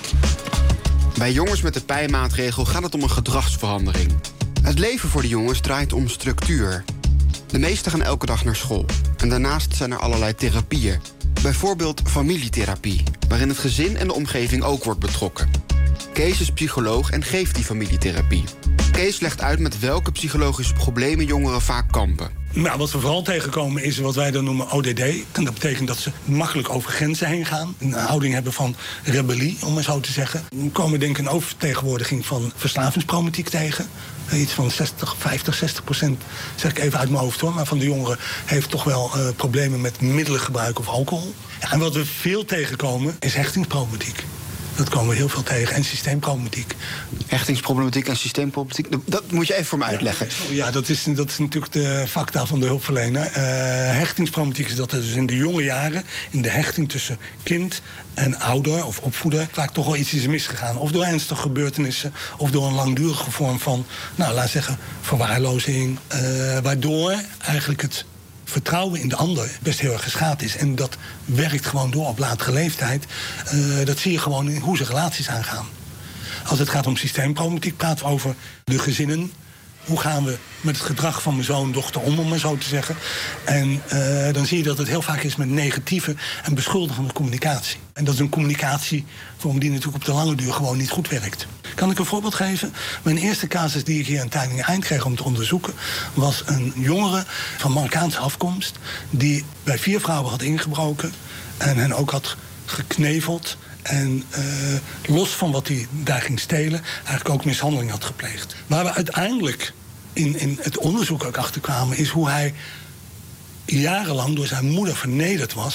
Bij jongens met de PEI-maatregel gaat het om een gedragsverandering. Het leven voor de jongens draait om structuur. De meesten gaan elke dag naar school. En daarnaast zijn er allerlei therapieën. Bijvoorbeeld familietherapie, waarin het gezin en de omgeving ook wordt betrokken. Kees is psycholoog en geeft die familietherapie. Kees legt uit met welke psychologische problemen jongeren vaak kampen. Nou, wat we vooral tegenkomen is wat wij dan noemen ODD. En dat betekent dat ze makkelijk over grenzen heen gaan. Een houding hebben van rebellie, om maar zo te zeggen. We komen denk ik een oververtegenwoordiging van verslavingsproblematiek tegen. Iets van 60%, zeg ik even uit mijn hoofd hoor. Maar van de jongeren heeft toch wel problemen met middelengebruik of alcohol. Ja, en wat we veel tegenkomen is hechtingsproblematiek. Dat komen we heel veel tegen. En systeemproblematiek. Hechtingsproblematiek en systeemproblematiek, dat moet je even voor me uitleggen. Ja, dat is natuurlijk de facta van de hulpverlener. Hechtingsproblematiek is dat er dus in de jonge jaren, in de hechting tussen kind en ouder of opvoeder, vaak toch wel iets is misgegaan. Of door ernstige gebeurtenissen, of door een langdurige vorm van, nou, laat zeggen, verwaarlozing. Waardoor eigenlijk het vertrouwen in de ander best heel erg geschaad is. En dat werkt gewoon door op latere leeftijd. Dat zie je gewoon in hoe ze relaties aangaan. Als het gaat om systeemproblematiek, praten we over de gezinnen. Hoe gaan we met het gedrag van mijn zoon, dochter om maar zo te zeggen. En dan zie je dat het heel vaak is met negatieve en beschuldigende communicatie. En dat is een communicatievorm die natuurlijk op de lange duur gewoon niet goed werkt. Kan ik een voorbeeld geven? Mijn eerste casus die ik hier in Teijlingereind kreeg om te onderzoeken, was een jongere van Marokkaanse afkomst die bij 4 vrouwen had ingebroken en hen ook had gekneveld. En los van wat hij daar ging stelen, eigenlijk ook mishandeling had gepleegd. Waar we uiteindelijk in het onderzoek ook achter kwamen, is hoe hij jarenlang door zijn moeder vernederd was.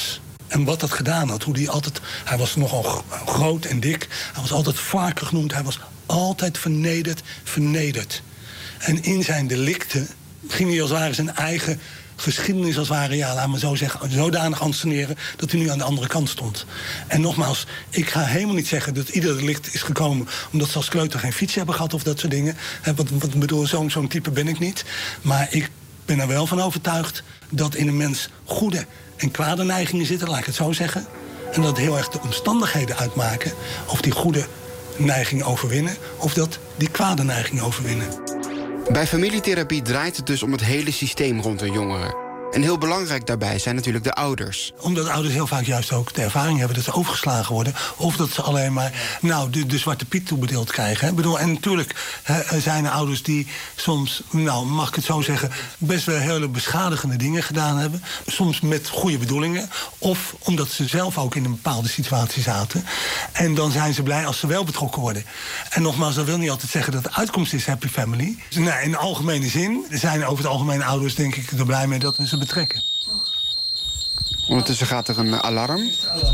En wat dat gedaan had, hij was nogal groot en dik. Hij was altijd varken genoemd. Hij was altijd vernederd. En in zijn delicten ging hij als het ware zijn eigen geschiedenis als het ware, laat me zo zeggen, zodanig anseneren dat hij nu aan de andere kant stond. En nogmaals, ik ga helemaal niet zeggen dat ieder delict is gekomen omdat ze als kleuter geen fiets hebben gehad of dat soort dingen. Wat bedoel, zo'n type ben ik niet. Maar ik ben er wel van overtuigd dat in een mens goede en kwade neigingen zitten, laat ik het zo zeggen. En dat heel erg de omstandigheden uitmaken of die goede neigingen overwinnen of dat die kwade neigingen overwinnen. Bij familietherapie draait het dus om het hele systeem rond een jongere. En heel belangrijk daarbij zijn natuurlijk de ouders. Omdat ouders heel vaak juist ook de ervaring hebben dat ze overgeslagen worden. Of dat ze alleen maar de zwarte piet toebedeeld krijgen. Hè. Bedoel, en natuurlijk zijn er ouders die soms, mag ik het zo zeggen, best wel hele beschadigende dingen gedaan hebben. Soms met goede bedoelingen. Of omdat ze zelf ook in een bepaalde situatie zaten. En dan zijn ze blij als ze wel betrokken worden. En nogmaals, dat wil niet altijd zeggen dat de uitkomst is happy family. Dus, in de algemene zin zijn over het algemeen ouders denk ik er blij mee dat we ze betrekken. Ondertussen gaat er een alarm.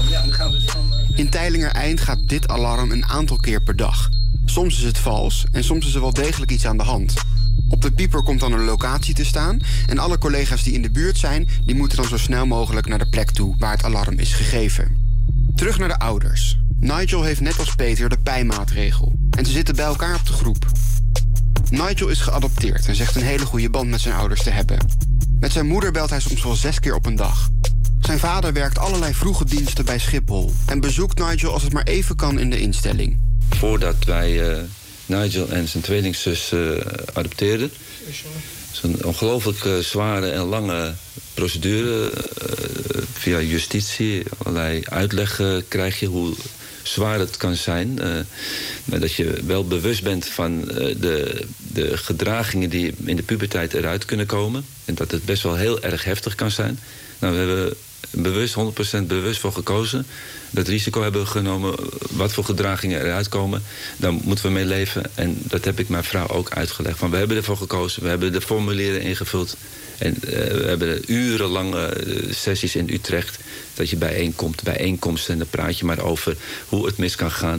In Teijlingereind gaat dit alarm een aantal keer per dag. Soms is het vals en soms is er wel degelijk iets aan de hand. Op de pieper komt dan een locatie te staan en alle collega's die in de buurt zijn, die moeten dan zo snel mogelijk naar de plek toe waar het alarm is gegeven. Terug naar de ouders. Nigel heeft net als Peter de pijmaatregel en ze zitten bij elkaar op de groep. Nigel is geadopteerd en zegt een hele goede band met zijn ouders te hebben. Met zijn moeder belt hij soms wel 6 keer op een dag. Zijn vader werkt allerlei vroege diensten bij Schiphol en bezoekt Nigel als het maar even kan in de instelling. Voordat wij Nigel en zijn tweelingzus adopteerden, is een ongelooflijk zware en lange procedure. Via justitie, allerlei uitleggen krijg je hoe zwaar het kan zijn. Maar dat je wel bewust bent van de gedragingen die in de puberteit eruit kunnen komen. En dat het best wel heel erg heftig kan zijn. Nou, we hebben bewust, 100% bewust voor gekozen. Dat risico hebben we genomen. Wat voor gedragingen eruit komen, daar moeten we mee leven. En dat heb ik mijn vrouw ook uitgelegd. Van, we hebben ervoor gekozen, we hebben de formulieren ingevuld. En we hebben urenlange sessies in Utrecht dat je bijeenkomsten en dan praat je maar over hoe het mis kan gaan.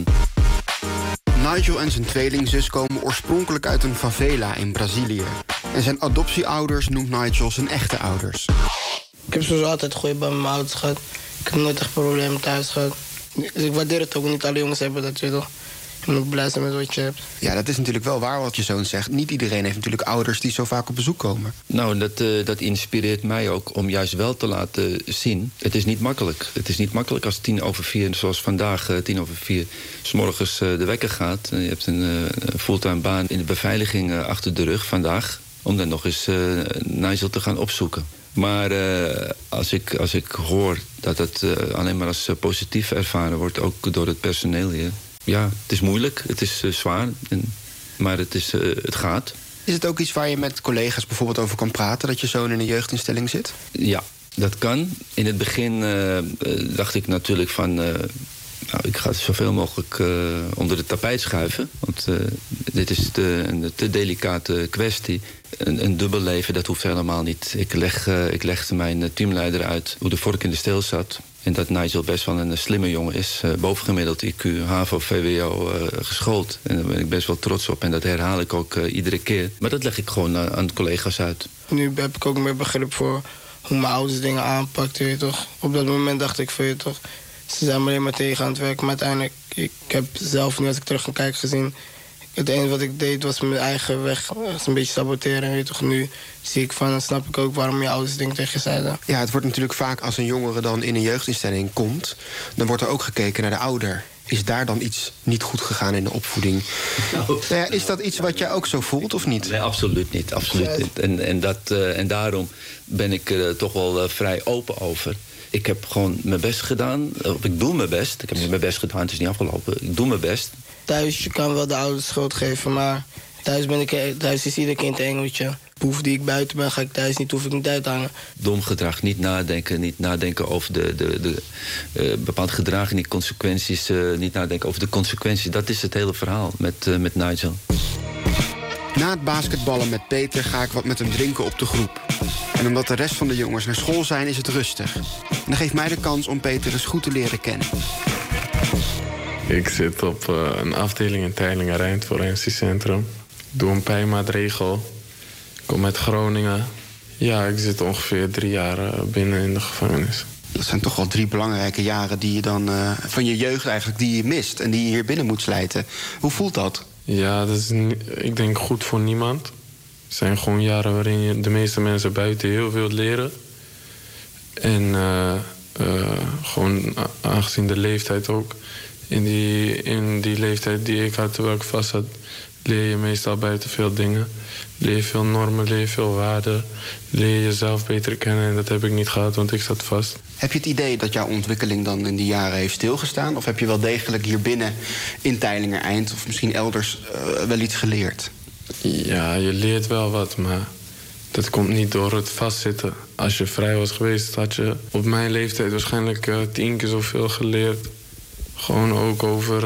Nigel en zijn tweelingzus komen oorspronkelijk uit een favela in Brazilië. En zijn adoptieouders noemt Nigel zijn echte ouders. Ik heb sowieso altijd goede band met mijn ouders gehad. Ik heb nooit echt problemen thuis gehad. Dus ik waardeer het ook. Niet alle jongens hebben dat, je toch. Je moet blij zijn met wat je hebt. Ja, dat is natuurlijk wel waar wat je zoon zegt. Niet iedereen heeft natuurlijk ouders die zo vaak op bezoek komen. Nou, dat inspireert mij ook om juist wel te laten zien. Het is niet makkelijk. Het is niet makkelijk als 4:10, zoals vandaag 4:10, 's morgens de wekker gaat. Je hebt een fulltime baan in de beveiliging achter de rug vandaag. Om dan nog eens Nigel te gaan opzoeken. Maar als ik hoor dat het alleen maar als positief ervaren wordt, ook door het personeel hier. Ja, het is moeilijk, het is zwaar, maar het gaat. Is het ook iets waar je met collega's bijvoorbeeld over kan praten, dat je zoon in een jeugdinstelling zit? Ja, dat kan. In het begin dacht ik natuurlijk van, ik ga het zoveel mogelijk onder de tapijt schuiven. Want dit is een te delicate kwestie. Een dubbel leven, dat hoeft helemaal niet. Ik legde mijn teamleider uit hoe de vork in de steel zat. En dat Nigel best wel een slimme jongen is. Bovengemiddeld IQ, HAVO, VWO geschoold. En daar ben ik best wel trots op. En dat herhaal ik ook iedere keer. Maar dat leg ik gewoon aan de collega's uit. Nu heb ik ook meer begrip voor hoe mijn ouders dingen aanpakt, weet je toch. Op dat moment dacht ik van, je toch, ze zijn me alleen maar tegen aan het werken. Maar uiteindelijk, ik heb zelf nu als ik terug ga kijken gezien, het enige wat ik deed was mijn eigen weg een beetje saboteren. Weet je toch, nu zie ik van, dan snap ik ook waarom je ouders dingen tegen je zeiden. Ja, het wordt natuurlijk vaak als een jongere dan in een jeugdinstelling komt, dan wordt er ook gekeken naar de ouder. Is daar dan iets niet goed gegaan in de opvoeding? Nou ja, is dat iets wat jij ook zo voelt of niet? Nee, absoluut niet. Absoluut niet. En daarom ben ik er toch wel vrij open over. Ik heb gewoon mijn best gedaan. Of ik doe mijn best. Ik heb niet mijn best gedaan, het is niet afgelopen. Ik doe mijn best. Thuis, je kan wel de ouders schuld geven, maar thuis is ieder kind een engeltje. Behoefte die ik buiten ben, ga ik thuis niet, hoef ik niet uit te hangen. Dom gedrag, niet nadenken over de bepaald gedrag en die consequenties. Niet nadenken over de consequenties. Dat is het hele verhaal met Nigel. Na het basketballen met Peter ga ik wat met hem drinken op de groep. En omdat de rest van de jongens naar school zijn, is het rustig. En dat geeft mij de kans om Peter eens goed te leren kennen. Ik zit op een afdeling in Teylingen-Rijnd, forensiencentrum. Ik doe een pijnmaatregel. Ik kom uit Groningen. Ja, ik zit ongeveer 3 jaar binnen in de gevangenis. Dat zijn toch wel 3 belangrijke jaren die je dan van je jeugd eigenlijk die je mist en die je hier binnen moet slijten. Hoe voelt dat? Ja, dat is ik denk goed voor niemand. Het zijn gewoon jaren waarin de meeste mensen buiten heel veel leren. En gewoon aangezien de leeftijd ook. In die leeftijd die ik had terwijl ik vast zat, leer je meestal buiten veel dingen. Leer je veel normen, leer je veel waarden. Leer je jezelf beter kennen en dat heb ik niet gehad, want ik zat vast. Heb je het idee dat jouw ontwikkeling dan in die jaren heeft stilgestaan? Of heb je wel degelijk hier binnen in Teylingen-Eind of misschien elders wel iets geleerd? Ja, je leert wel wat, maar dat komt niet door het vastzitten. Als je vrij was geweest, had je op mijn leeftijd waarschijnlijk 10 keer zoveel geleerd. Gewoon ook over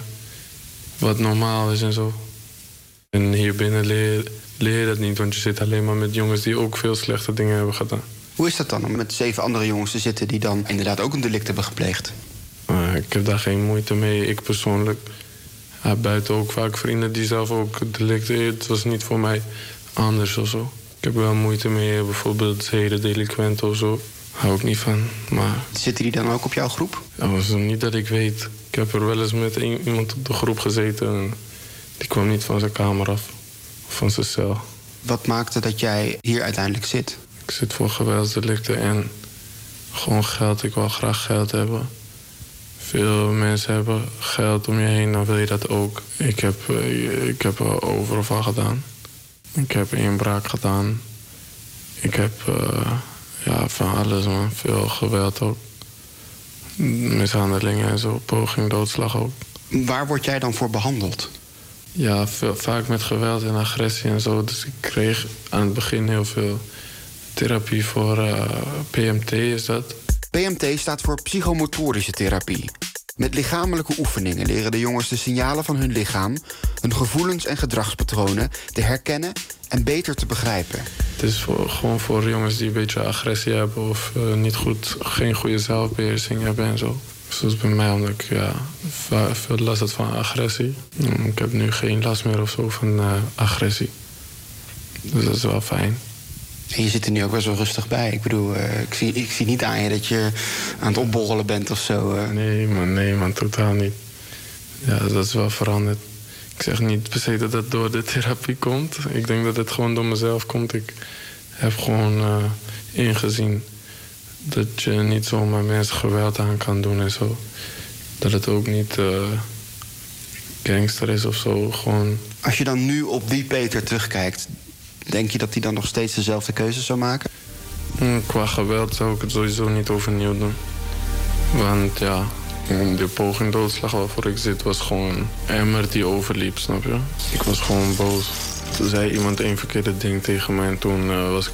wat normaal is en zo. En hier binnen leer je dat niet, want je zit alleen maar met jongens die ook veel slechte dingen hebben gedaan. Hoe is dat dan om met 7 andere jongens te zitten die dan inderdaad ook een delict hebben gepleegd? Ik heb daar geen moeite mee, ik persoonlijk. Buiten ook vaak vrienden die zelf ook delicten. Het was niet voor mij anders of zo. Ik heb wel moeite mee, bijvoorbeeld zedendelinquenten of zo. Hou ik niet van, maar... Zitten die dan ook op jouw groep? Dat was niet dat ik weet. Ik heb er wel eens met iemand op de groep gezeten en die kwam niet van zijn kamer af. Of van zijn cel. Wat maakte dat jij hier uiteindelijk zit? Ik zit voor geweldsdelicten en gewoon geld. Ik wil graag geld hebben. Veel mensen hebben geld om je heen, dan wil je dat ook. Ik heb overal van gedaan. Ik heb inbraak gedaan. Ik heb van alles, man. Veel geweld ook. Mishandelingen en zo. Poging, doodslag ook. Waar word jij dan voor behandeld? Ja, vaak met geweld en agressie en zo. Dus ik kreeg aan het begin heel veel therapie voor PMT, is dat. PMT staat voor psychomotorische therapie. Met lichamelijke oefeningen leren de jongens de signalen van hun lichaam, hun gevoelens en gedragspatronen te herkennen en beter te begrijpen. Het is gewoon voor jongens die een beetje agressie hebben of geen goede zelfbeheersing hebben en zo. Zoals bij mij, omdat ik veel last had van agressie. Ik heb nu geen last meer of zo van agressie. Dus dat is wel fijn. En je zit er nu ook best wel rustig bij. Ik bedoel, ik zie niet aan je dat je aan het opborrelen bent of zo. Nee man, totaal niet. Ja, dat is wel veranderd. Ik zeg niet per se dat het door de therapie komt. Ik denk dat het gewoon door mezelf komt. Ik heb gewoon ingezien dat je niet zomaar mensen geweld aan kan doen en zo. Dat het ook niet gangster is of zo. Gewoon. Als je dan nu op die Peter terugkijkt, denk je dat hij dan nog steeds dezelfde keuzes zou maken? Qua geweld zou ik het sowieso niet overnieuw doen. Want ja, de poging doodslag waarvoor ik zit was gewoon een emmer die overliep, snap je? Ik was gewoon boos. Toen zei iemand een verkeerde ding tegen mij en toen was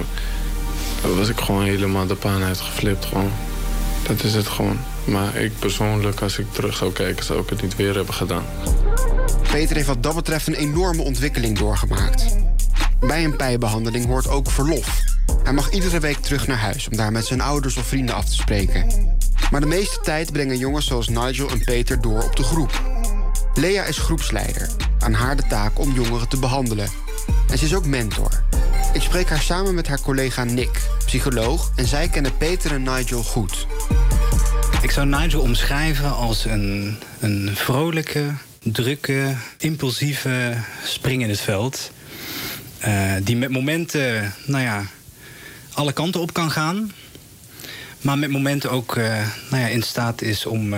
ik gewoon helemaal de baan uitgeflipt. Gewoon. Dat is het gewoon. Maar ik persoonlijk, als ik terug zou kijken, zou ik het niet weer hebben gedaan. Peter heeft wat dat betreft een enorme ontwikkeling doorgemaakt. Bij een pijbehandeling hoort ook verlof. Hij mag iedere week terug naar huis om daar met zijn ouders of vrienden af te spreken. Maar de meeste tijd brengen jongens zoals Nigel en Peter door op de groep. Lea is groepsleider. Aan haar de taak om jongeren te behandelen. En ze is ook mentor. Ik spreek haar samen met haar collega Nick, psycholoog, en zij kennen Peter en Nigel goed. Ik zou Nigel omschrijven als een vrolijke, drukke, impulsieve spring in het veld. Die met momenten, alle kanten op kan gaan. Maar met momenten ook in staat is om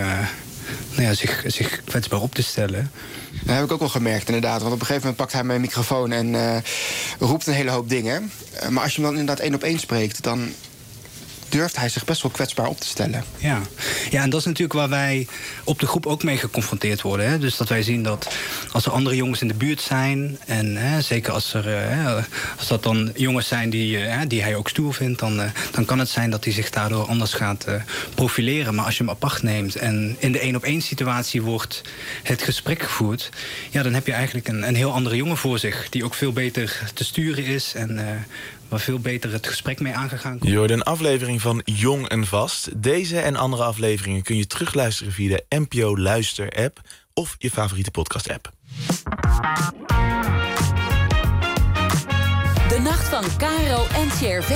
zich kwetsbaar op te stellen. Dat heb ik ook wel gemerkt, inderdaad. Want op een gegeven moment pakt hij mijn microfoon en roept een hele hoop dingen. Maar als je hem dan inderdaad 1-op-1 spreekt, dan durft hij zich best wel kwetsbaar op te stellen. Ja, en dat is natuurlijk waar wij op de groep ook mee geconfronteerd worden. Hè? Dus dat wij zien dat als er andere jongens in de buurt zijn... en zeker als dat dan jongens zijn die hij ook stoer vindt... dan kan het zijn dat hij zich daardoor anders gaat profileren. Maar als je hem apart neemt en in de 1-op-1 situatie wordt het gesprek gevoerd... ja, dan heb je eigenlijk een heel andere jongen voor zich... die ook veel beter te sturen is en... waar veel beter het gesprek mee aangegaan komt. Je hoorde een aflevering van Jong en Vast. Deze en andere afleveringen kun je terugluisteren via de NPO Luister-app... of je favoriete podcast-app. De nacht van Caro en CRV.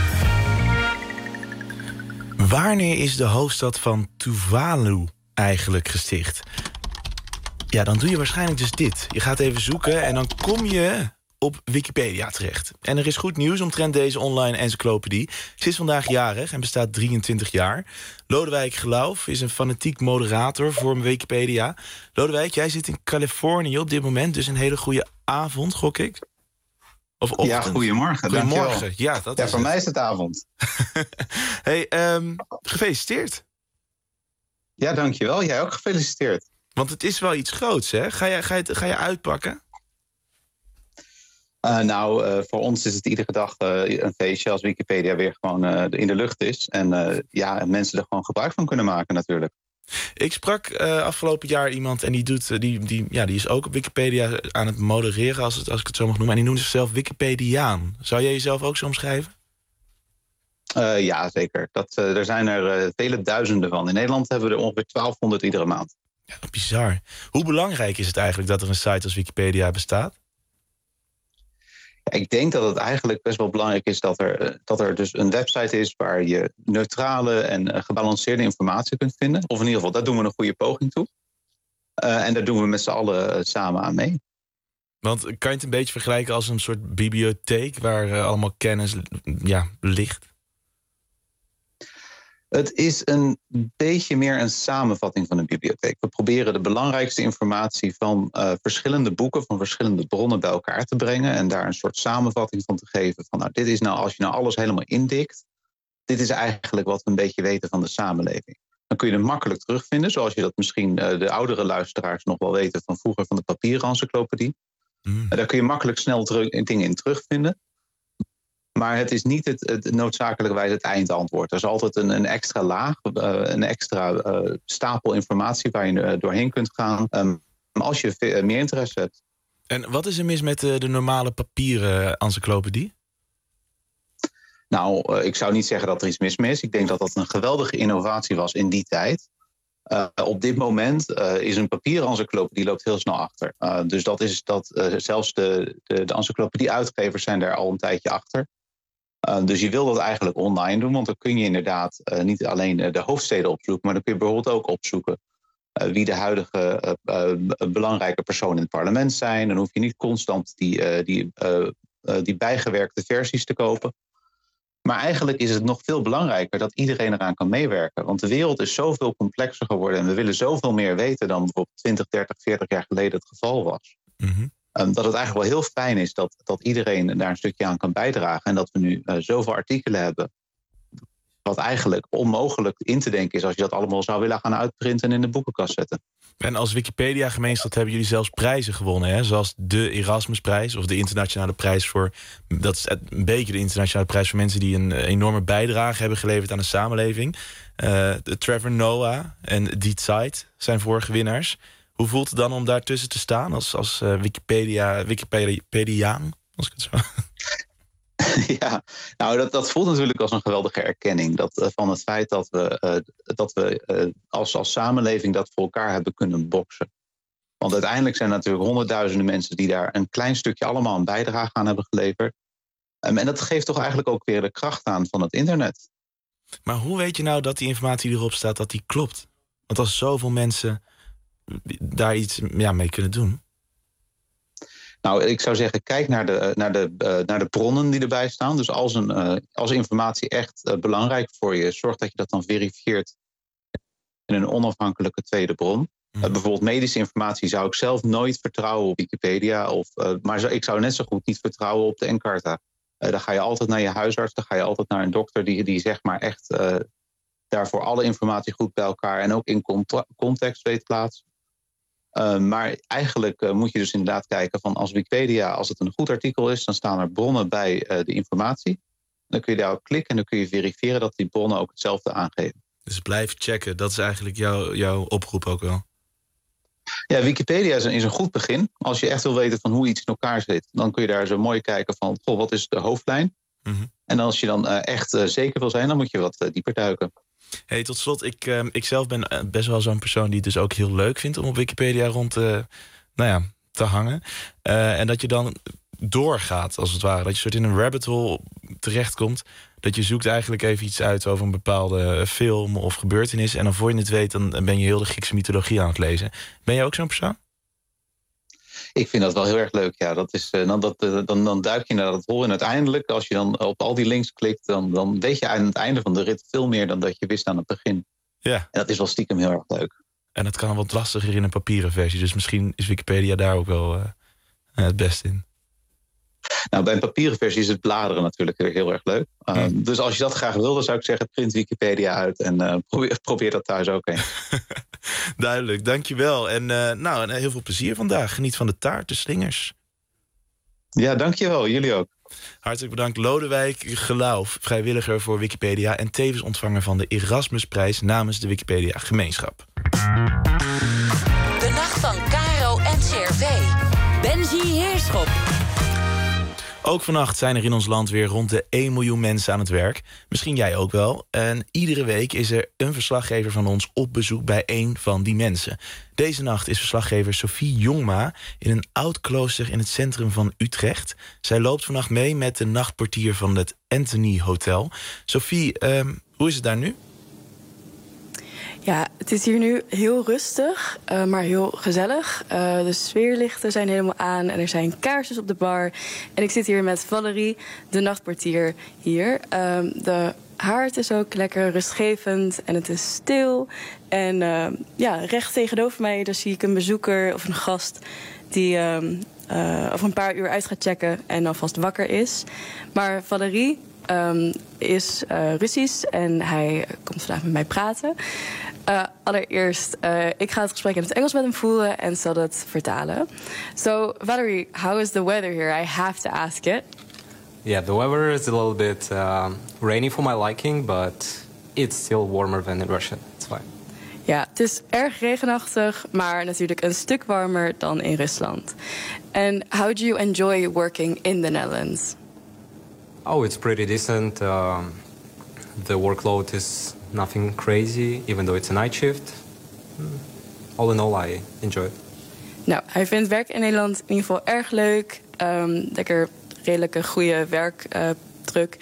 Wanneer is de hoofdstad van Tuvalu eigenlijk gesticht? Ja, dan doe je waarschijnlijk dus dit. Je gaat even zoeken en dan kom je op Wikipedia terecht. En er is goed nieuws omtrent deze online encyclopedie. Ze is vandaag jarig en bestaat 23 jaar. Lodewijk Geloof is een fanatiek moderator voor Wikipedia. Lodewijk, jij zit in Californië op dit moment, dus een hele goede avond, gok ik. Of ochtend. Ja, goedemorgen. Goedemorgen. Ja, voor mij is het avond. Hey, gefeliciteerd. Ja, dankjewel. Jij ook gefeliciteerd. Want het is wel iets groots, hè? Ga je uitpakken? Voor ons is het iedere dag een feestje als Wikipedia weer gewoon in de lucht is. En mensen er gewoon gebruik van kunnen maken natuurlijk. Ik sprak afgelopen jaar iemand en die is ook op Wikipedia aan het modereren, als ik het zo mag noemen. En die noemde zichzelf Wikipediaan. Zou jij jezelf ook zo omschrijven? Ja, zeker. Er zijn er vele duizenden van. In Nederland hebben we er ongeveer 1200 iedere maand. Ja, bizar. Hoe belangrijk is het eigenlijk dat er een site als Wikipedia bestaat? Ik denk dat het eigenlijk best wel belangrijk is dat er dus een website is waar je neutrale en gebalanceerde informatie kunt vinden. Of in ieder geval, daar doen we een goede poging toe. En daar doen we met z'n allen samen aan mee. Want kan je het een beetje vergelijken als een soort bibliotheek waar allemaal kennis ligt? Het is een beetje meer een samenvatting van een bibliotheek. We proberen de belangrijkste informatie van verschillende boeken, van verschillende bronnen bij elkaar te brengen en daar een soort samenvatting van te geven. Van dit is als je alles helemaal indikt, dit is eigenlijk wat we een beetje weten van de samenleving. Dan kun je het makkelijk terugvinden, zoals je dat misschien de oudere luisteraars nog wel weten van vroeger van de papieren encyclopedie. Daar kun je makkelijk snel dingen in terugvinden. Maar het is niet het noodzakelijkerwijs het eindantwoord. Er is altijd een extra laag, een extra stapel informatie waar je doorheen kunt gaan. Als je meer interesse hebt. En wat is er mis met de normale papieren encyclopedie? Nou, ik zou niet zeggen dat er iets mis mee is. Ik denk dat dat een geweldige innovatie was in die tijd. Op dit moment is een papieren encyclopedie loopt heel snel achter. Dus zelfs de encyclopedie-uitgevers zijn daar al een tijdje achter. Dus je wil dat eigenlijk online doen, want dan kun je inderdaad niet alleen de hoofdsteden opzoeken, maar dan kun je bijvoorbeeld ook opzoeken wie de huidige belangrijke personen in het parlement zijn. Dan hoef je niet constant die bijgewerkte versies te kopen. Maar eigenlijk is het nog veel belangrijker dat iedereen eraan kan meewerken. Want de wereld is zoveel complexer geworden en we willen zoveel meer weten dan bijvoorbeeld 20, 30, 40 jaar geleden het geval was. Mm-hmm. Dat het eigenlijk wel heel fijn is dat iedereen daar een stukje aan kan bijdragen. En dat we nu zoveel artikelen hebben. Wat eigenlijk onmogelijk in te denken is als je dat allemaal zou willen gaan uitprinten en in de boekenkast zetten. En als Wikipedia-gemeenschap hebben jullie zelfs prijzen gewonnen, hè? Zoals de Erasmusprijs of de internationale prijs voor. Dat is een beetje de internationale prijs voor mensen die een enorme bijdrage hebben geleverd aan de samenleving. Trevor Noah en Die Zeit zijn vorige winnaars. Hoe voelt het dan om daartussen te staan als Wikipediaan, als ik het zo. Ja, nou dat voelt natuurlijk als een geweldige erkenning. Van het feit dat we als samenleving dat voor elkaar hebben kunnen boksen. Want uiteindelijk zijn er natuurlijk honderdduizenden mensen die daar een klein stukje allemaal een bijdrage aan hebben geleverd. En dat geeft toch eigenlijk ook weer de kracht aan van het internet. Maar hoe weet je nou dat die informatie die erop staat, dat die klopt? Want als zoveel mensen daar iets mee kunnen doen. Nou, ik zou zeggen, kijk naar de bronnen die erbij staan. Dus als informatie echt belangrijk voor je is, zorg dat je dat dan verifieert in een onafhankelijke tweede bron. Bijvoorbeeld medische informatie zou ik zelf nooit vertrouwen op Wikipedia. Maar ik zou net zo goed niet vertrouwen op de Encarta. Dan ga je altijd naar je huisarts, dan ga je altijd naar een dokter die zeg maar echt daarvoor alle informatie goed bij elkaar en ook in context weet plaatsen. Maar eigenlijk moet je dus inderdaad kijken van als Wikipedia, als het een goed artikel is, dan staan er bronnen bij de informatie. Dan kun je daarop klikken en dan kun je verifiëren dat die bronnen ook hetzelfde aangeven. Dus blijf checken, dat is eigenlijk jouw oproep ook wel. Ja, Wikipedia is een goed begin. Als je echt wil weten van hoe iets in elkaar zit, dan kun je daar zo mooi kijken van, goh, wat is de hoofdlijn? Mm-hmm. En als je dan echt zeker wil zijn, dan moet je wat dieper duiken. Hey, tot slot, ik zelf ben best wel zo'n persoon die het dus ook heel leuk vindt om op Wikipedia rond te hangen. En dat je dan doorgaat, als het ware. Dat je soort in een rabbit hole terechtkomt. Dat je zoekt eigenlijk even iets uit over een bepaalde film of gebeurtenis. En dan voor je het weet, dan ben je heel de Griekse mythologie aan het lezen. Ben jij ook zo'n persoon? Ik vind dat wel heel erg leuk, ja. Dat is, dan duik je naar dat hol. En uiteindelijk, als je dan op al die links klikt, dan weet je aan het einde van de rit veel meer dan dat je wist aan het begin. Ja. En dat is wel stiekem heel erg leuk. En dat kan wat lastiger in een papieren versie. Dus misschien is Wikipedia daar ook wel het beste in. Nou, bij een papieren versie is het bladeren natuurlijk heel erg leuk. Dus als je dat graag wil, dan zou ik zeggen, print Wikipedia uit en probeer dat thuis ook eens. Duidelijk, dankjewel. En heel veel plezier vandaag. Geniet van de taart, de slingers. Ja, dankjewel. Jullie ook. Hartelijk bedankt, Lodewijk Geloof, vrijwilliger voor Wikipedia en tevens ontvanger van de Erasmusprijs namens de Wikipedia Gemeenschap. De nacht van Caro en CRV. Benji Heerschop. Ook vannacht zijn er in ons land weer rond de 1 miljoen mensen aan het werk. Misschien jij ook wel. En iedere week is er een verslaggever van ons op bezoek bij één van die mensen. Deze nacht is verslaggever Sophie Jongma in een oud klooster in het centrum van Utrecht. Zij loopt vannacht mee met de nachtportier van het Anthony Hotel. Sophie, hoe is het daar nu? Ja, het is hier nu heel rustig, maar heel gezellig. De sfeerlichten zijn helemaal aan en er zijn kaarsjes op de bar. En ik zit hier met Valerie, de nachtportier hier. De haard is ook lekker rustgevend en het is stil. En recht tegenover mij daar zie ik een bezoeker of een gast die over een paar uur uit gaat checken en alvast wakker is. Maar Valerie is Russisch en hij komt vandaag met mij praten. Allereerst, ik ga het gesprek in het Engels met hem voeren en zal het vertalen. So, Valerie, how is the weather here? I have to ask it. Yeah, the weather is a little bit rainy for my liking, but it's still warmer than in Russia. It's fine. Ja, het is erg regenachtig, maar natuurlijk een stuk warmer dan in Rusland. And how do you enjoy working in the Netherlands? Oh, it's pretty decent. The workload is nothing crazy, even though it's a night shift. All in all, I enjoy it. Nou, hij vindt werk in Nederland in ieder geval erg leuk. Lekker redelijke goede werkdruk.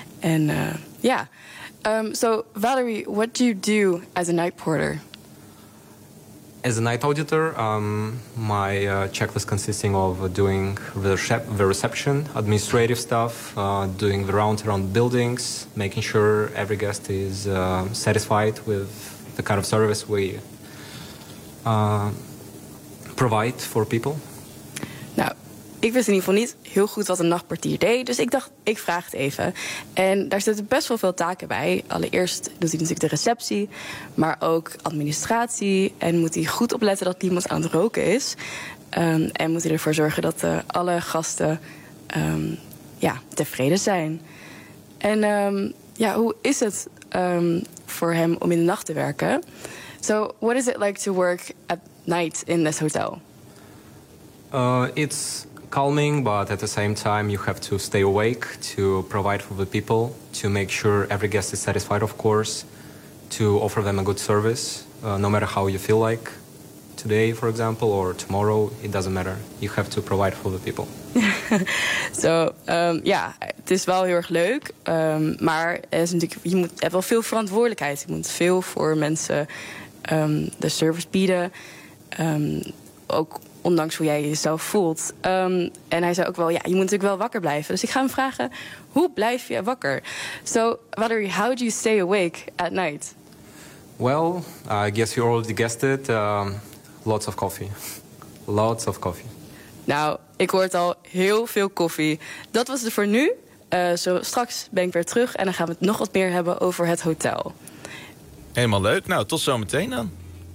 So, Valerie, what do you do as a night porter? As a night auditor, my checklist consisting of doing the reception, administrative stuff, doing the rounds around buildings, making sure every guest is satisfied with the kind of service we provide for people. Nou, ik wist in ieder geval niet heel goed wat een nachtportier deed. Dus ik dacht, ik vraag het even. En daar zitten best wel veel taken bij. Allereerst doet hij natuurlijk de receptie, maar ook administratie. En moet hij goed opletten dat niemand aan het roken is. En moet hij ervoor zorgen dat alle gasten tevreden zijn. En hoe is het voor hem om in de nacht te werken? So, what is it like to work at night in this hotel? It's calming, but at the same time you have to stay awake to provide for the people, to make sure every guest is satisfied, of course, to offer them a good service, no matter how you feel like today, for example, or tomorrow, it doesn't matter. You have to provide for the people. Het is wel heel erg leuk, maar je hebt wel veel verantwoordelijkheid. Je moet veel voor mensen de service bieden, ook ondanks hoe jij jezelf voelt. En hij zei ook wel, je moet natuurlijk wel wakker blijven. Dus ik ga hem vragen, hoe blijf je wakker? So, Valerie, how do you stay awake at night? Well, I guess you already guessed it. Lots of coffee. Lots of coffee. Nou, ik hoor het al, heel veel koffie. Dat was het voor nu. Straks ben ik weer terug en dan gaan we het nog wat meer hebben over het hotel. Helemaal leuk. Nou, tot zometeen dan.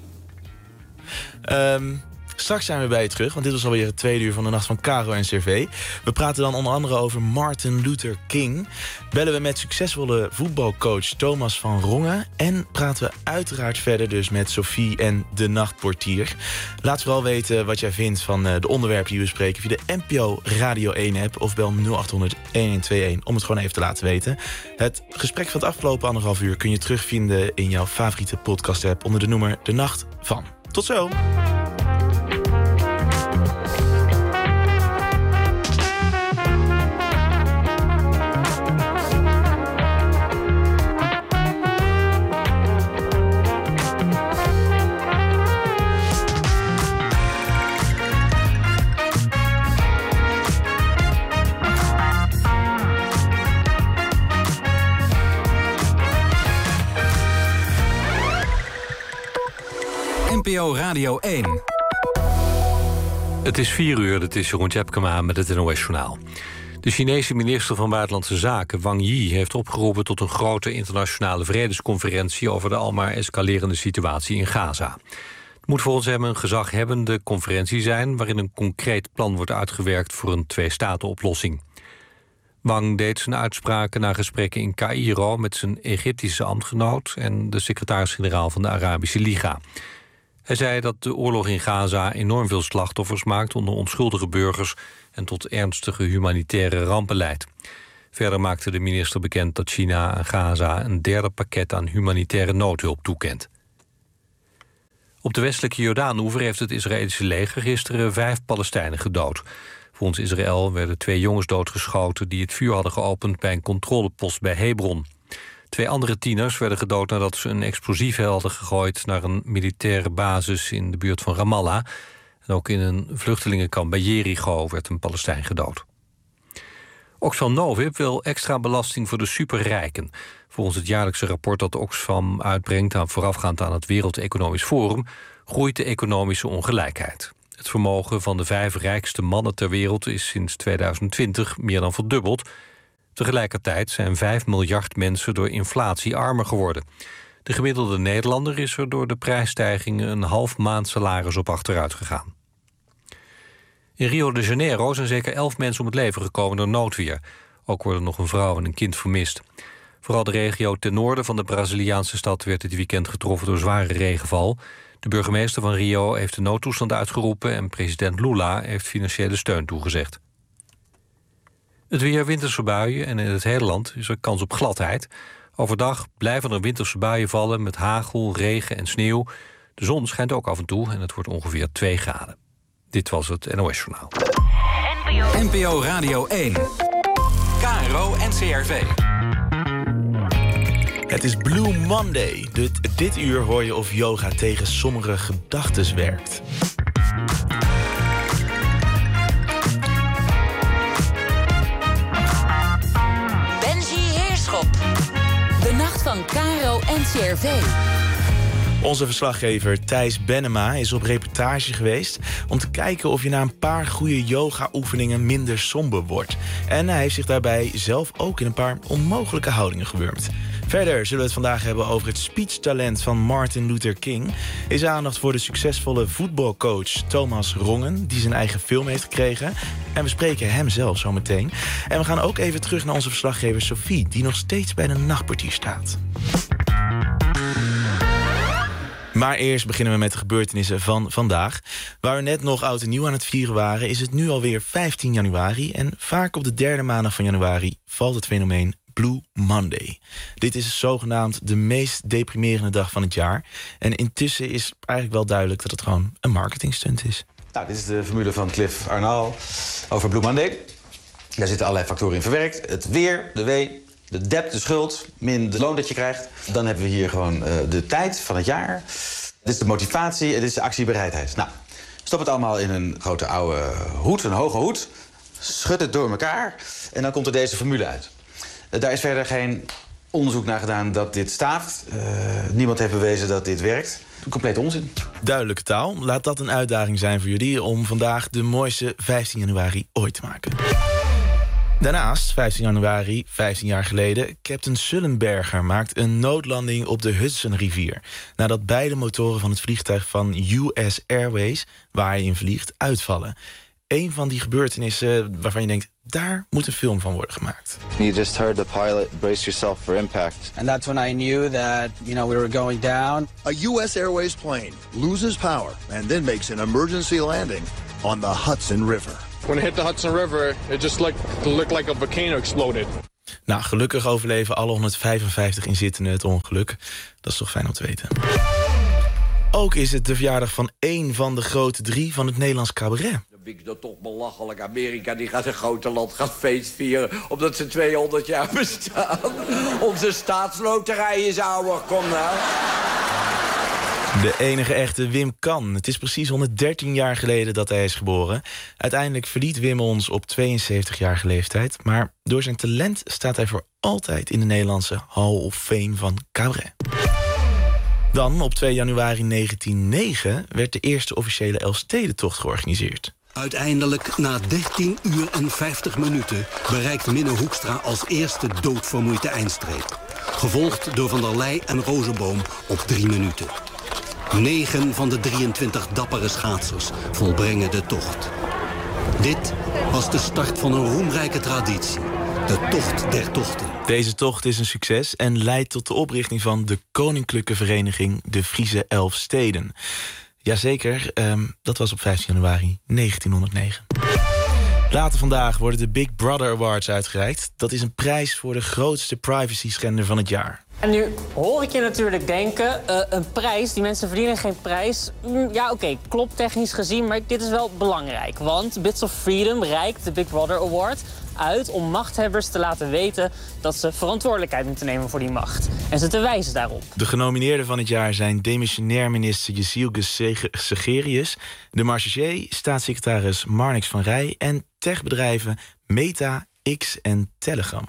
Straks zijn we bij je terug, want dit was alweer het tweede uur van de Nacht van Caro en CRV. We praten dan onder andere over Martin Luther King. Bellen we met succesvolle voetbalcoach Thomas van Rongen. En praten we uiteraard verder dus met Sophie en de nachtportier. Laat vooral weten wat jij vindt van de onderwerpen die we bespreken via de NPO Radio 1-app of bel 0800 1121 om het gewoon even te laten weten. Het gesprek van het afgelopen 1,5 uur kun je terugvinden in jouw favoriete podcast-app onder de noemer De Nacht van. Tot zo! NPO Radio 1. Het is 4 uur, het is Jeroen Tjepkema met het NOS-journaal. De Chinese minister van Buitenlandse Zaken, Wang Yi, heeft opgeroepen tot een grote internationale vredesconferentie over de almaar escalerende situatie in Gaza. Het moet volgens hem een gezaghebbende conferentie zijn waarin een concreet plan wordt uitgewerkt voor een twee-staten-oplossing. Wang deed zijn uitspraken na gesprekken in Caïro met zijn Egyptische ambtgenoot en de secretaris-generaal van de Arabische Liga. Hij zei dat de oorlog in Gaza enorm veel slachtoffers maakt onder onschuldige burgers en tot ernstige humanitaire rampen leidt. Verder maakte de minister bekend dat China aan Gaza een derde pakket aan humanitaire noodhulp toekent. Op de westelijke Jordaanoever heeft het Israëlische leger gisteren 5 Palestijnen gedood. Volgens Israël werden 2 jongens doodgeschoten die het vuur hadden geopend bij een controlepost bij Hebron. 2 andere tieners werden gedood nadat ze een explosief hadden gegooid naar een militaire basis in de buurt van Ramallah. En ook in een vluchtelingenkamp bij Jericho werd een Palestijn gedood. Oxfam Novib wil extra belasting voor de superrijken. Volgens het jaarlijkse rapport dat Oxfam uitbrengt voorafgaand aan het Wereld Economisch Forum groeit de economische ongelijkheid. Het vermogen van de 5 rijkste mannen ter wereld is sinds 2020 meer dan verdubbeld. Tegelijkertijd zijn 5 miljard mensen door inflatie armer geworden. De gemiddelde Nederlander is er door de prijsstijgingen een half maand salaris op achteruit gegaan. In Rio de Janeiro zijn zeker 11 mensen om het leven gekomen door noodweer. Ook worden nog een vrouw en een kind vermist. Vooral de regio ten noorden van de Braziliaanse stad werd dit weekend getroffen door zware regenval. De burgemeester van Rio heeft de noodtoestand uitgeroepen en president Lula heeft financiële steun toegezegd. Het weer, winterse buien en in het hele land is er kans op gladheid. Overdag blijven er winterse buien vallen met hagel, regen en sneeuw. De zon schijnt ook af en toe en het wordt ongeveer 2 graden. Dit was het NOS-journaal. NPO Radio 1. KRO en CRV. Het is Blue Monday. Dit uur hoor je of yoga tegen sommige gedachtes werkt. De Nacht van Caro en CRV. Onze verslaggever Thijs Bennema is op reportage geweest om te kijken of je na een paar goede yoga-oefeningen minder somber wordt. En hij heeft zich daarbij zelf ook in een paar onmogelijke houdingen gewurmd. Verder zullen we het vandaag hebben over het speechtalent van Martin Luther King. Is aandacht voor de succesvolle voetbalcoach Thomas Rongen, die zijn eigen film heeft gekregen. En we spreken hem zelf zo meteen. En we gaan ook even terug naar onze verslaggever Sophie, die nog steeds bij de nachtportier staat. Maar eerst beginnen we met de gebeurtenissen van vandaag. Waar we net nog oud en nieuw aan het vieren waren, is het nu alweer 15 januari. En vaak op de derde maandag van januari valt het fenomeen Blue Monday. Dit is zogenaamd de meest deprimerende dag van het jaar. En intussen is eigenlijk wel duidelijk dat het gewoon een marketingstunt is. Nou, dit is de formule van Cliff Arnall over Blue Monday. Daar zitten allerlei factoren in verwerkt. Het weer, de wee, de debt, de schuld, min de loon dat je krijgt. Dan hebben we hier gewoon de tijd van het jaar. Dit is de motivatie en dit is de actiebereidheid. Nou, stop het allemaal in een grote oude hoed, een hoge hoed. Schud het door elkaar en dan komt er deze formule uit. Daar is verder geen onderzoek naar gedaan dat dit staaft. Niemand heeft bewezen dat dit werkt. Complete onzin. Duidelijke taal. Laat dat een uitdaging zijn voor jullie om vandaag de mooiste 15 januari ooit te maken. Daarnaast, 15 januari, 15 jaar geleden... Captain Sullenberger maakt een noodlanding op de Hudsonrivier... nadat beide motoren van het vliegtuig van US Airways... waar hij in vliegt, uitvallen. Een van die gebeurtenissen waarvan je denkt... daar moet een film van worden gemaakt. You just heard the pilot, brace yourself for impact. And that's when I knew that, we were going down. A US Airways plane loses power and then makes an emergency landing on the Hudson River. When it hit the Hudson River, it just looked like a volcano exploded. Nou, gelukkig overleven alle 155 inzittenden het ongeluk. Dat is toch fijn om te weten. Ook is het de verjaardag van één van de grote 3 van het Nederlands cabaret. Dan vind ik dat toch belachelijk. Amerika die gaat een grote land gaat feestvieren... omdat ze 200 jaar bestaan. Onze staatsloterij is ouder, kom nou. De enige echte Wim Kan. Het is precies 113 jaar geleden dat hij is geboren. Uiteindelijk verliet Wim ons op 72-jarige leeftijd. Maar door zijn talent staat hij voor altijd in de Nederlandse Hall of Fame van cabaret. Dan, op 2 januari 1909, werd de eerste officiële Elfstedentocht georganiseerd. Uiteindelijk, na 13 uur en 50 minuten... bereikt Minne Hoekstra als eerste doodvermoeid de eindstreep. Gevolgd door Van der Leij en Rozenboom op 3 minuten. 9 van de 23 dappere schaatsers volbrengen de tocht. Dit was de start van een roemrijke traditie. De Tocht der Tochten. Deze tocht is een succes en leidt tot de oprichting van de Koninklijke Vereniging de Friese Elfsteden. Jazeker, dat was op 15 januari 1909. Later vandaag worden de Big Brother Awards uitgereikt. Dat is een prijs voor de grootste privacy-schender van het jaar. En nu hoor ik je natuurlijk denken, een prijs, die mensen verdienen geen prijs. Ja, oké, klopt technisch gezien, maar dit is wel belangrijk. Want Bits of Freedom reikt de Big Brother Award uit om machthebbers te laten weten dat ze verantwoordelijkheid moeten nemen voor die macht. En ze te wijzen daarop. De genomineerden van het jaar zijn demissionair minister Jesielke Segerius, de marechaussee, staatssecretaris Marnix van Rij en techbedrijven Meta, X en Telegram.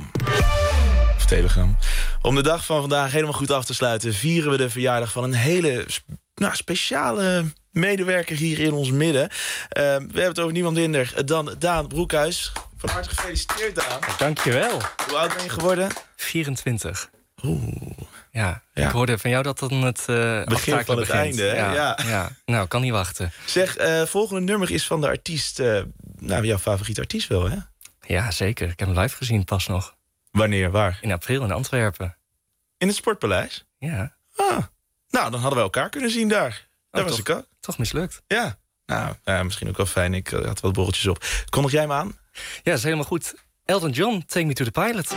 Om de dag van vandaag helemaal goed af te sluiten, vieren we de verjaardag van een hele speciale medewerker hier in ons midden. We hebben het over niemand minder dan Daan Broekhuis. Van harte gefeliciteerd, Daan. Dankjewel. Hoe oud ben je geworden? 24. Oeh. Ja, ik hoorde van jou dat dan het begin van het begint. Einde, hè? Ja. Nou, kan niet wachten. Zeg, volgende nummer is van de artiest, jouw favoriete artiest wel, hè? Ja, zeker. Ik heb hem live gezien pas nog. Wanneer, waar? In april in Antwerpen. In het Sportpaleis? Ja. Ah, nou, dan hadden we elkaar kunnen zien daar. Daar was ik ook. Toch mislukt. Ja. Nou, misschien ook wel fijn. Ik had wat borreltjes op. Kondig jij me aan? Ja, dat is helemaal goed. Elton John, Take Me to the Pilot.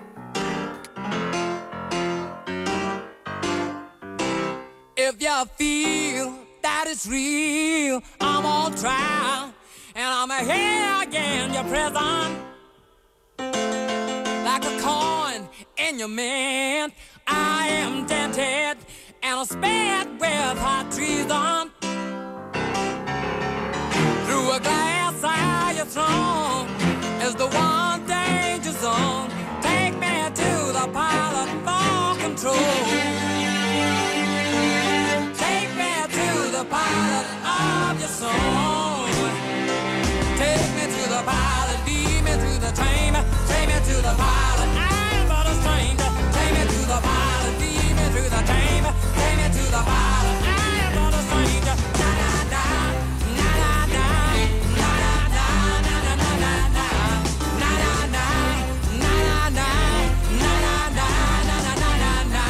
If you feel that it's real, I'm on trial. And I'm here again, your prison. Like a coin in your mint, I am dented and I'm spared with hot treason. Through a glass eye, you're thrown is the one danger zone. Take me to the pilot for control. Take me to the pilot of your soul. Take me to the pilot, lead me through the chamber. Take me to the pilot, I'm but a stranger. Take me to the pilot, lead me through the chamber. Take me to the pilot, I'm but a stranger. Na na na, na na na, na na na, na na na na, na na na, na na na, na na na, na na na.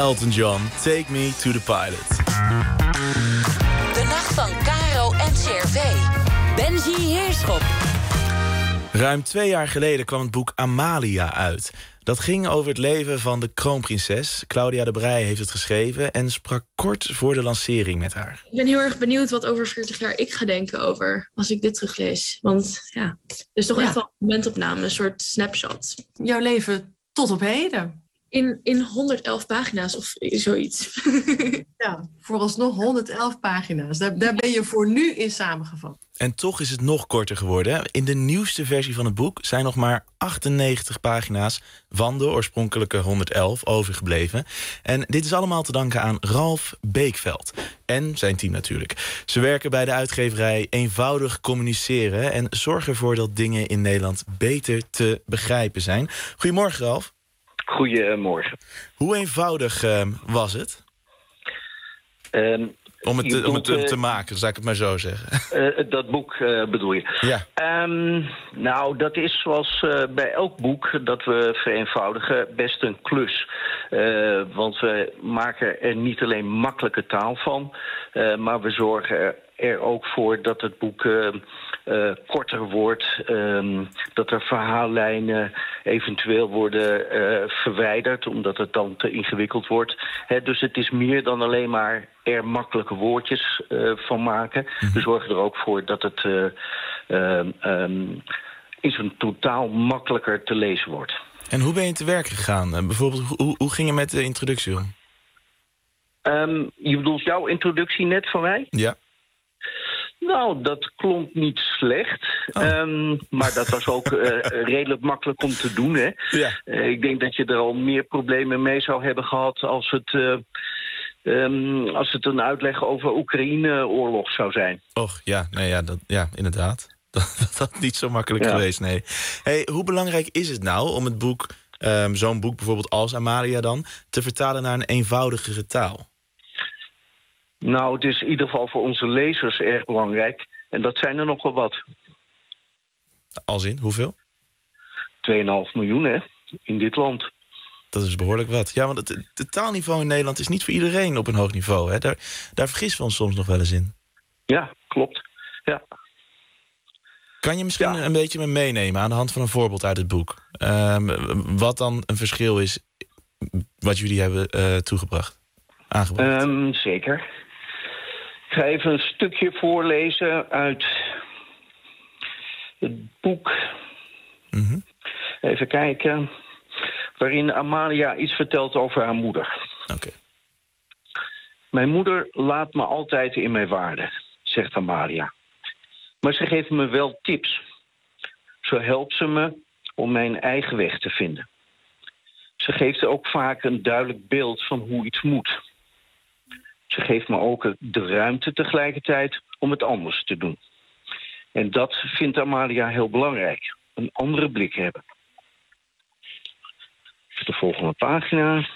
Elton John, Take Me to the Pilot. De nacht van Caro en CRV. Benji Heerschop. Ruim 2 jaar geleden kwam het boek Amalia uit. Dat ging over het leven van de kroonprinses. Claudia de Breij heeft het geschreven en sprak kort voor de lancering met haar. Ik ben heel erg benieuwd wat over 40 jaar ik ga denken over als ik dit teruglees. Want ja, het is toch echt wel een momentopname, een soort snapshot. Jouw leven tot op heden. In 111 pagina's of zoiets. Ja, vooralsnog 111 pagina's. Daar ben je voor nu in samengevat. En toch is het nog korter geworden. In de nieuwste versie van het boek zijn nog maar 98 pagina's van de oorspronkelijke 111 overgebleven. En dit is allemaal te danken aan Ralf Beekveld. En zijn team natuurlijk. Ze werken bij de uitgeverij Eenvoudig Communiceren en zorgen ervoor dat dingen in Nederland beter te begrijpen zijn. Goedemorgen, Ralf. Goedemorgen. Hoe eenvoudig was het? Om het te maken, zou ik het maar zo zeggen. Dat boek bedoel je? Ja. Nou, dat is zoals bij elk boek dat we vereenvoudigen best een klus. Want we maken er niet alleen makkelijke taal van, maar we zorgen er ook voor dat het boek korter wordt, dat er verhaallijnen eventueel worden verwijderd, omdat het dan te ingewikkeld wordt. Dus het is meer dan alleen maar er makkelijke woordjes van maken. We zorgen er ook voor dat het in zijn totaal makkelijker te lezen wordt. En hoe ben je te werk gegaan? Bijvoorbeeld, hoe ging je met de introductie om? Je bedoelt jouw introductie net van mij? Ja. Nou, dat klonk niet slecht. Maar dat was ook redelijk makkelijk om te doen. Hè? Ja. Ik denk dat je er al meer problemen mee zou hebben gehad als het een uitleg over Oekraïne-oorlog zou zijn. Och, ja, nee, ja, inderdaad. Dat had niet zo makkelijk geweest, nee. Hey, hoe belangrijk is het nou om het boek, zo'n boek bijvoorbeeld als Amalia dan, te vertalen naar een eenvoudigere taal? Nou, het is in ieder geval voor onze lezers erg belangrijk. En dat zijn er nog wel wat. Als in, hoeveel? 2,5 miljoen, hè, in dit land. Dat is behoorlijk wat. Ja, want het taalniveau in Nederland is niet voor iedereen op een hoog niveau. Hè? Daar vergissen we ons soms nog wel eens in. Ja, klopt. Ja. Kan je misschien een beetje me meenemen aan de hand van een voorbeeld uit het boek? Wat dan een verschil is wat jullie hebben aangebracht? Zeker. Ik ga even een stukje voorlezen uit het boek. Mm-hmm. Even kijken. Waarin Amalia iets vertelt over haar moeder. Okay. Mijn moeder laat me altijd in mijn waarde, zegt Amalia. Maar ze geeft me wel tips. Zo helpt ze me om mijn eigen weg te vinden. Ze geeft ook vaak een duidelijk beeld van hoe iets moet. Ze geeft me ook de ruimte tegelijkertijd om het anders te doen. En dat vindt Amalia heel belangrijk. Een andere blik hebben. De volgende pagina.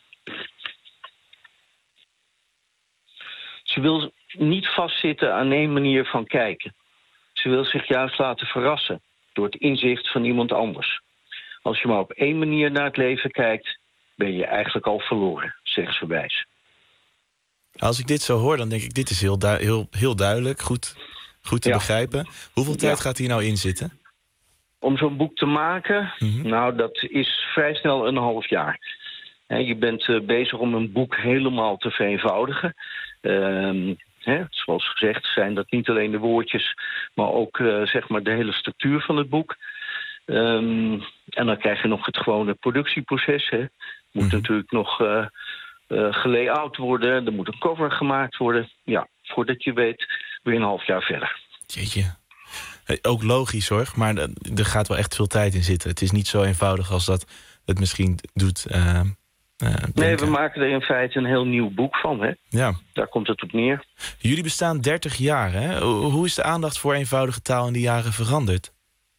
Ze wil niet vastzitten aan één manier van kijken. Ze wil zich juist laten verrassen door het inzicht van iemand anders. Als je maar op één manier naar het leven kijkt, ben je eigenlijk al verloren, zegt ze wijs. Als ik dit zo hoor, dan denk ik, dit is heel duidelijk, goed te begrijpen. Hoeveel tijd gaat hier nou in zitten? Om zo'n boek te maken, nou, dat is vrij snel een half jaar. Je bent bezig om een boek helemaal te vereenvoudigen. Zoals gezegd zijn dat niet alleen de woordjes, maar ook zeg maar de hele structuur van het boek. En dan krijg je nog het gewone productieproces. Hè. Moet natuurlijk nog gelayout worden, er moet een cover gemaakt worden. Ja, voordat je weet, weer een half jaar verder. Jeetje. Ook logisch hoor, maar er gaat wel echt veel tijd in zitten. Het is niet zo eenvoudig als dat het misschien doet. Nee, we maken er in feite een heel nieuw boek van. Hè? Ja. Daar komt het op neer. Jullie bestaan 30 jaar. Hè? Hoe is de aandacht voor eenvoudige taal in die jaren veranderd?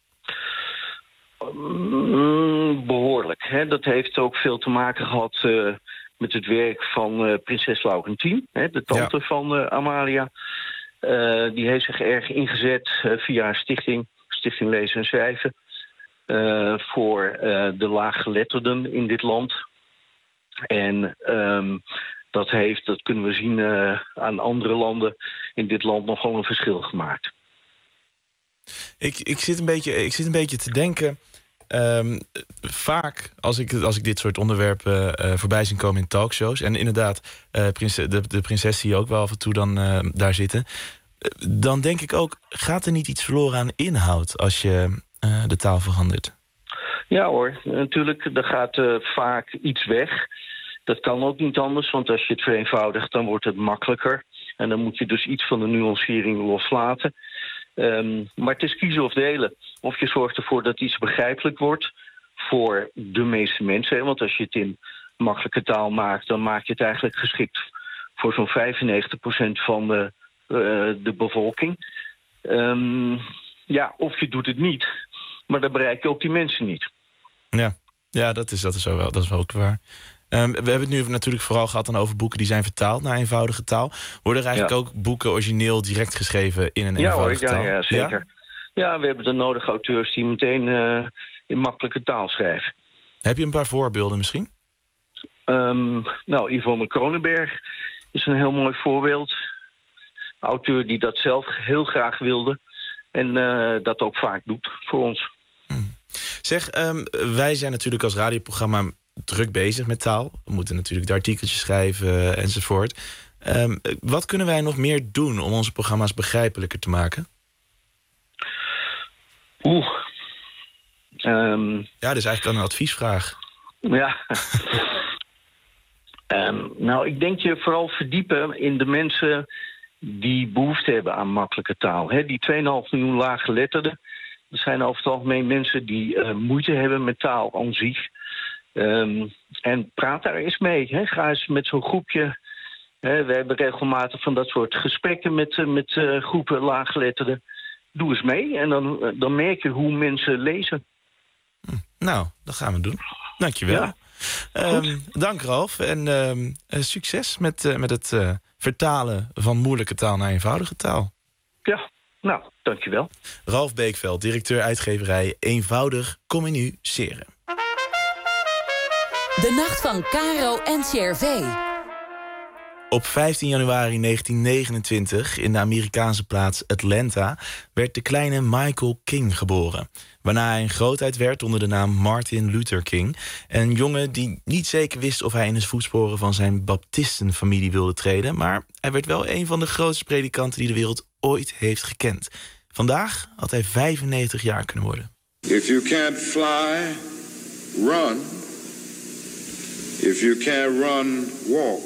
Behoorlijk. Hè? Dat heeft ook veel te maken gehad met het werk van prinses Laurentien, de tante van Amalia. Die heeft zich erg ingezet via haar stichting Lezen en Schrijven, voor de laaggeletterden in dit land. En dat kunnen we zien aan andere landen in dit land nog gewoon een verschil gemaakt. Ik zit een beetje te denken. Vaak als ik dit soort onderwerpen voorbij zie komen in talkshows, en inderdaad, de prinses zie je ook wel af en toe dan daar zitten, dan denk ik ook, gaat er niet iets verloren aan inhoud als je de taal verandert? Ja hoor, natuurlijk, er gaat vaak iets weg. Dat kan ook niet anders, want als je het vereenvoudigt, dan wordt het makkelijker. En dan moet je dus iets van de nuancering loslaten. Maar het is kiezen of delen. Of je zorgt ervoor dat iets begrijpelijk wordt voor de meeste mensen. Hè? Want als je het in makkelijke taal maakt, dan maak je het eigenlijk geschikt voor zo'n 95% van de bevolking. Of je doet het niet, maar dan bereik je ook die mensen niet. Ja, dat is wel ook waar. We hebben het nu natuurlijk vooral gehad dan over boeken die zijn vertaald naar eenvoudige taal. Worden er eigenlijk ook boeken origineel direct geschreven in een eenvoudige taal? Ja, zeker. Ja, we hebben de nodige auteurs die meteen in makkelijke taal schrijven. Heb je een paar voorbeelden misschien? Yvonne Kronenberg is een heel mooi voorbeeld. Auteur die dat zelf heel graag wilde en dat ook vaak doet voor ons. Zeg, wij zijn natuurlijk als radioprogramma druk bezig met taal. We moeten natuurlijk de artikeltjes schrijven enzovoort. Wat kunnen wij nog meer doen om onze programma's begrijpelijker te maken? Ja, dus eigenlijk een adviesvraag. Ja. Ik denk je vooral verdiepen in de mensen die behoefte hebben aan makkelijke taal. Die 2,5 miljoen laaggeletterden. Er zijn over het algemeen mensen die moeite hebben met taal aan zich. En praat daar eens mee. Ga eens met zo'n groepje. We hebben regelmatig van dat soort gesprekken met groepen laaggeletterden. Doe eens mee en dan merk je hoe mensen lezen. Nou, dat gaan we doen. Dankjewel. Ja. Dank Ralf en succes met het vertalen van moeilijke taal naar eenvoudige taal. Ja, nou, dankjewel. Ralf Beekveld, directeur uitgeverij Eenvoudig Communiceren. De nacht van Caro en CRV. Op 15 januari 1929 in de Amerikaanse plaats Atlanta werd de kleine Michael King geboren. Waarna hij een grootheid werd onder de naam Martin Luther King. Een jongen die niet zeker wist of hij in de voetsporen van zijn baptistenfamilie wilde treden. Maar hij werd wel een van de grootste predikanten die de wereld ooit heeft gekend. Vandaag had hij 95 jaar kunnen worden. If you can't fly, run. If you can't run, walk.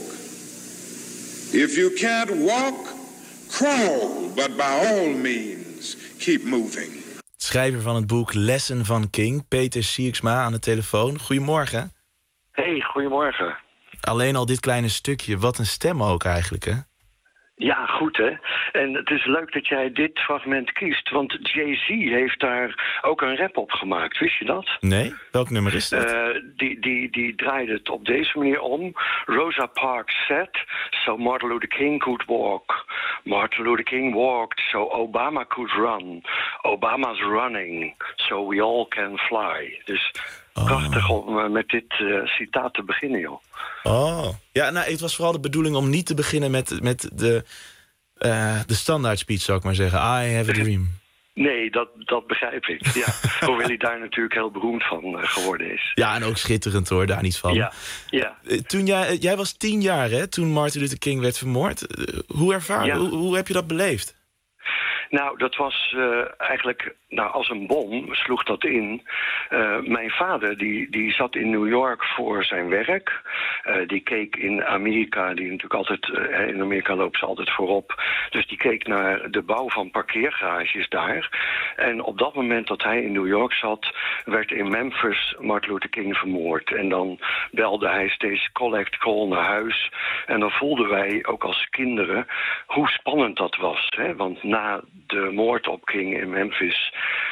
If you can't walk, crawl. But by all means, keep moving. Schrijver van het boek Lessen van King, Peter Sierksma aan de telefoon. Goedemorgen. Hey, goedemorgen. Alleen al dit kleine stukje, wat een stem ook eigenlijk, hè? Ja, goed hè. En het is leuk dat jij dit fragment kiest, want Jay-Z heeft daar ook een rap op gemaakt. Wist je dat? Nee? Welk nummer is dat? Die draaide het op deze manier om. Rosa Parks said, so Martin Luther King could walk. Martin Luther King walked, so Obama could run. Obama's running, so we all can fly. Dus prachtig om met dit citaat te beginnen, joh. Oh, ja, nou, het was vooral de bedoeling om niet te beginnen met de standaard speech, zou ik maar zeggen. I have a dream. Nee, dat begrijp ik, ja. Hoewel hij daar natuurlijk heel beroemd van geworden is. Ja, en ook schitterend hoor, daar niet van. Ja. Toen jij was 10 jaar, hè, toen Martin Luther King werd vermoord. Hoe heb je dat beleefd? Nou, dat was eigenlijk als een bom sloeg dat in. Mijn vader die zat in New York voor zijn werk. Die keek in Amerika, die natuurlijk altijd in Amerika loopt ze altijd voorop. Dus die keek naar de bouw van parkeergarages daar. En op dat moment dat hij in New York zat, werd in Memphis Martin Luther King vermoord. En dan belde hij steeds collect call naar huis. En dan voelden wij ook als kinderen hoe spannend dat was. Hè? Want na de moord op King in Memphis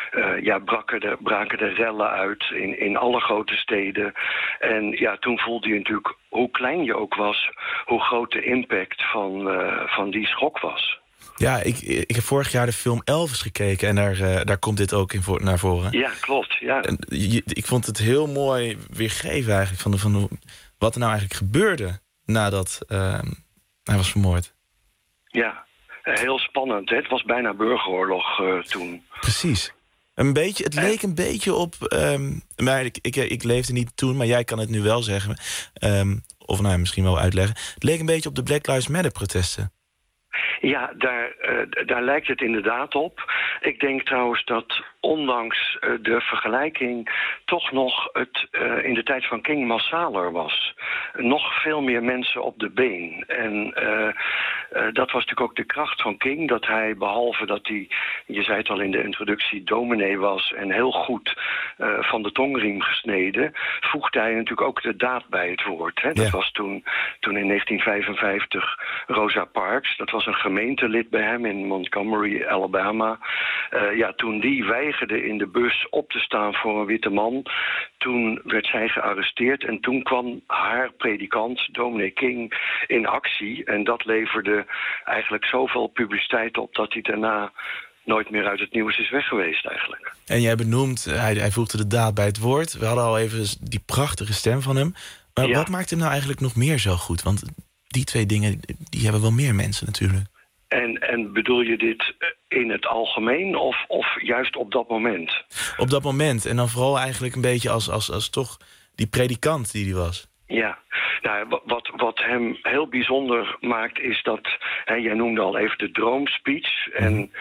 braken de rellen uit in alle grote steden. En ja, toen voelde je natuurlijk hoe klein je ook was, hoe groot de impact van die schok was. Ja, ik heb vorig jaar de film Elvis gekeken en daar komt dit ook naar voren. Ja, klopt. Ja. En ik vond het heel mooi weergeven eigenlijk van wat er nou eigenlijk gebeurde nadat hij was vermoord. Ja, heel spannend. Hè? Het was bijna burgeroorlog toen. Precies. Het leek een beetje op... maar ik leefde niet toen, maar jij kan het nu wel zeggen. Of misschien wel uitleggen. Het leek een beetje op de Black Lives Matter protesten. Ja, daar lijkt het inderdaad op. Ik denk trouwens dat ondanks de vergelijking toch nog het in de tijd van King massaler was. Nog veel meer mensen op de been. En dat was natuurlijk ook de kracht van King. Dat hij, behalve dat hij, je zei het al in de introductie, dominee was en heel goed van de tongriem gesneden, voegde hij natuurlijk ook de daad bij het woord. Hè? Dat was toen in 1955 Rosa Parks. Dat was een gemeentelid bij hem in Montgomery, Alabama. Toen die weigerde in de bus op te staan voor een witte man, toen werd zij gearresteerd en toen kwam haar predikant, dominee King, in actie. En dat leverde eigenlijk zoveel publiciteit op dat hij daarna nooit meer uit het nieuws is weg geweest eigenlijk. En jij benoemt, hij voegde de daad bij het woord. We hadden al even die prachtige stem van hem. Maar wat maakt hem nou eigenlijk nog meer zo goed? Want die twee dingen, die hebben wel meer mensen natuurlijk. En bedoel je dit in het algemeen of juist op dat moment? Op dat moment. En dan vooral eigenlijk een beetje als toch die predikant die hij was. Ja, nou, wat hem heel bijzonder maakt is dat, jij noemde al even de droomspeech. En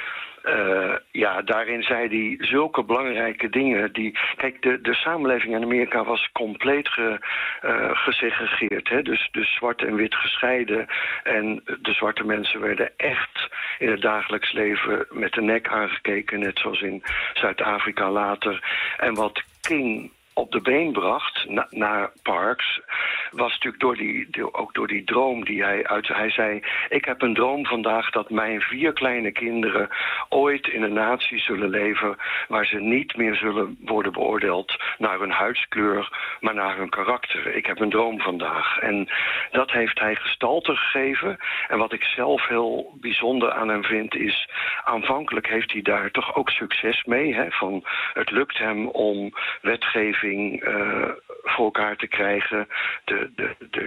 daarin zei hij zulke belangrijke dingen. Kijk, de samenleving in Amerika was compleet gesegregeerd. Hè? Dus zwart en wit gescheiden. En de zwarte mensen werden echt in het dagelijks leven met de nek aangekeken. Net zoals in Zuid-Afrika later. En wat King op de been bracht naar Parks was natuurlijk door die droom die hij zei, ik heb een droom vandaag dat mijn 4 kleine kinderen ooit in een natie zullen leven waar ze niet meer zullen worden beoordeeld naar hun huidskleur, maar naar hun karakter. Ik heb een droom vandaag. En dat heeft hij gestalte gegeven. En wat ik zelf heel bijzonder aan hem vind is, aanvankelijk heeft hij daar toch ook succes mee. Hè? Van, het lukt hem om wetgeving voor elkaar te krijgen. De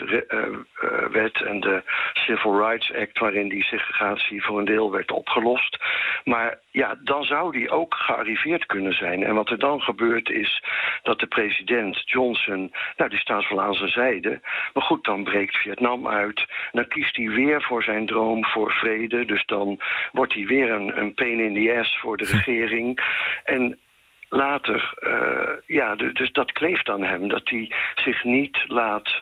kieswet en de Civil Rights Act, waarin die segregatie voor een deel werd opgelost. Maar dan zou die ook gearriveerd kunnen zijn. En wat er dan gebeurt is dat de president Johnson, die staat wel aan zijn zijde. Maar goed, dan breekt Vietnam uit. Dan kiest hij weer voor zijn droom voor vrede. Dus dan wordt hij weer een pain in the ass voor de regering. En later, dus dat kleeft aan hem. Dat hij zich niet laat,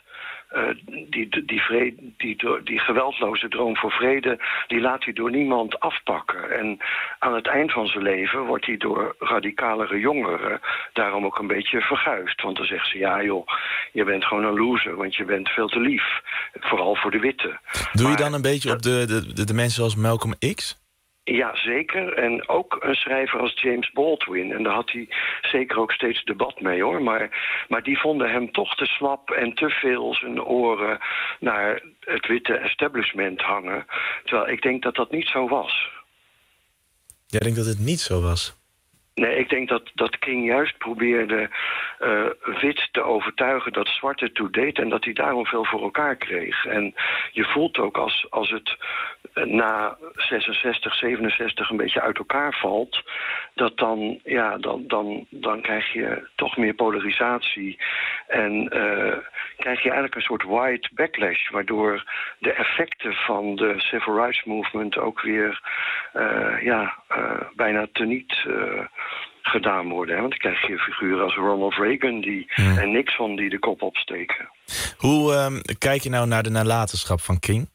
die geweldloze droom voor vrede, die laat hij door niemand afpakken. En aan het eind van zijn leven wordt hij door radicalere jongeren daarom ook een beetje verguisd. Want dan zegt ze, ja joh, je bent gewoon een loser, want je bent veel te lief. Vooral voor de witte. Doe je dan een beetje op de mensen zoals Malcolm X? Ja, zeker. En ook een schrijver als James Baldwin. En daar had hij zeker ook steeds debat mee, hoor. Maar die vonden hem toch te slap en te veel zijn oren naar het witte establishment hangen. Terwijl ik denk dat dat niet zo was. Jij denkt dat het niet zo was? Nee, ik denk dat King juist probeerde wit te overtuigen dat zwart het toe deed en dat hij daarom veel voor elkaar kreeg. En je voelt ook als het na 66, 67 een beetje uit elkaar valt, dat dan krijg je toch meer polarisatie en krijg je eigenlijk een soort white backlash, waardoor de effecten van de Civil Rights Movement ook weer bijna teniet gedaan worden. Hè? Want dan krijg je figuren als Ronald Reagan en Nixon die de kop opsteken. Hoe kijk je nou naar de nalatenschap van King?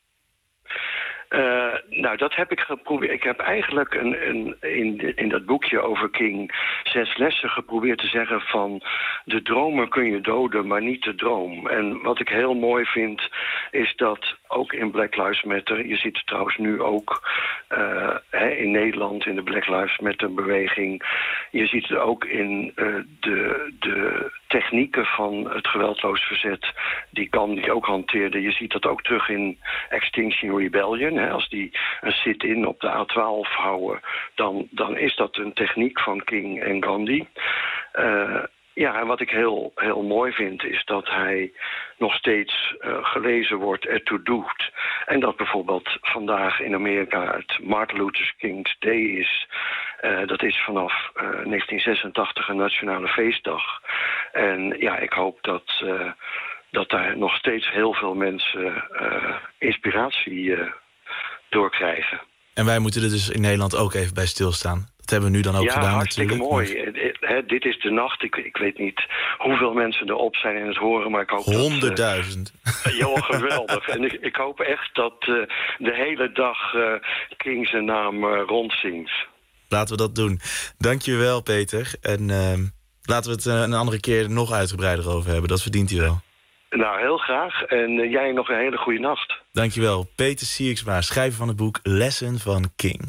Dat heb ik geprobeerd. Ik heb eigenlijk in dat boekje over King 6 lessen geprobeerd te zeggen van de dromen kun je doden, maar niet de droom. En wat ik heel mooi vind is dat ook in Black Lives Matter, je ziet het trouwens nu ook in Nederland in de Black Lives Matter beweging, je ziet het ook in de technieken van het geweldloos verzet die Gandhi ook hanteerde. Je ziet dat ook terug in Extinction Rebellion. Hè. Als die een sit-in op de A12 houden, dan is dat een techniek van King en Gandhi. Ja, en wat ik heel, heel mooi vind is dat hij nog steeds gelezen wordt, ertoe doet. En dat bijvoorbeeld vandaag in Amerika het Martin Luther King's Day is. Dat is vanaf 1986 een nationale feestdag. En ja, ik hoop dat daar nog steeds heel veel mensen inspiratie door krijgen. En wij moeten er dus in Nederland ook even bij stilstaan. Dat hebben we nu dan ook gedaan hartstikke natuurlijk. mooi. Dit is de nacht. Ik weet niet hoeveel mensen erop zijn en het horen, maar ik hoop 100.000. Ja, geweldig. En ik hoop echt dat de hele dag King zijn naam rondzingt. Laten we dat doen. Dank je wel, Peter. En laten we het een andere keer nog uitgebreider over hebben. Dat verdient hij wel. Nou, heel graag. En jij nog een hele goede nacht. Dank je wel. Peter Sierksma, schrijver van het boek Lessen van King.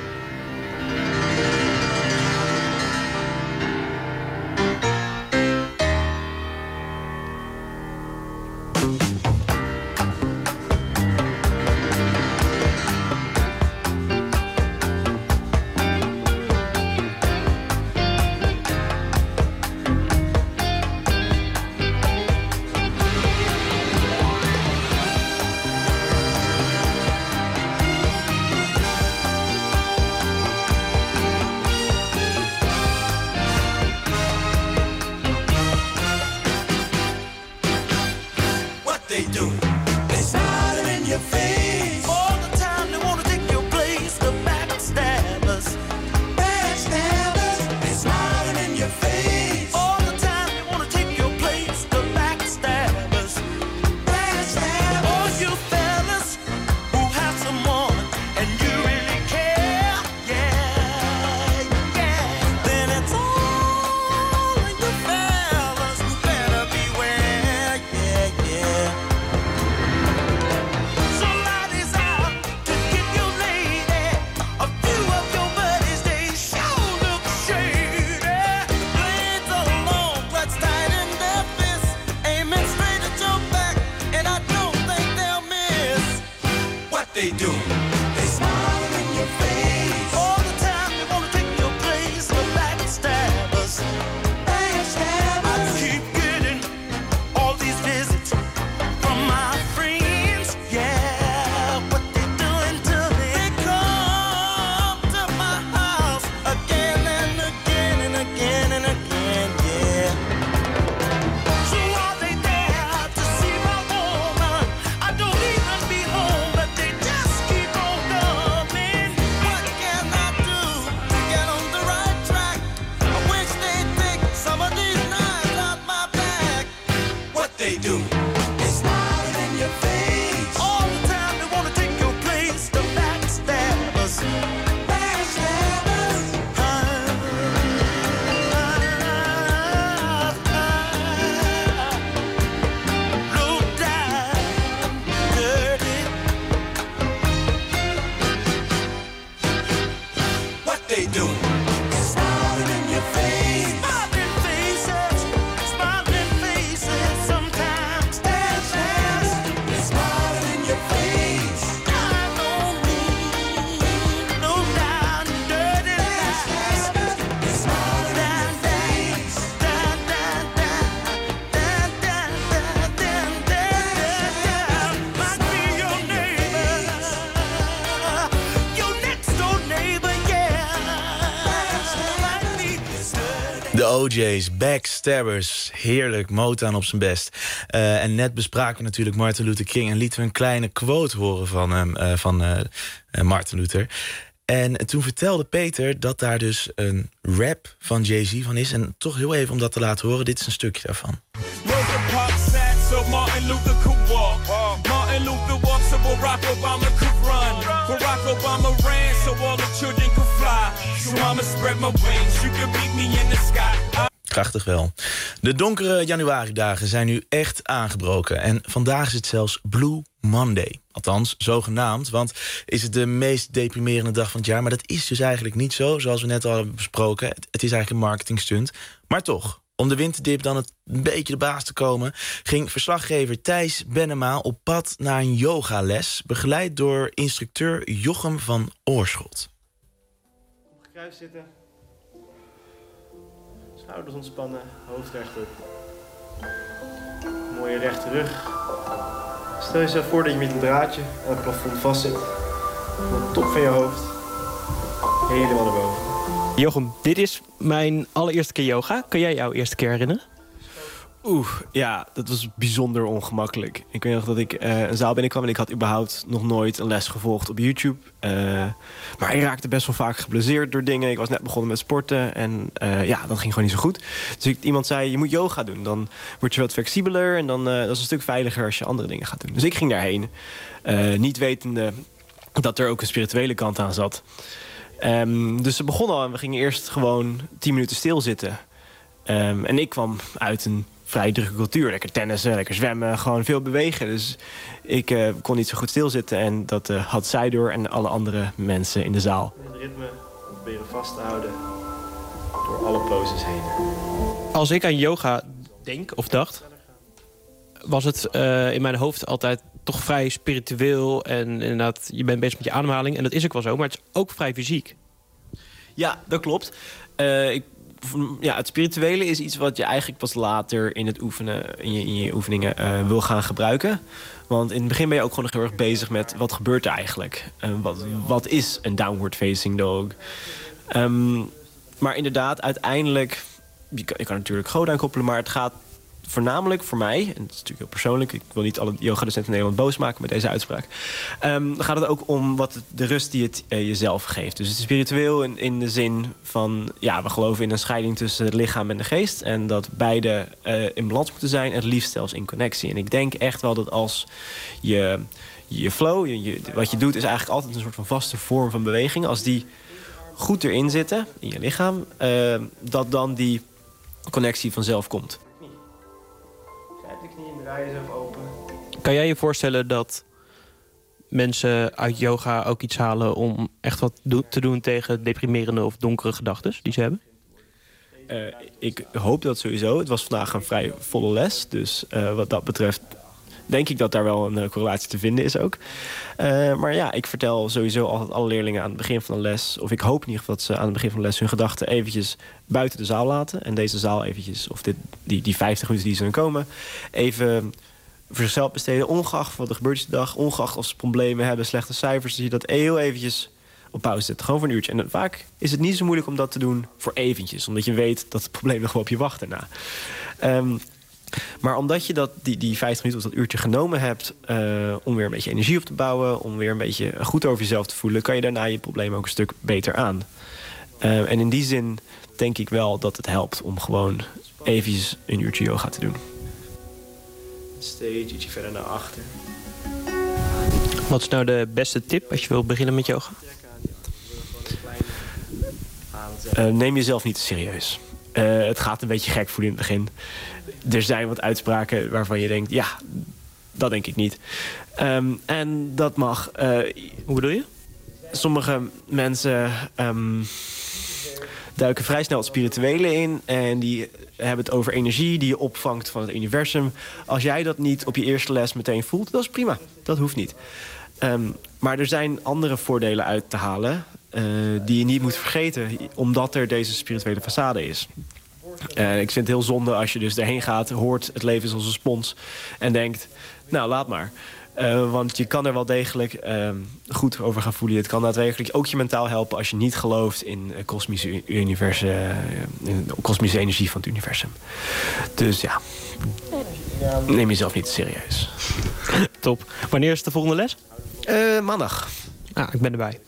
De OJ's, Backstabbers, heerlijk, Motown op zijn best. En net bespraken we natuurlijk Martin Luther King en lieten we een kleine quote horen van hem, van Martin Luther. En toen vertelde Peter dat daar dus een rap van Jay-Z van is. En toch heel even om dat te laten horen, dit is een stukje daarvan. Martin Luther could walk. Martin Luther walked so Barack Obama could run. Barack Obama ran so all the children could fly. So I'ma spread my wings. You can beat me in the sky. Krachtig wel. De donkere januaridagen zijn nu echt aangebroken. En vandaag is het zelfs Blue Monday. Althans, zogenaamd, want is het de meest deprimerende dag van het jaar. Maar dat is dus eigenlijk niet zo, zoals we net al hebben besproken. Het is eigenlijk een marketingstunt. Maar toch, om de winterdip dan een beetje de baas te komen, ging verslaggever Thijs Bennema op pad naar een yogales, begeleid door instructeur Jochem van Oorschot. Gekruist zitten. Schouders ontspannen, hoofd rechtop. Mooie rechte rug. Stel jezelf voor dat je met een draadje aan het plafond vastzit. Op de top van je hoofd. Helemaal naar boven. Jochem, dit is mijn allereerste keer yoga. Kun jij jouw eerste keer herinneren? Ja, dat was bijzonder ongemakkelijk. Ik weet nog dat ik een zaal binnenkwam en ik had überhaupt nog nooit een les gevolgd op YouTube. Maar ik raakte best wel vaak geblesseerd door dingen. Ik was net begonnen met sporten en dat ging gewoon niet zo goed. Dus iemand zei, je moet yoga doen. Dan word je wat flexibeler en dan dat is een stuk veiliger als je andere dingen gaat doen. Dus ik ging daarheen, niet wetende dat er ook een spirituele kant aan zat. Dus ze begonnen al en we gingen eerst gewoon 10 minuten stilzitten. En ik kwam uit een vrij drukke cultuur. Lekker tennissen, lekker zwemmen, gewoon veel bewegen. Dus ik kon niet zo goed stilzitten. En dat had zij door en alle andere mensen in de zaal. Het ritme proberen vast te houden door alle poses heen. Als ik aan yoga denk of dacht, was het in mijn hoofd altijd toch vrij spiritueel. En inderdaad, je bent bezig met je ademhaling. En dat is ook wel zo, maar het is ook vrij fysiek. Ja, dat klopt. Het spirituele is iets wat je eigenlijk pas later in het oefenen, in je oefeningen wil gaan gebruiken. Want in het begin ben je ook gewoon nog heel erg bezig met wat gebeurt er eigenlijk. Wat is een downward facing dog? Maar inderdaad, uiteindelijk, je kan natuurlijk God aankoppelen, maar het gaat voornamelijk voor mij, en dat is natuurlijk heel persoonlijk, ik wil niet alle yogadocenten in Nederland boos maken met deze uitspraak, gaat het ook om de rust die het jezelf geeft. Dus het is spiritueel in de zin van, we geloven in een scheiding tussen het lichaam en de geest en dat beide in balans moeten zijn en het liefst zelfs in connectie. En ik denk echt wel dat als je flow, wat je doet is eigenlijk altijd een soort van vaste vorm van beweging. Als die goed erin zitten, in je lichaam, dat dan die connectie vanzelf komt. De knieën draaien zelf open. Kan jij je voorstellen dat mensen uit yoga ook iets halen om echt wat te doen tegen deprimerende of donkere gedachten die ze hebben? Ik hoop dat sowieso. Het was vandaag een vrij volle les. Dus wat dat betreft denk ik dat daar wel een correlatie te vinden is ook. Maar ik vertel sowieso altijd alle leerlingen aan het begin van de les, of ik hoop in ieder geval dat ze aan het begin van de les hun gedachten eventjes buiten de zaal laten. En deze zaal eventjes, of die 50 minuten die ze dan komen, even voor zichzelf besteden, ongeacht wat er gebeurt is de dag, ongeacht of ze problemen hebben, slechte cijfers, dat je dat heel eventjes op pauze zet. Gewoon voor een uurtje. En vaak is het niet zo moeilijk om dat te doen voor eventjes, omdat je weet dat het probleem nog wel op je wacht daarna. Maar omdat je die 50 minuten of dat uurtje genomen hebt om weer een beetje energie op te bouwen, om weer een beetje goed over jezelf te voelen, kan je daarna je probleem ook een stuk beter aan. En in die zin denk ik wel dat het helpt om gewoon eventjes een uurtje yoga te doen. Stage ietsje verder naar achter. Wat is nou de beste tip als je wil beginnen met yoga? Neem jezelf niet te serieus. Het gaat een beetje gek voelen in het begin. Er zijn wat uitspraken waarvan je denkt, dat denk ik niet. En dat mag. Hoe bedoel je? Sommige mensen duiken vrij snel het spirituele in en die hebben het over energie die je opvangt van het universum. Als jij dat niet op je eerste les meteen voelt, dat is prima. Dat hoeft niet. Maar er zijn andere voordelen uit te halen die je niet moet vergeten, omdat er deze spirituele façade is. Ik vind het heel zonde als je dus erheen gaat, hoort het leven is als een spons en denkt, nou laat maar. Want je kan er wel degelijk goed over gaan voelen. Het kan daadwerkelijk ook je mentaal helpen als je niet gelooft in kosmische energie van het universum. Dus neem jezelf niet te serieus. Top. Wanneer is de volgende les? Maandag. Ik ben erbij.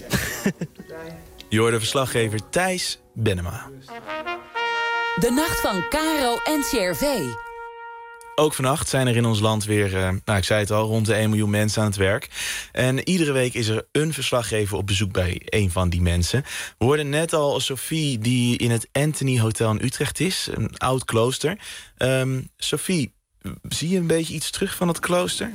Je hoorde verslaggever Thijs Bennema. De nacht van Caro en CRV. Ook vannacht zijn er in ons land weer, ik zei het al, rond de 1 miljoen mensen aan het werk. En iedere week is er een verslaggever op bezoek bij een van die mensen. We hoorden net al Sophie, die in het Anthony Hotel in Utrecht is. Een oud klooster. Sophie, zie je een beetje iets terug van het klooster?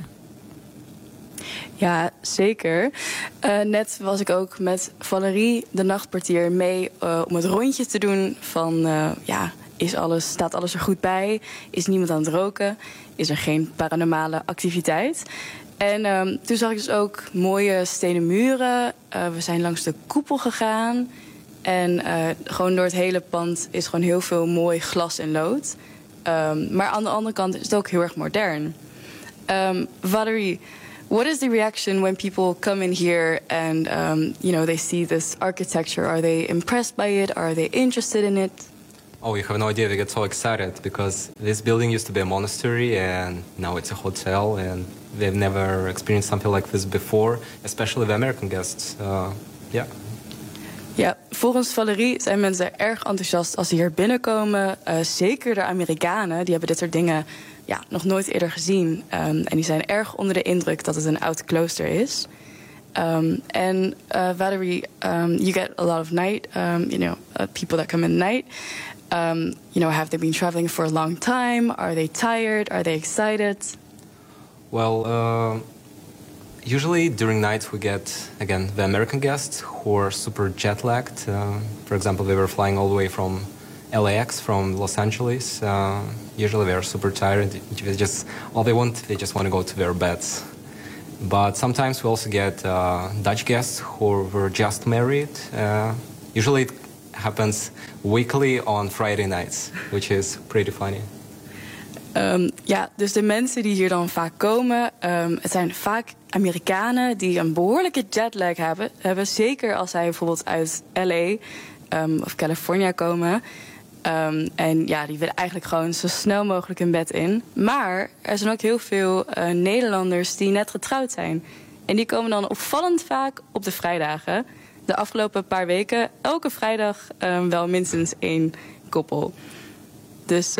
Ja, zeker. Net was ik ook met Valerie, de nachtportier, mee om het rondje te doen van staat alles er goed bij? Is niemand aan het roken? Is er geen paranormale activiteit? En toen zag ik dus ook mooie stenen muren. We zijn langs de koepel gegaan. En gewoon door het hele pand is gewoon heel veel mooi glas en lood. Maar aan de andere kant is het ook heel erg modern. Valerie, what is the reaction when people come in here and they see this architecture? Are they impressed by it? Are they interested in it? Oh, you have no idea. They get so excited because this building used to be a monastery and now it's a hotel, and they've never experienced something like this before, especially the American guests. Ja, volgens Valerie zijn mensen erg enthousiast als ze hier binnenkomen. Zeker de Amerikanen, die hebben dit soort dingen nog nooit eerder gezien. En die zijn erg onder de indruk dat het een oud klooster is. And Valerie, you get a lot of night, people that come in the night. Have they been traveling for a long time? Are they tired? Are they excited? Well, usually during night we get, again, the American guests who are super jet-lagged. For example, they were flying all the way from LAX, from Los Angeles. Usually they are super tired. They just want to go to their beds. But sometimes we also get Dutch guests who were just married. Usually it happens weekly on Friday nights, which is pretty funny. Dus de mensen die hier dan vaak komen, het zijn vaak Amerikanen die een behoorlijke jetlag hebben. Zeker als zij bijvoorbeeld uit LA of California komen. En die willen eigenlijk gewoon zo snel mogelijk hun bed in. Maar er zijn ook heel veel Nederlanders die net getrouwd zijn. En die komen dan opvallend vaak op de vrijdagen. De afgelopen paar weken, elke vrijdag wel minstens 1 koppel. Dus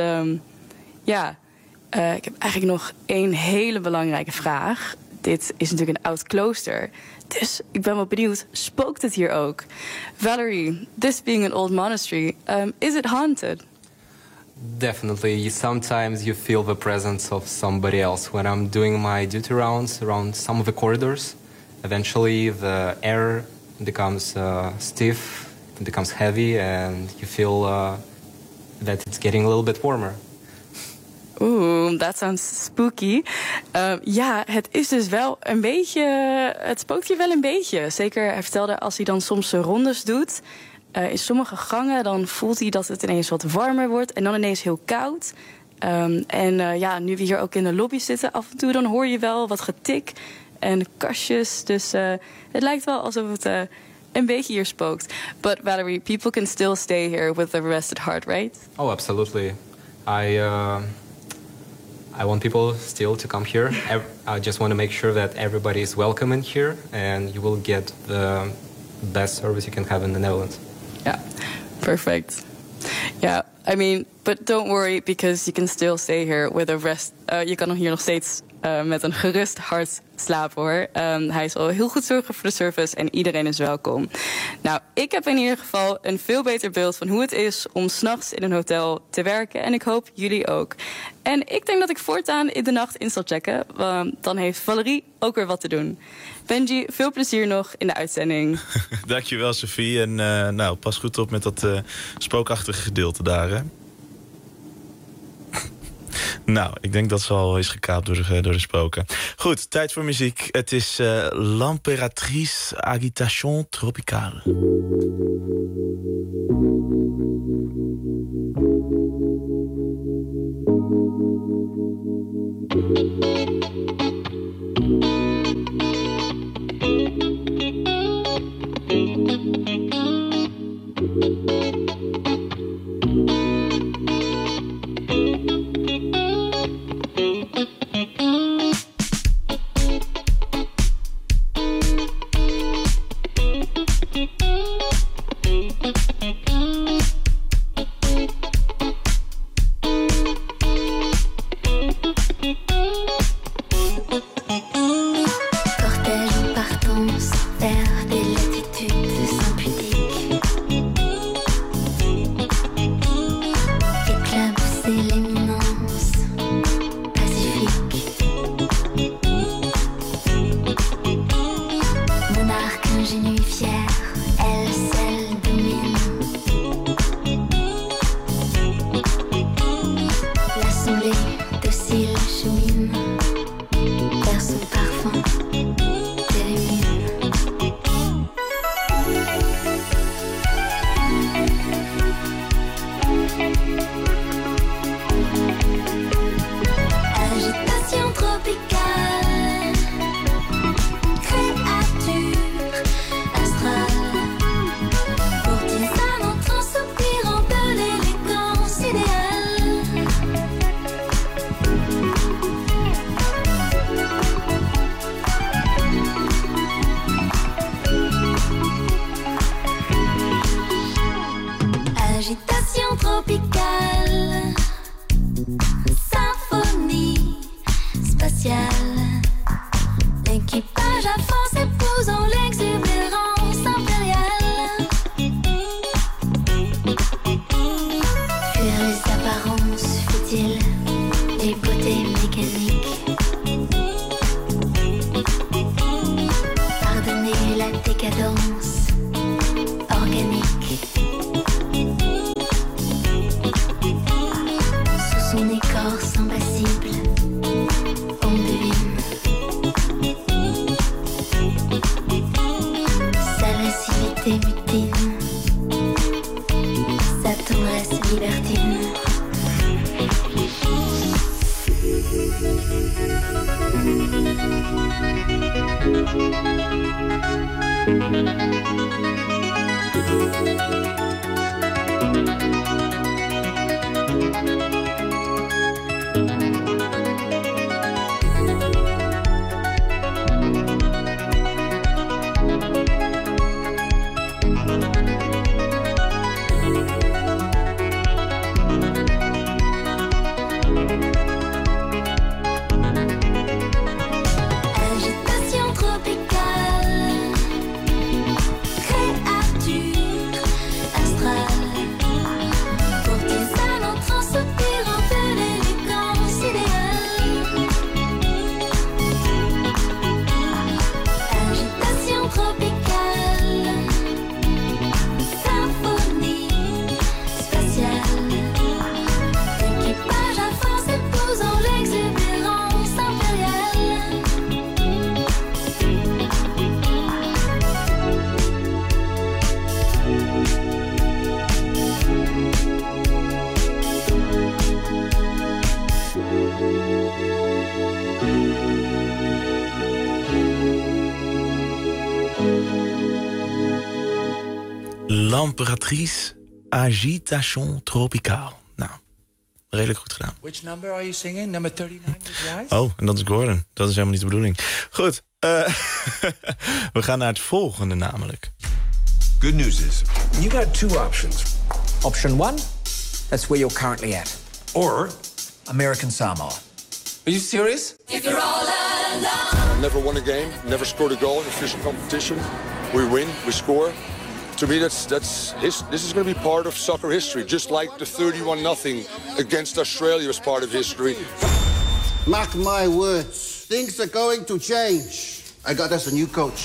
ik heb eigenlijk nog 1 hele belangrijke vraag. Dit is natuurlijk een oud klooster. Dus ik ben wel benieuwd, spookt het hier ook? Valerie, this being an old monastery, is it haunted? Definitely. Sometimes you feel the presence of somebody else. When I'm doing my duty rounds around some of the corridors, eventually the air becomes stiff, it becomes heavy, and you feel that it's getting a little bit warmer. Oeh, that sounds spooky. Het is dus wel een beetje... Het spookt hier wel een beetje. Zeker, hij vertelde, als hij dan soms zijn rondes doet... in sommige gangen, dan voelt hij dat het ineens wat warmer wordt... en dan ineens heel koud. Nu we hier ook in de lobby zitten... af en toe dan hoor je wel wat getik en kastjes. Dus het lijkt wel alsof het een beetje hier spookt. But Valerie, people can still stay here with a rested heart, right? Oh, absolutely. I want people still to come here. I just want to make sure that everybody is welcome in here, and you will get the best service you can have in the Netherlands. Yeah, perfect. Yeah, I mean, but don't worry, because you can still stay here with a rest. Je kan hier nog steeds met een gerust hart slapen, hoor. Hij zal heel goed zorgen voor de service en iedereen is welkom. Nou, ik heb in ieder geval een veel beter beeld van hoe het is om 's nachts in een hotel te werken. En ik hoop jullie ook. En ik denk dat ik voortaan in de nacht in zal checken. Dan heeft Valerie ook weer wat te doen. Benji, veel plezier nog in de uitzending. Dankjewel, Sophie. En pas goed op met dat spookachtige gedeelte daar, hè? Nou, ik denk dat ze al is gekaapt door de spoken. Goed, tijd voor muziek. Het is L'Impératrice Agitation Tropicale. Monarque ingénue, fière, elle beauté mutine, sa tendresse libertine. Agitation tropicale, créature astrale, courtisane en transpirant de l'élégance idéale. Agitation tropicale, symphonie spatiale, équipage à force épousant l'exubérance impériale. L'Impératrice Agitation Tropicale. Nou, redelijk goed gedaan. Which number are you singing? Number 39 with Rice? Oh, en dat is Gordon. Dat is helemaal niet de bedoeling. Goed, we gaan naar het volgende namelijk. Good news is, you got two options. Option one, that's where you're currently at. Or American Samoa. Are you serious? If you're all alone. Never won a game, never scored a goal in official competition. We win, we score. To me, this is going to be part of soccer history, just like the 31-0 against Australia was part of history. Mark my words, things are going to change. I got us a new coach.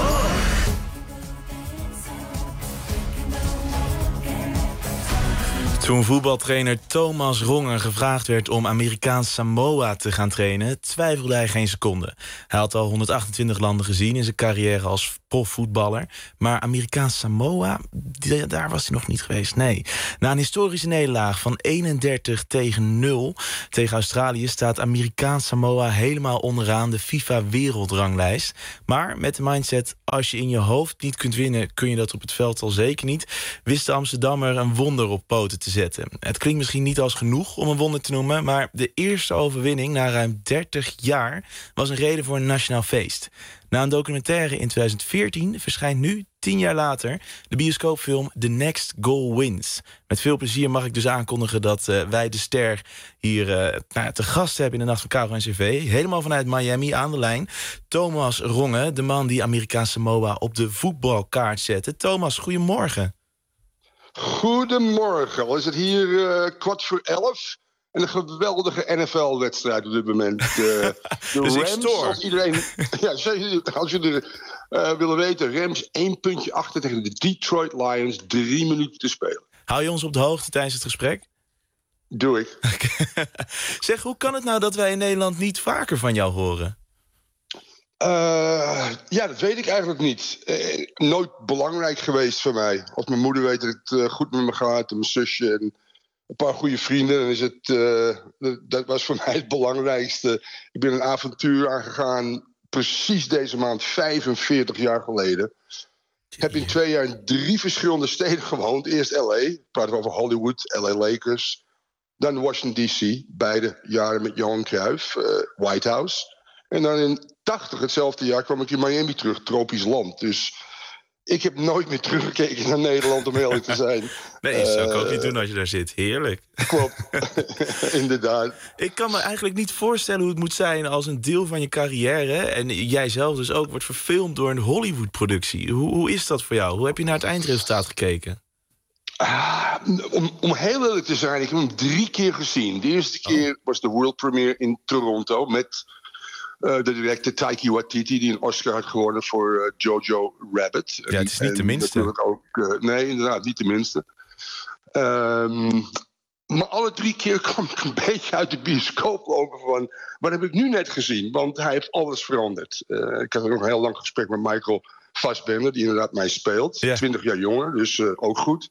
Toen voetbaltrainer Thomas Rongen gevraagd werd om Amerikaans Samoa te gaan trainen, twijfelde hij geen seconde. Hij had al 128 landen gezien in zijn carrière als profvoetballer. Maar Amerikaans Samoa, daar was hij nog niet geweest, nee. Na een historische nederlaag van 31-0 tegen Australië staat Amerikaans Samoa helemaal onderaan de FIFA-wereldranglijst. Maar met de mindset, als je in je hoofd niet kunt winnen, kun je dat op het veld al zeker niet, wist de Amsterdammer een wonder op poten te zetten. Het klinkt misschien niet als genoeg om een wonder te noemen, maar de eerste overwinning na ruim 30 jaar was een reden voor een nationaal feest. Na een documentaire in 2014 verschijnt nu, 10 jaar later, de bioscoopfilm The Next Goal Wins. Met veel plezier mag ik dus aankondigen dat wij de ster hier te gast hebben in de Nacht van Caro en CV. Helemaal vanuit Miami aan de lijn. Thomas Rongen, de man die Amerikaanse Samoa op de voetbalkaart zette. Thomas, goedemorgen. Goedemorgen, al is het hier 11:15 en een geweldige NFL-wedstrijd op dit moment. De dus Rams, als iedereen, als jullie willen weten, Rams 1 puntje achter tegen de Detroit Lions, 3 minuten te spelen. Hou je ons op de hoogte tijdens het gesprek? Doe ik. Zeg, hoe kan het nou dat wij in Nederland niet vaker van jou horen? Ja, dat weet ik eigenlijk niet. Nooit belangrijk geweest voor mij. Als mijn moeder weet dat het goed met me gaat, en mijn zusje en een paar goede vrienden, dan is het, dat was voor mij het belangrijkste. Ik ben een avontuur aangegaan, precies deze maand, 45 jaar geleden. Ik heb in 2 jaar in 3 verschillende steden gewoond. Eerst L.A., praten we over Hollywood, L.A. Lakers. Dan Washington D.C., beide jaren met Johan Cruijff, White House. En dan in 80, hetzelfde jaar, kwam ik in Miami terug, tropisch land. Dus ik heb nooit meer teruggekeken naar Nederland, om eerlijk te zijn. Nee, dat zou ik ook niet doen als je daar zit. Heerlijk. Klopt, inderdaad. Ik kan me eigenlijk niet voorstellen hoe het moet zijn als een deel van je carrière, en jij zelf dus ook, wordt verfilmd door een Hollywood-productie. Hoe is dat voor jou? Hoe heb je naar het eindresultaat gekeken? Om heel eerlijk te zijn, ik heb hem 3 keer gezien. De eerste keer was de world premiere in Toronto met de directeur Taika Waititi, die een Oscar had gewonnen voor Jojo Rabbit. Ja, het is niet de minste. Natuurlijk ook, nee, inderdaad, niet de minste. Maar alle 3 keer kwam ik een beetje uit de bioscoop lopen van, wat heb ik nu net gezien? Want hij heeft alles veranderd. Ik had nog een heel lang gesprek met Michael Fassbender, die inderdaad mij speelt. 20 jaar jonger, dus ook goed.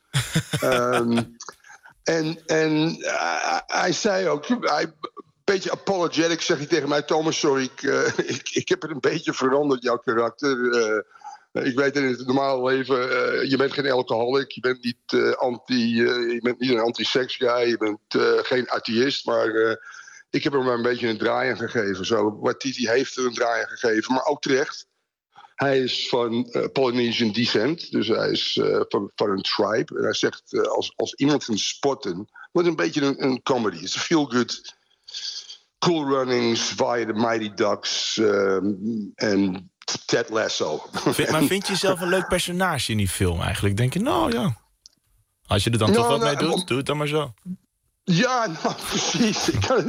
Hij zei ook, een beetje apologetic, zeg hij tegen mij... Thomas, sorry, ik heb het een beetje veranderd, jouw karakter. Ik weet in het normale leven, je bent geen alcoholic, je bent niet je bent niet een anti-sex guy, je bent geen atheïst, maar ik heb er maar een beetje een draai aan gegeven. Zo, Waititi heeft er een draai aan gegeven, maar ook terecht. Hij is van Polynesian descent, dus hij is van een tribe. En hij zegt, als iemand van spotten, wordt een beetje een comedy. Het is feel-good, cool runnings via the Mighty Ducks en Ted Lasso. Maar vind je jezelf een leuk personage in die film eigenlijk? Denk je, nou ja, als je er dan toch wat mee doet, doe het dan maar zo. Ja, nou precies.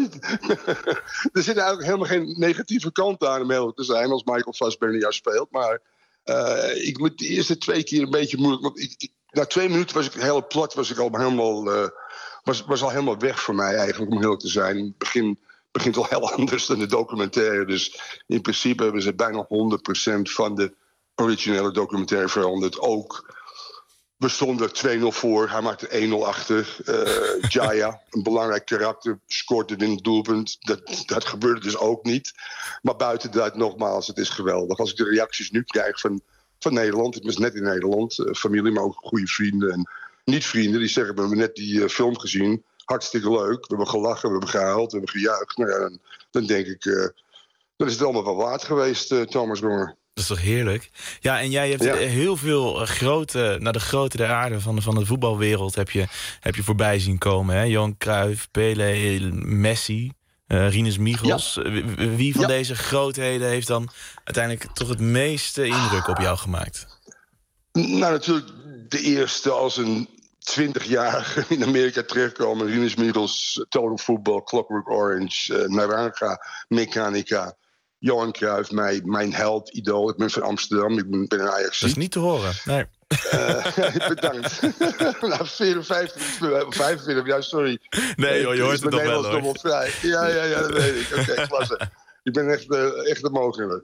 Er zit eigenlijk helemaal geen negatieve kant aan om heel te zijn als Michael Fassbender jou speelt. Maar ik moet de eerste 2 keer een beetje moeilijk. Want na 2 minuten was ik heel plat, was ik al helemaal, was al helemaal weg voor mij eigenlijk, om heel te zijn. Het begint al heel anders dan de documentaire. Dus in principe hebben ze bijna 100% van de originele documentaire veranderd. Ook. We stonden 2-0 voor, hij maakte 1-0 achter. Jaya, een belangrijk karakter, scoorde een doelpunt. Dat gebeurde dus ook niet. Maar buiten dat, nogmaals, het is geweldig. Als ik de reacties nu krijg van Nederland, ik was net in Nederland, familie, maar ook goede vrienden en niet-vrienden, die zeggen, we hebben net die film gezien, hartstikke leuk. We hebben gelachen, we hebben gehuild, we hebben gejuicht. Nou ja, dan denk ik, dan is het allemaal wel waard geweest, Thomas Bonger. Dat is toch heerlijk? Ja, en jij hebt heel veel de grote der aarde van de voetbalwereld heb je voorbij zien komen. Hè? Johan Cruijff, Pelé, Messi, Rinus Michels. Ja. Wie van deze grootheden heeft dan uiteindelijk toch het meeste indruk op jou gemaakt? Nou, natuurlijk de eerste als een 20-jarige in Amerika terechtkomen. Rinus Michels, Total Football, Clockwork Orange, Naranja, Mechanica. Johan Cruijff, mijn held, idool. Ik ben van Amsterdam, ik ben een Ajax. Dat is niet te horen, nee. Bedankt. Nou, 45, ja, sorry. Nee joh, je hoort het toch wel hoor. Vrij. Ja, dat weet ik. Oké, klasse. Ik ben echt de mogelijke.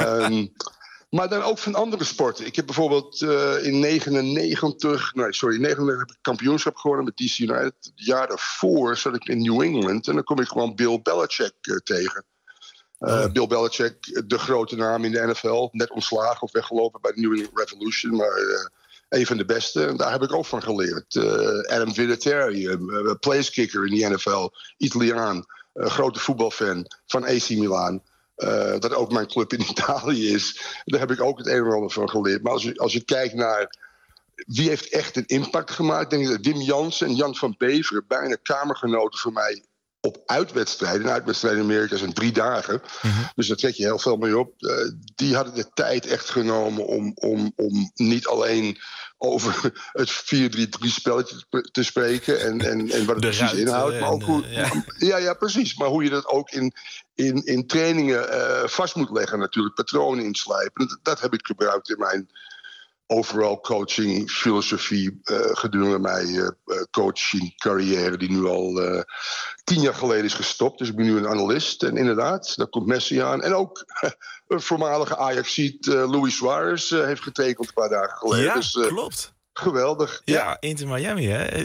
Maar dan ook van andere sporten. Ik heb bijvoorbeeld in 99 heb ik kampioenschap gewonnen met DC United. Het jaar daarvoor zat ik in New England en dan kom ik gewoon Bill Belichick tegen. Bill Belichick, de grote naam in de NFL. Net ontslagen of weggelopen bij de New England Revolution. Maar een van de beste. En daar heb ik ook van geleerd. Adam Vinatieri, placekicker in de NFL. Italiaan, grote voetbalfan van AC Milan. Dat ook mijn club in Italië is. Daar heb ik ook het een en ander van geleerd. Maar als je kijkt naar wie heeft echt een impact gemaakt. Denk ik dat Wim Jansen en Jan van Beveren, bijna kamergenoten voor mij op uitwedstrijden. En uitwedstrijden in Amerika zijn 3 dagen. Dus daar trek je heel veel mee op. Die hadden de tijd echt genomen om niet alleen over het 4-3-3 spelletje te spreken en wat het precies inhoudt. Maar ook hoe, precies. Maar hoe je dat ook in trainingen vast moet leggen natuurlijk. Patronen inslijpen. Dat heb ik gebruikt in mijn overal coaching filosofie gedurende mijn coaching carrière die nu al 10 jaar geleden is gestopt. Dus ik ben nu een analist. En inderdaad, daar komt Messi aan. En ook een voormalige Ajaxiet, Luis Suarez, heeft getekend een paar dagen geleden. Ja, dus, klopt. Geweldig. Ja, Inter Miami, hè.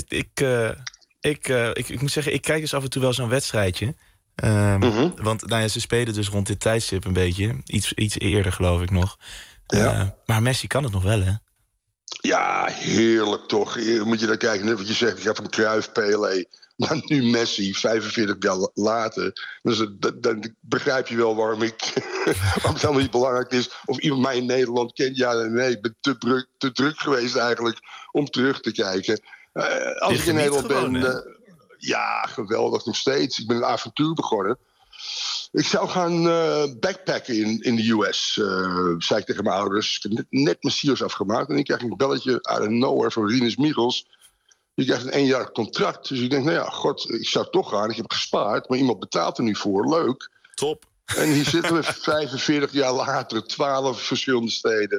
Ik moet zeggen, ik kijk dus af en toe wel zo'n wedstrijdje. Want ze spelen dus rond dit tijdstip een beetje. Iets eerder, geloof ik nog. Maar Messi kan het nog wel, hè? Ja, heerlijk toch. Moet je dan kijken, net wat je zegt, ik heb van Cruijff, Pelé. Maar nu Messi, 45 jaar later. Dus dan begrijp je wel waarom het helemaal niet belangrijk is. Of iemand mij in Nederland kent. Ja, nee, ik ben te druk geweest eigenlijk om terug te kijken. Als ik in Nederland ben, geweldig nog steeds. Ik ben een avontuur begonnen. Ik zou gaan backpacken in de US, zei ik tegen mijn ouders. Ik heb net mijn CIO's afgemaakt en ik krijg een belletje out of nowhere van Rinus Michels. Je krijgt een 1-jarig contract. Dus ik denk, nou ja, god, ik zou toch gaan. Ik heb gespaard, maar iemand betaalt er nu voor. Leuk. Top. En hier zitten we 45 jaar later, 12 verschillende steden.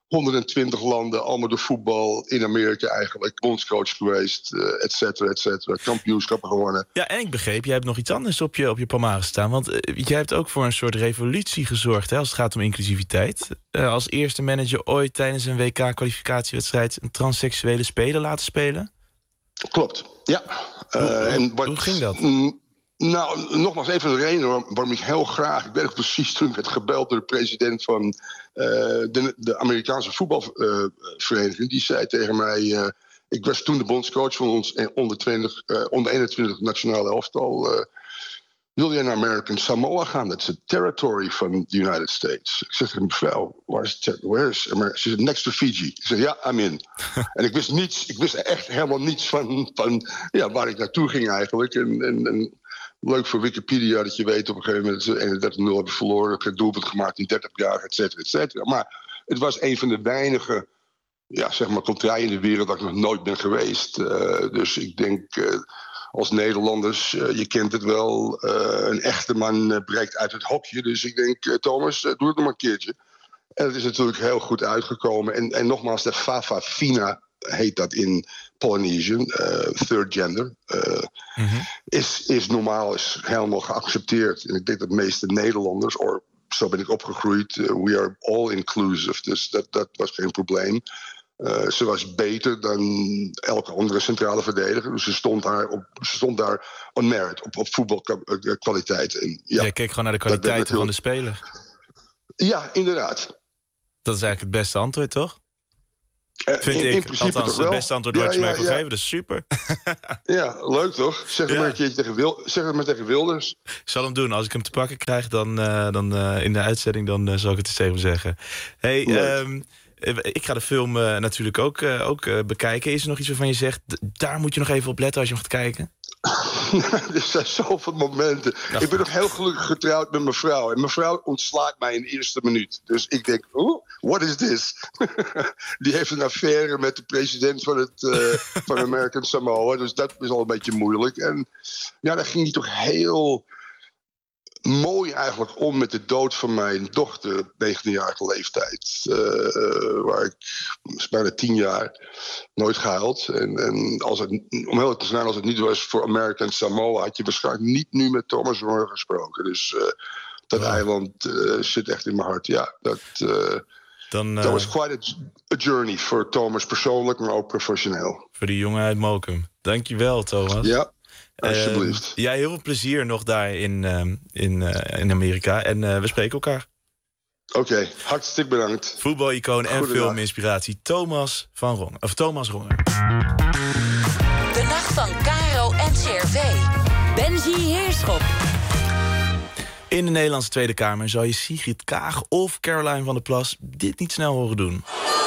120 landen, allemaal de voetbal in Amerika eigenlijk. Bondscoach geweest, et cetera, et cetera. Kampioenschappen gewonnen. Ja, en ik begreep, jij hebt nog iets anders op je palmares staan. Want jij hebt ook voor een soort revolutie gezorgd, hè, als het gaat om inclusiviteit. Als eerste manager ooit tijdens een WK-kwalificatiewedstrijd een transseksuele speler laten spelen. Klopt, ja. Hoe ging dat? Nou, nogmaals even een reden waarom ik heel graag... Ik weet nog precies toen ik werd gebeld door de president van de Amerikaanse voetbalvereniging. Die zei tegen mij... ik was toen de bondscoach van ons onder 21 nationale elftal. Wil jij naar American Samoa gaan? Dat is het territory van de United States. Ik zeg tegen mevrouw, where is America? Ze zei, next to Fiji. Ik zeg, ja, I'm in. En ik wist echt helemaal niets van waar ik naartoe ging eigenlijk. En leuk voor Wikipedia dat je weet op een gegeven moment... dat ze 31-0 hebben verloren, ik heb het doelpunt gemaakt in 30 jaar, et cetera, et cetera. Maar het was een van de weinige contraien in de wereld dat ik nog nooit ben geweest. Dus ik denk... als Nederlanders, je kent het wel, een echte man breekt uit het hokje. Dus ik denk, Thomas, doe het nog maar een keertje. En het is natuurlijk heel goed uitgekomen. En nogmaals, de Fa'afafine heet dat in Polynesian, third gender. Is normaal, is helemaal geaccepteerd. En ik denk dat de meeste Nederlanders, zo ben ik opgegroeid, we are all inclusive. Dus dat was geen probleem. Ze was beter dan elke andere centrale verdediger. Dus ze stond daar on merit, op voetbalkwaliteit. En jij keek gewoon naar de kwaliteiten van de speler. Ja, inderdaad. Dat is eigenlijk het beste antwoord, toch? Vind in ik. principe Althans, toch wel. het beste antwoord wat je mij kon geven. Dat is super. Ja, leuk toch? Zeg het maar een keertje tegen Wilders. Ik zal hem doen. Als ik hem te pakken krijg, dan in de uitzending... dan zal ik het eens tegen hem zeggen. Hey, ik ga de film natuurlijk ook bekijken. Is er nog iets waarvan je zegt... daar moet je nog even op letten als je mag kijken? Er zijn zoveel momenten. Ik ben nog heel gelukkig getrouwd met mijn vrouw. En mijn vrouw ontslaat mij in de eerste minuut. Dus ik denk, what is this? Die heeft een affaire met de president van American Samoa. Dus dat is al een beetje moeilijk. En ja, daar ging hij toch heel mooi eigenlijk om met de dood van mijn dochter, 19-jarige leeftijd. Waar ik bijna 10 jaar nooit gehuild. En om heel te zijn, als het niet was voor American Samoa, had je waarschijnlijk niet nu met Thomas Ronger gesproken. Dus dat eiland zit echt in mijn hart. Ja, dat was quite a journey voor Thomas persoonlijk, maar ook professioneel. Voor die jongen uit Mokum. Dankjewel, Thomas. Ja. Alsjeblieft. Jij heel veel plezier nog daar in Amerika. En we spreken elkaar. Oké, hartstikke bedankt. Voetbalicoon en filminspiratie Thomas Ronger. De nacht van Caro en CRV. Benji Heerschop. In de Nederlandse Tweede Kamer zou je Sigrid Kaag of Caroline van der Plas dit niet snel horen doen.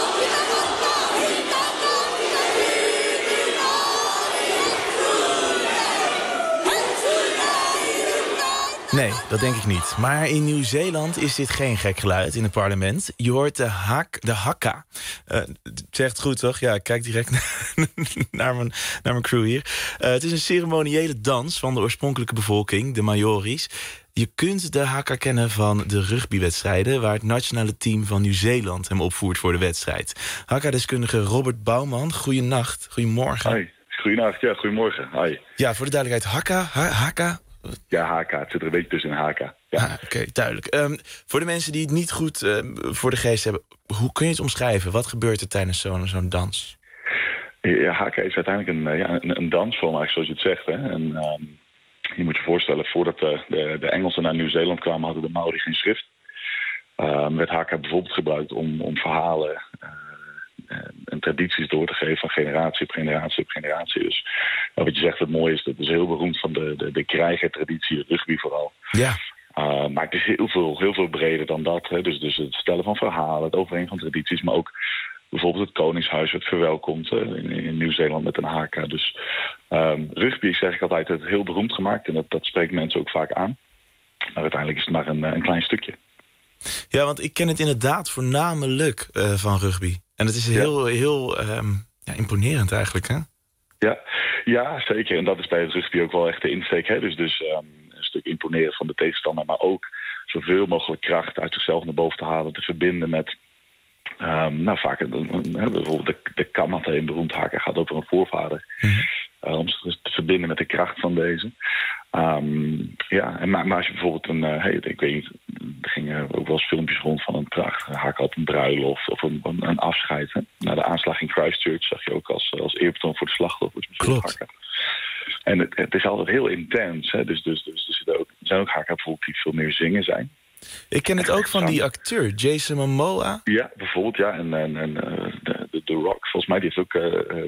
Nee, dat denk ik niet. Maar in Nieuw-Zeeland is dit geen gek geluid in het parlement. Je hoort de haka. Zegt het goed, toch? Ja, ik kijk direct naar mijn crew hier. Het is een ceremoniële dans van de oorspronkelijke bevolking, de Maori's. Je kunt de haka kennen van de rugbywedstrijden, waar het nationale team van Nieuw-Zeeland hem opvoert voor de wedstrijd. Haka-deskundige Robert Bouwman, goeienacht, goedemorgen. Hoi, goeienacht, ja, goedemorgen. Hoi. Ja, voor de duidelijkheid, haka? Ja, haka. Het zit er een beetje tussen haka. Ja. Oké, duidelijk. Voor de mensen die het niet goed voor de geest hebben, hoe kun je het omschrijven? Wat gebeurt er tijdens zo'n dans? Ja, haka is uiteindelijk een dansvorm, eigenlijk zoals je het zegt. Hè? En je moet je voorstellen, voordat de Engelsen naar Nieuw-Zeeland kwamen, hadden de Maori geen schrift. Werd haka bijvoorbeeld gebruikt om verhalen en tradities door te geven van generatie op generatie op generatie. Dus wat je zegt, het mooie is, dat is heel beroemd van de krijgertraditie, rugby vooral. Ja. Maar het is heel veel breder dan dat. Hè. Dus het stellen van verhalen, het overeen van tradities, maar ook bijvoorbeeld het Koningshuis werd verwelkomd in Nieuw-Zeeland met een haka. Dus rugby is eigenlijk altijd het heel beroemd gemaakt en dat spreekt mensen ook vaak aan. Maar uiteindelijk is het maar een klein stukje. Ja, want ik ken het inderdaad voornamelijk van rugby. En het is heel imponerend eigenlijk, hè? Ja, zeker. En dat is bij het rugby ook wel echt de insteek. Hè? Dus een stuk imponeren van de tegenstander, maar ook zoveel mogelijk kracht uit zichzelf naar boven te halen, te verbinden met Vaak bijvoorbeeld de Kamate, een beroemd haker, gaat over een voorvader. Om zich dus te verbinden met de kracht van deze. Maar als je bijvoorbeeld ik weet niet, er gingen ook wel eens filmpjes rond van een prachtige haker op een bruiloft of een afscheid. Hè. Na de aanslag in Christchurch zag je ook als eerbetoon voor de slachtoffers. Klopt. En het is altijd heel intens. Hè. Dus er zijn ook haken bijvoorbeeld die veel meer zingen zijn. Ik ken het ook van die acteur, Jason Momoa. Ja, bijvoorbeeld, ja. En The Rock, volgens mij, die heeft ook...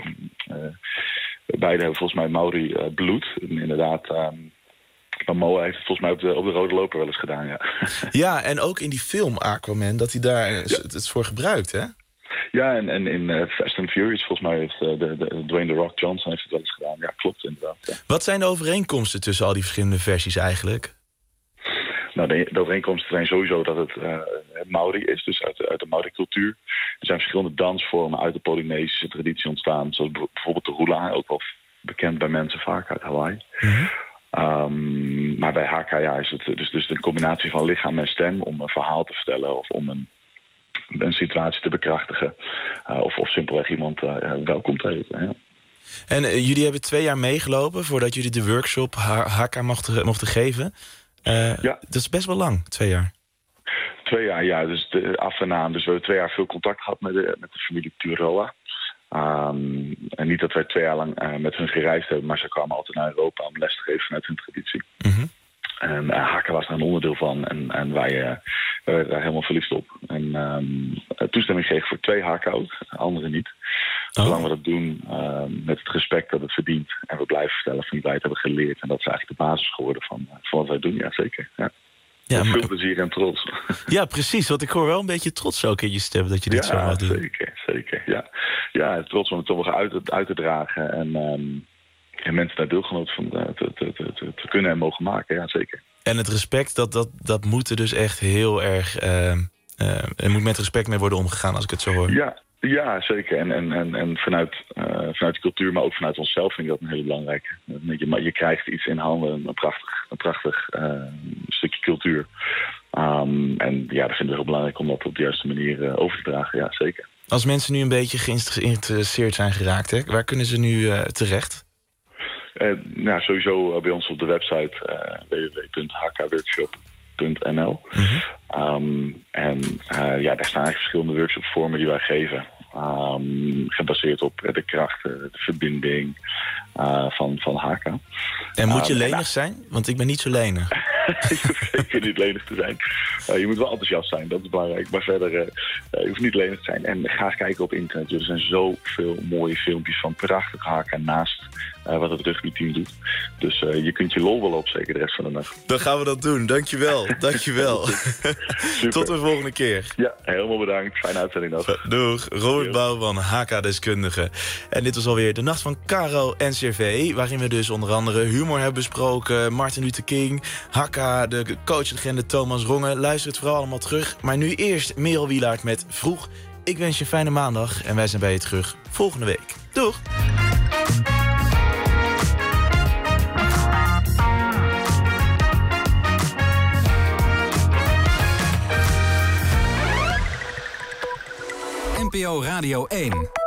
beide hebben volgens mij Maori bloed. En inderdaad, Momoa heeft het volgens mij op de rode loper wel eens gedaan, ja. Ja, en ook in die film Aquaman, dat hij daar het voor gebruikt, hè? Ja, en in Fast and Furious, volgens mij heeft Dwayne The Rock Johnson heeft het wel eens gedaan. Ja, klopt inderdaad. Ja. Wat zijn de overeenkomsten tussen al die verschillende versies eigenlijk? Nou, de overeenkomsten zijn sowieso dat het Maori is, dus uit de Maori-cultuur. Er zijn verschillende dansvormen uit de Polynesische traditie ontstaan. Zoals bijvoorbeeld de hula, ook wel bekend bij mensen vaak uit Hawaii. Maar bij haka is het dus een combinatie van lichaam en stem om een verhaal te vertellen of om een situatie te bekrachtigen. Of simpelweg iemand welkom te heten. Ja. En jullie hebben 2 jaar meegelopen voordat jullie de workshop haka mochten geven. Dat is best wel lang, 2 jaar. 2 jaar, ja. Dus af en aan. Dus we hebben 2 jaar veel contact gehad met de familie Turoa. En niet dat wij 2 jaar lang met hun gereisd hebben, maar ze kwamen altijd naar Europa om les te geven vanuit hun traditie. En haka was daar een onderdeel van. En wij werden daar helemaal verliefd op. En toestemming kregen voor 2 haka ook, andere niet. Zolang we dat doen met het respect dat het verdient. En we blijven vertellen van die wij het hebben geleerd. En dat is eigenlijk de basis geworden van wat wij doen. Ja, zeker. Ja. Ja, veel plezier en trots. Ja, precies. Want ik hoor wel een beetje trots ook in je stem dat je dit zo gaat doen. Zeker. Ja, trots om het toch uit te dragen. En mensen daar deelgenoot van te kunnen en mogen maken. Ja, zeker. En het respect, dat moet er dus echt heel erg... er moet met respect mee worden omgegaan, als ik het zo hoor. Ja, zeker. En vanuit de cultuur, maar ook vanuit onszelf vind ik dat een hele belangrijke. Je krijgt iets in handen, een prachtig stukje cultuur. En ja, dat vinden we heel belangrijk om dat op de juiste manier over te dragen. Ja, zeker. Als mensen nu een beetje geïnteresseerd zijn geraakt, hè, waar kunnen ze nu terecht? Sowieso bij ons op de website www.hakaworkshop.nl. Daar staan eigenlijk verschillende workshopvormen die wij geven. Gebaseerd op de krachten, de verbinding van haka. En moet je lenig zijn? Want ik ben niet zo lenig. Je hoeft zeker niet lenig te zijn. Je moet wel enthousiast zijn, dat is belangrijk. Maar verder, je hoeft niet lenig te zijn. En ga eens kijken op internet. Er zijn zoveel mooie filmpjes van prachtig haka naast wat het rugbyteam doet. Dus je kunt je lol wel op, zeker de rest van de nacht. Dan gaan we dat doen. Dankjewel. Tot de volgende keer. Ja, helemaal bedankt. Fijne uitzending nog. Doeg. Robert Bouwman, haka-deskundige. En dit was alweer de Nacht van Caro NCRV, waarin we dus onder andere humor hebben besproken, Martin Luther King, haka, de coachlegende Thomas Rongen. Luister het vooral allemaal terug. Maar nu eerst Merel Wielaert met Vroeg. Ik wens je een fijne maandag en wij zijn bij je terug volgende week. Doeg! NPO Radio 1.